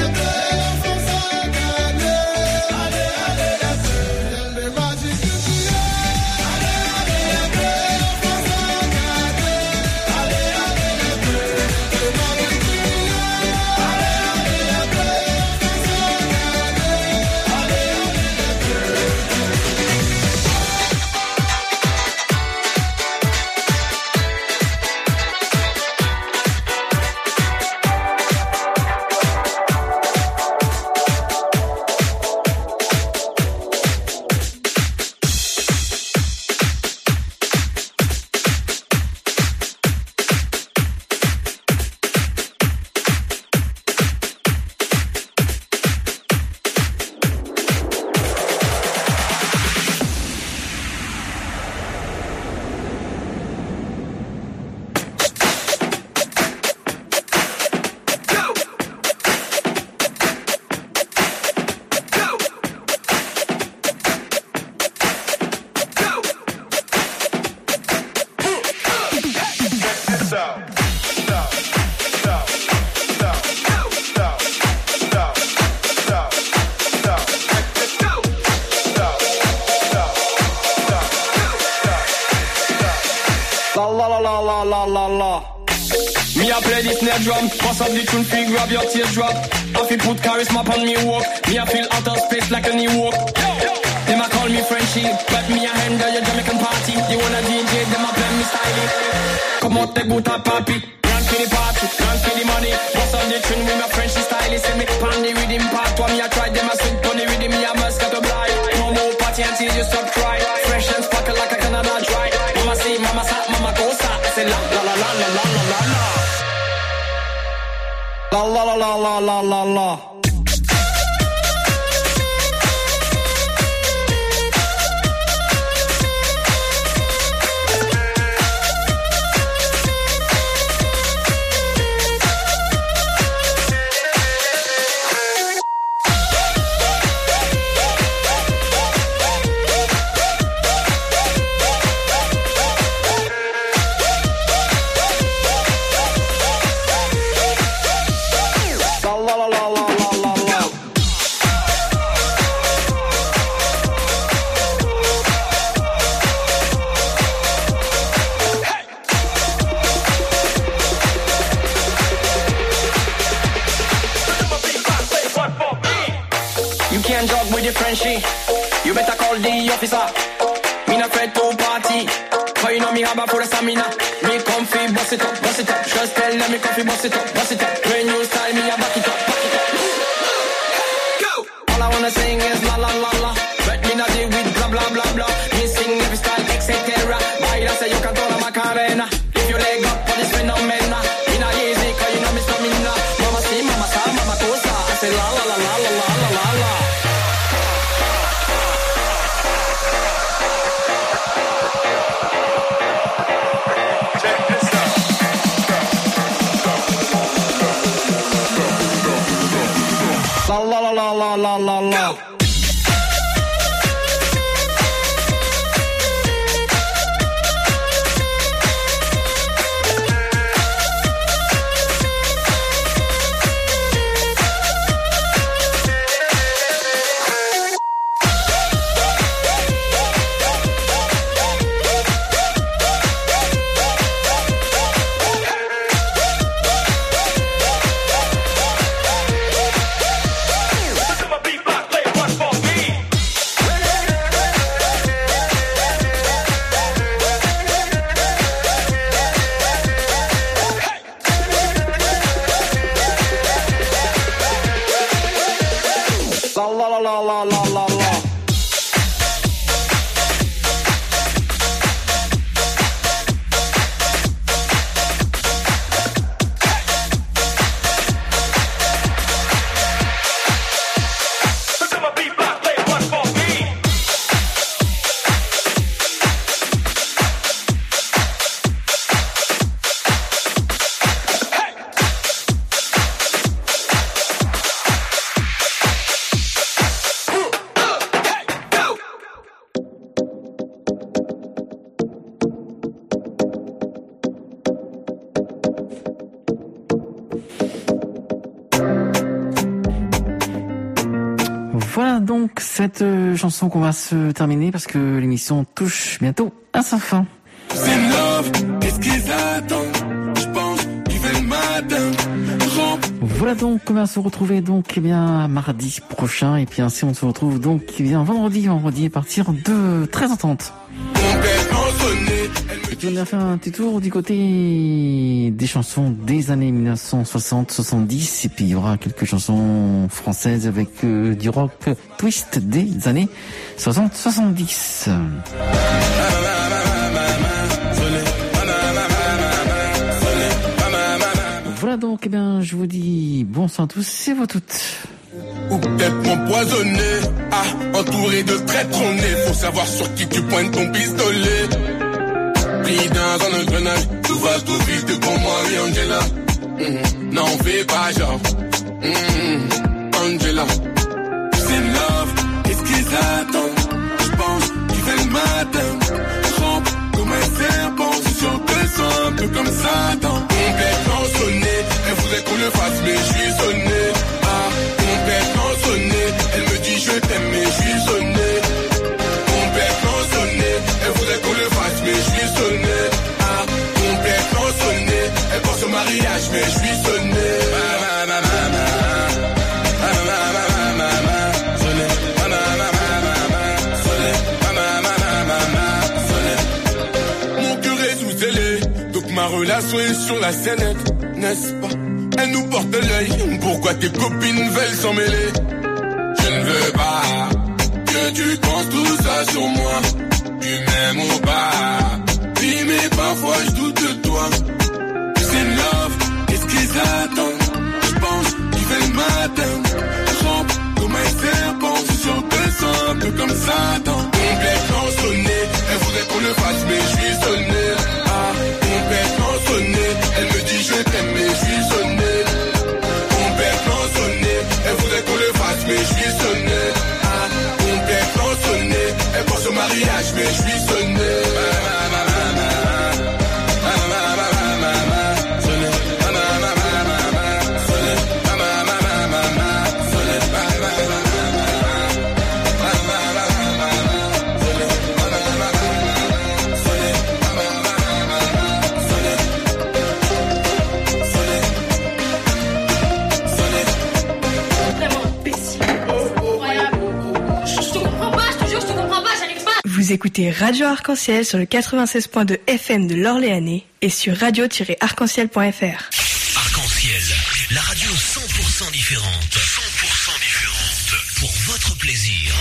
a drum. Bust up the tune, feel grab your teardrop. I feel put charisma on me walk. Me I feel out of space like a new walk. Them a call me Frenchie, but me a handle your Jamaican party. You wanna D J, them a play me styling. Come out the boot up, papi. Run for the party, run for the money. Bust up the tune with my Frenchie stylist. Say me pan the rhythm part. One me a try, them a swing on the rhythm. Me a must got a blind. No more party until you stop crying. Fresh and sparkle like a Canada dry. Mama see, mama sa, mama go sa. I say la la la la la la la la la. La la la la la la la la. Frenchie, you better call the officer. Me not afraid to party, cause you know me have a full stamina. Me comfy, bust it up, bust it up. Just tell them me comfy, bust it up, bust it up. When you style me, I back it up, back it up. Go! All I wanna sing is la la la la. But me not deal with blah blah blah blah. Me sing every style, et cetera. Baila say you can toda Macarena. If you leg up for this phenomena, me not easy, cause you know me stamina. Mama see, mama sa, mama cosa. I say la la la la la la la la la. La la la la la la la la. Voilà donc cette euh, chanson qu'on va se terminer parce que l'émission touche bientôt à sa fin. C'est love, qu'est-ce qu'ils attendent? Je pense qu'ils veulent matin. Voilà donc on va se retrouver donc eh bien mardi prochain et puis ainsi on se retrouve donc eh bien vendredi, vendredi à partir de treize heures trente. Et puis on a fait un petit tour du côté des chansons des années mille neuf cent soixante soixante-dix et puis il y aura quelques chansons françaises avec euh, du rock twist des années soixante soixante-dix. Voilà donc eh bien je vous dis bonsoir à tous et vous toutes. Ou peut-être m'empoisonner, ah, entouré de traîtres on est. Faut savoir sur qui tu pointes ton pistolet. Pris dans un engrenage, tout va tout vite comme moi et Angela. Mmh, non, fais pas genre. Mmh, Angela. C'est love, qu'est-ce qu'ils attendent? Je pense qu'ils veulent le matin. Rampe comme un serpent, c'est sûr que c'est un peu comme Satan. Complètement sonné, elle voudrait qu'on le fasse, mais je suis sonné. Ah, complètement sonné, elle me dit je t'aime, mais je suis sonné. Complètement sonné, elle voudrait qu'on le fasse, mais je suis sonné. Ah, complètement sonné, elle pense au mariage, mais je suis sonné. relation est sur la scénette, n'est-ce pas? Elle nous porte l'œil, pourquoi tes copines veulent s'en mêler? Je ne veux pas que tu penses tout ça sur moi. Tu m'aimes ou pas? Oui, mais parfois je doute de toi. C'est love, qu'est-ce qu'ils attendent? Je pense qu'ils veulent m'atteindre. Je rampe comme un serpent, je suis sûr que c'est un peu comme Satan. Complètement sonné, elle voudrait qu'on le fasse, mais je suis sonné. Ah, complètement sonné, elle me dit je t'aime, mais je suis sonné. Complètement sonné, elle voudrait qu'on le fasse, mais je suis sonné. Ah, complètement sonné, elle pense au mariage, mais je suis sonné. Vous écoutez Radio Arc-en-Ciel sur le quatre-vingt-seize point deux F M de l'Orléanais et sur radio tiret arc-en-ciel point F R. Arc-en-Ciel, la radio cent pour cent différente. cent pour cent différente. Pour votre plaisir.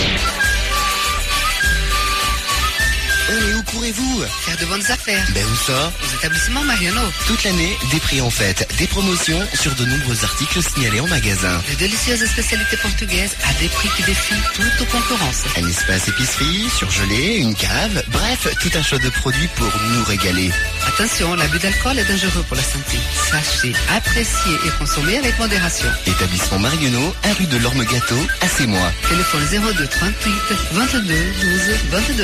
Et où courez-vous? Faire de bonnes affaires. Ben où ça? Aux établissements Mariano. Toute l'année, des prix en fête, des promotions sur de nombreux articles signalés en magasin. De délicieuses spécialités portugaises à des prix qui défient toute concurrence. Un espace épicerie, surgelé, une cave, bref, tout un choix de produits pour nous régaler. Attention, l'abus d'alcool est dangereux pour la santé. Sachez, apprécier et consommer avec modération. Établissement Marionneau, un rue de l'Orme Gâteau, à Sémois. Téléphone zéro deux trente-huit vingt-deux douze vingt-deux.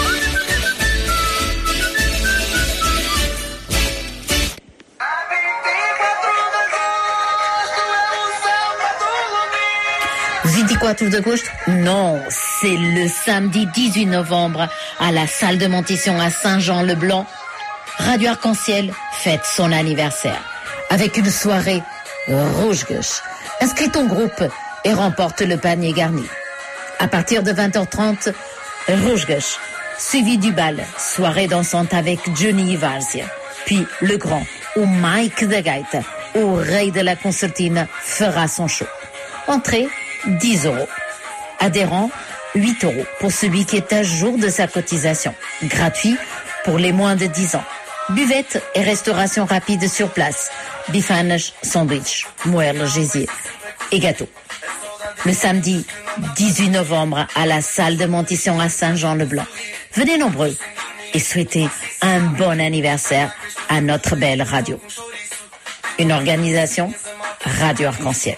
vingt-quatre d'août? Non, c'est le samedi dix-huit novembre à la salle de Montisson à Saint-Jean-le-Blanc. Radio Arc-en-Ciel fête son anniversaire avec une soirée rouge-gauche. Inscris ton groupe et remporte le panier garni. À partir de vingt heures trente, rouge-gauche, suivi du bal, soirée dansante avec Johnny Varzia. Puis le grand ou Mike de Gaita, au rey de la concertine, fera son show. Entrée dix euros. Adhérent, huit euros pour celui qui est à jour de sa cotisation. Gratuit pour les moins de dix ans. Buvette et restauration rapide sur place. Bifanes, sandwich, moelle, gésier et gâteau. Le samedi dix-huit novembre à la salle de Montisson à Saint-Jean-le-Blanc. Venez nombreux et souhaitez un bon anniversaire à notre belle radio. Une organisation Radio Arc-en-Ciel.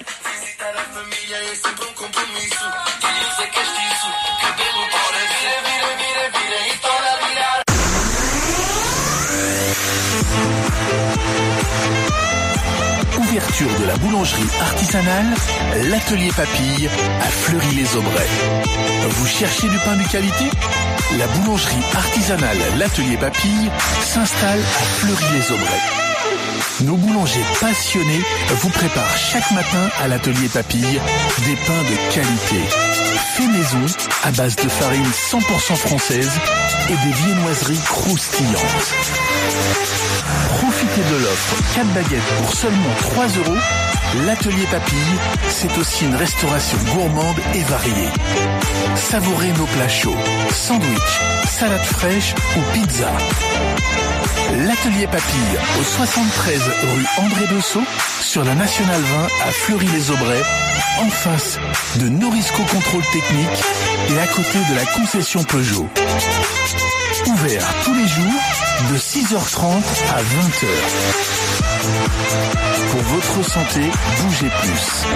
Ouverture de la boulangerie artisanale, l'atelier Papille à Fleury-les-Aubrais. Vous cherchez du pain de qualité? La boulangerie artisanale l'atelier Papille s'installe à Fleury-les-Aubrais. Nos boulangers passionnés vous préparent chaque matin à l'atelier Papille des pains de qualité. Fait maison à base de farine cent pour cent française et des viennoiseries croustillantes. Profitez de l'offre quatre baguettes pour seulement trois euros. L'atelier Papille, c'est aussi une restauration gourmande et variée. Savourez nos plats chauds, sandwich, salade fraîche ou pizza. L'atelier Papille au soixante-treize rue André Dessau sur la Nationale vingt à Fleury-les-Aubrais, en face de Norisco Contrôle Technique et à côté de la concession Peugeot. Ouvert tous les jours de six heures trente à vingt heures. Pour votre santé, bougez plus.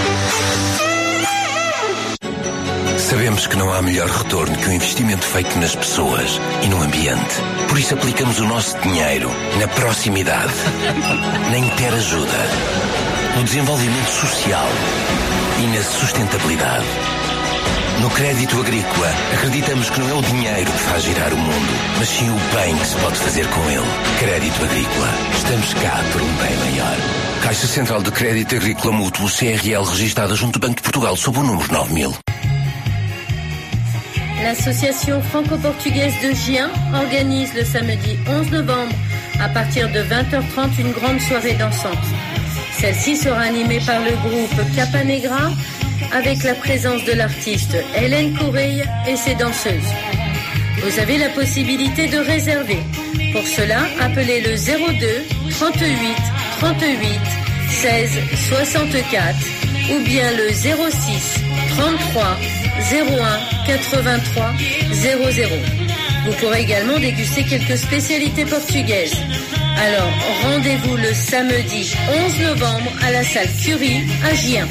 Sabemos que não há melhor retorno que o investimento feito nas pessoas e no ambiente. Por isso aplicamos o nosso dinheiro na proximidade, na interajuda, no desenvolvimento social e na sustentabilidade. No crédito agrícola, acreditamos que não é o dinheiro que faz girar o mundo, mas sim o bem que se pode fazer com ele. Crédito agrícola. Estamos cá por um bem maior. Caixa Central de Crédito Agrícola Mútuo, C R L, registada junto do Banco de Portugal, sob o número nove mil. L'association franco-portugaise de Gien organise le samedi onze novembre à partir de vingt heures trente, une grande soirée dansante. Celle-ci sera animée par le groupe Capanegra avec la présence de l'artiste Hélène Coureille et ses danseuses. Vous avez la possibilité de réserver. Pour cela, appelez le zéro deux trente-huit trente-huit seize soixante-quatre ou bien le zéro six trente-trois zéro un quatre-vingt-trois zéro zéro. Vous pourrez également déguster quelques spécialités portugaises. Alors, rendez-vous le samedi onze novembre à la salle Curie à Gien.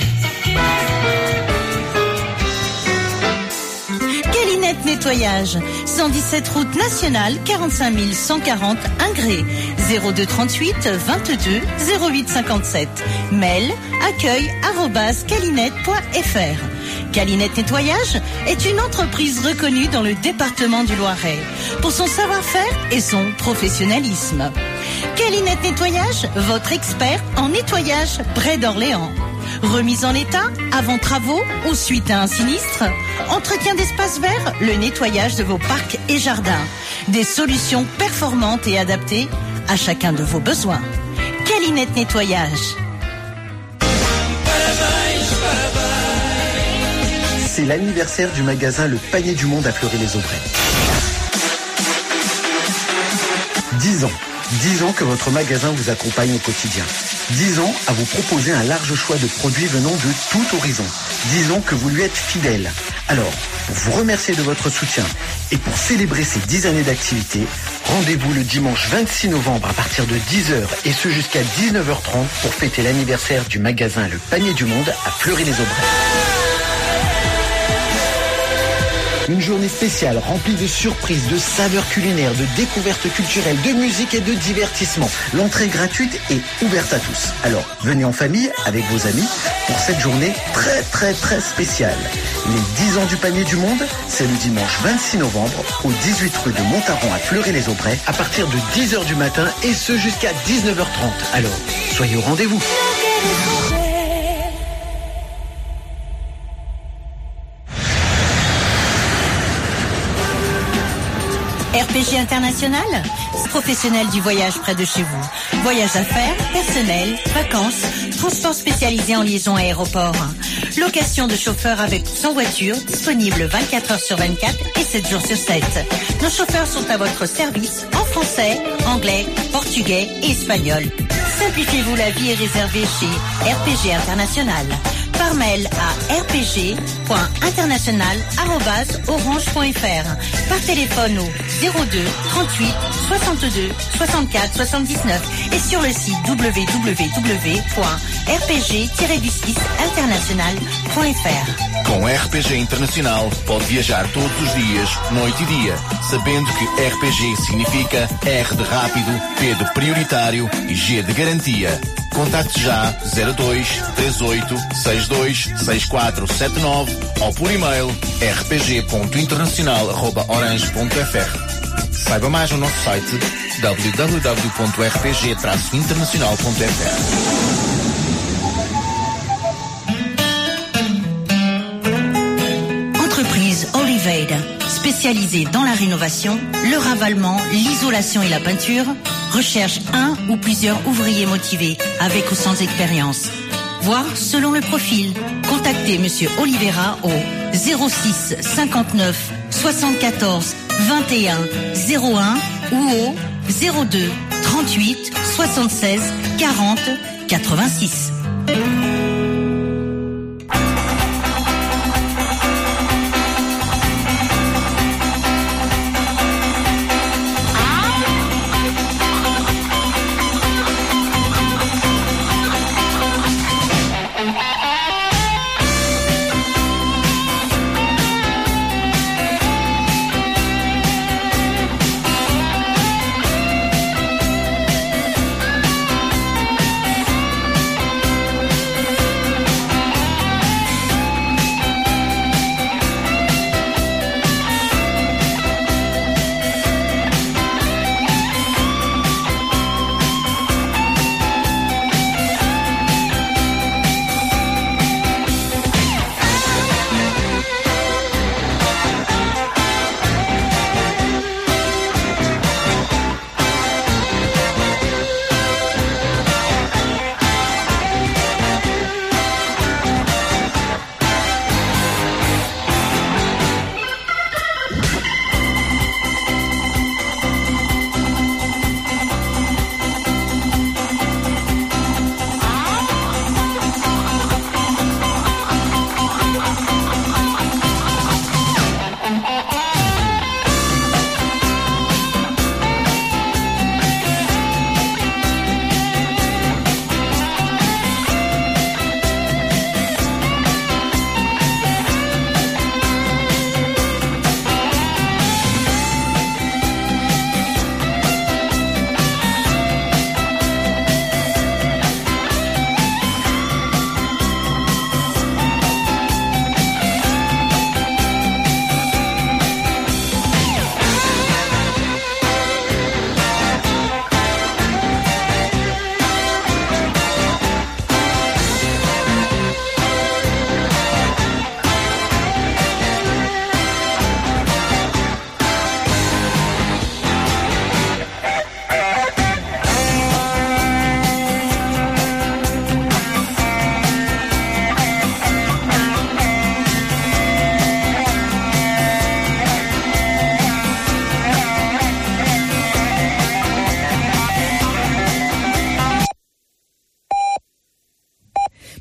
Calinette Nettoyage, cent dix-sept route nationale, quarante-cinq mille cent quarante Ingré, zéro deux trente-huit vingt-deux zéro huit cinquante-sept. Mail accueil arobase calinette point fr. Calinette Nettoyage est une entreprise reconnue dans le département du Loiret pour son savoir-faire et son professionnalisme. Calinette Nettoyage, votre expert en nettoyage près d'Orléans. Remise en état, avant travaux ou suite à un sinistre, entretien d'espaces verts, le nettoyage de vos parcs et jardins. Des solutions performantes et adaptées à chacun de vos besoins. Calinette Nettoyage. C'est l'anniversaire du magasin Le Panier du Monde à Fleury-les-Aubrais. dix ans. dix ans que votre magasin vous accompagne au quotidien. dix ans à vous proposer un large choix de produits venant de tout horizon. dix ans que vous lui êtes fidèle. Alors, pour vous remercier de votre soutien et pour célébrer ces dix années d'activité, rendez-vous le dimanche vingt-six novembre à partir de dix heures et ce jusqu'à dix-neuf heures trente pour fêter l'anniversaire du magasin Le Panier du Monde à Fleury-les-Aubrais. Une journée spéciale remplie de surprises, de saveurs culinaires, de découvertes culturelles, de musique et de divertissement. L'entrée gratuite est ouverte à tous. Alors, venez en famille avec vos amis pour cette journée très très très spéciale. Les dix ans du Panier du Monde, c'est le dimanche vingt-six novembre au dix-huit rue de Montaron à Fleury-les-Aubrais à partir de dix heures du matin et ce jusqu'à dix-neuf heures trente. Alors, soyez au rendez-vous. R P G International, professionnel du voyage près de chez vous. Voyage d'affaires, personnel, vacances, transport spécialisé en liaison aéroport. Location de chauffeurs avec ou sans voiture, disponible vingt-quatre heures sur vingt-quatre et sept jours sur sept. Nos chauffeurs sont à votre service en français, anglais, portugais et espagnol. Simplifiez-vous la vie et réservez chez R P G International. Par mail à r p g point international arobase orange point f r. Par téléphone au zéro deux trente-huit soixante-deux soixante-quatre soixante-dix-neuf et sur le site w w w point r p g tiret du six international point f r. Com R P G Internacional pode viajar todos os dias, noite e dia, sabendo que R P G significa R de rápido, P de prioritário e G de garantia. Contacte já zero dois três oito seis dois seis quatro sete nove ou por e-mail r p g ponto internacional arroba orange ponto f r. Saiba mais no nosso site w w w ponto r p g traço internacional ponto f r. Entreprise Oliveira, spécialisée dans la rénovation, le ravalement, l'isolation et la peinture, recherche un ou plusieurs ouvriers motivés, avec ou sans expérience. Voir selon le profil. Contactez Monsieur Oliveira au zéro six cinquante-neuf soixante-quatorze vingt et un zéro un ou au zéro deux trente-huit soixante-seize quarante quatre-vingt-six.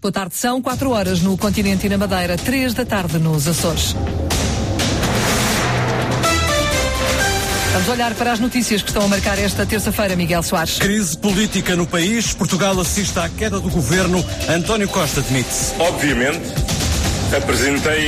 Boa tarde, são quatro horas no continente e na Madeira, três da tarde nos Açores. Vamos olhar para as notícias que estão a marcar esta terça-feira, Miguel Soares. Crise política no país. Portugal assiste à queda do governo. António Costa demite-se. Obviamente, apresentei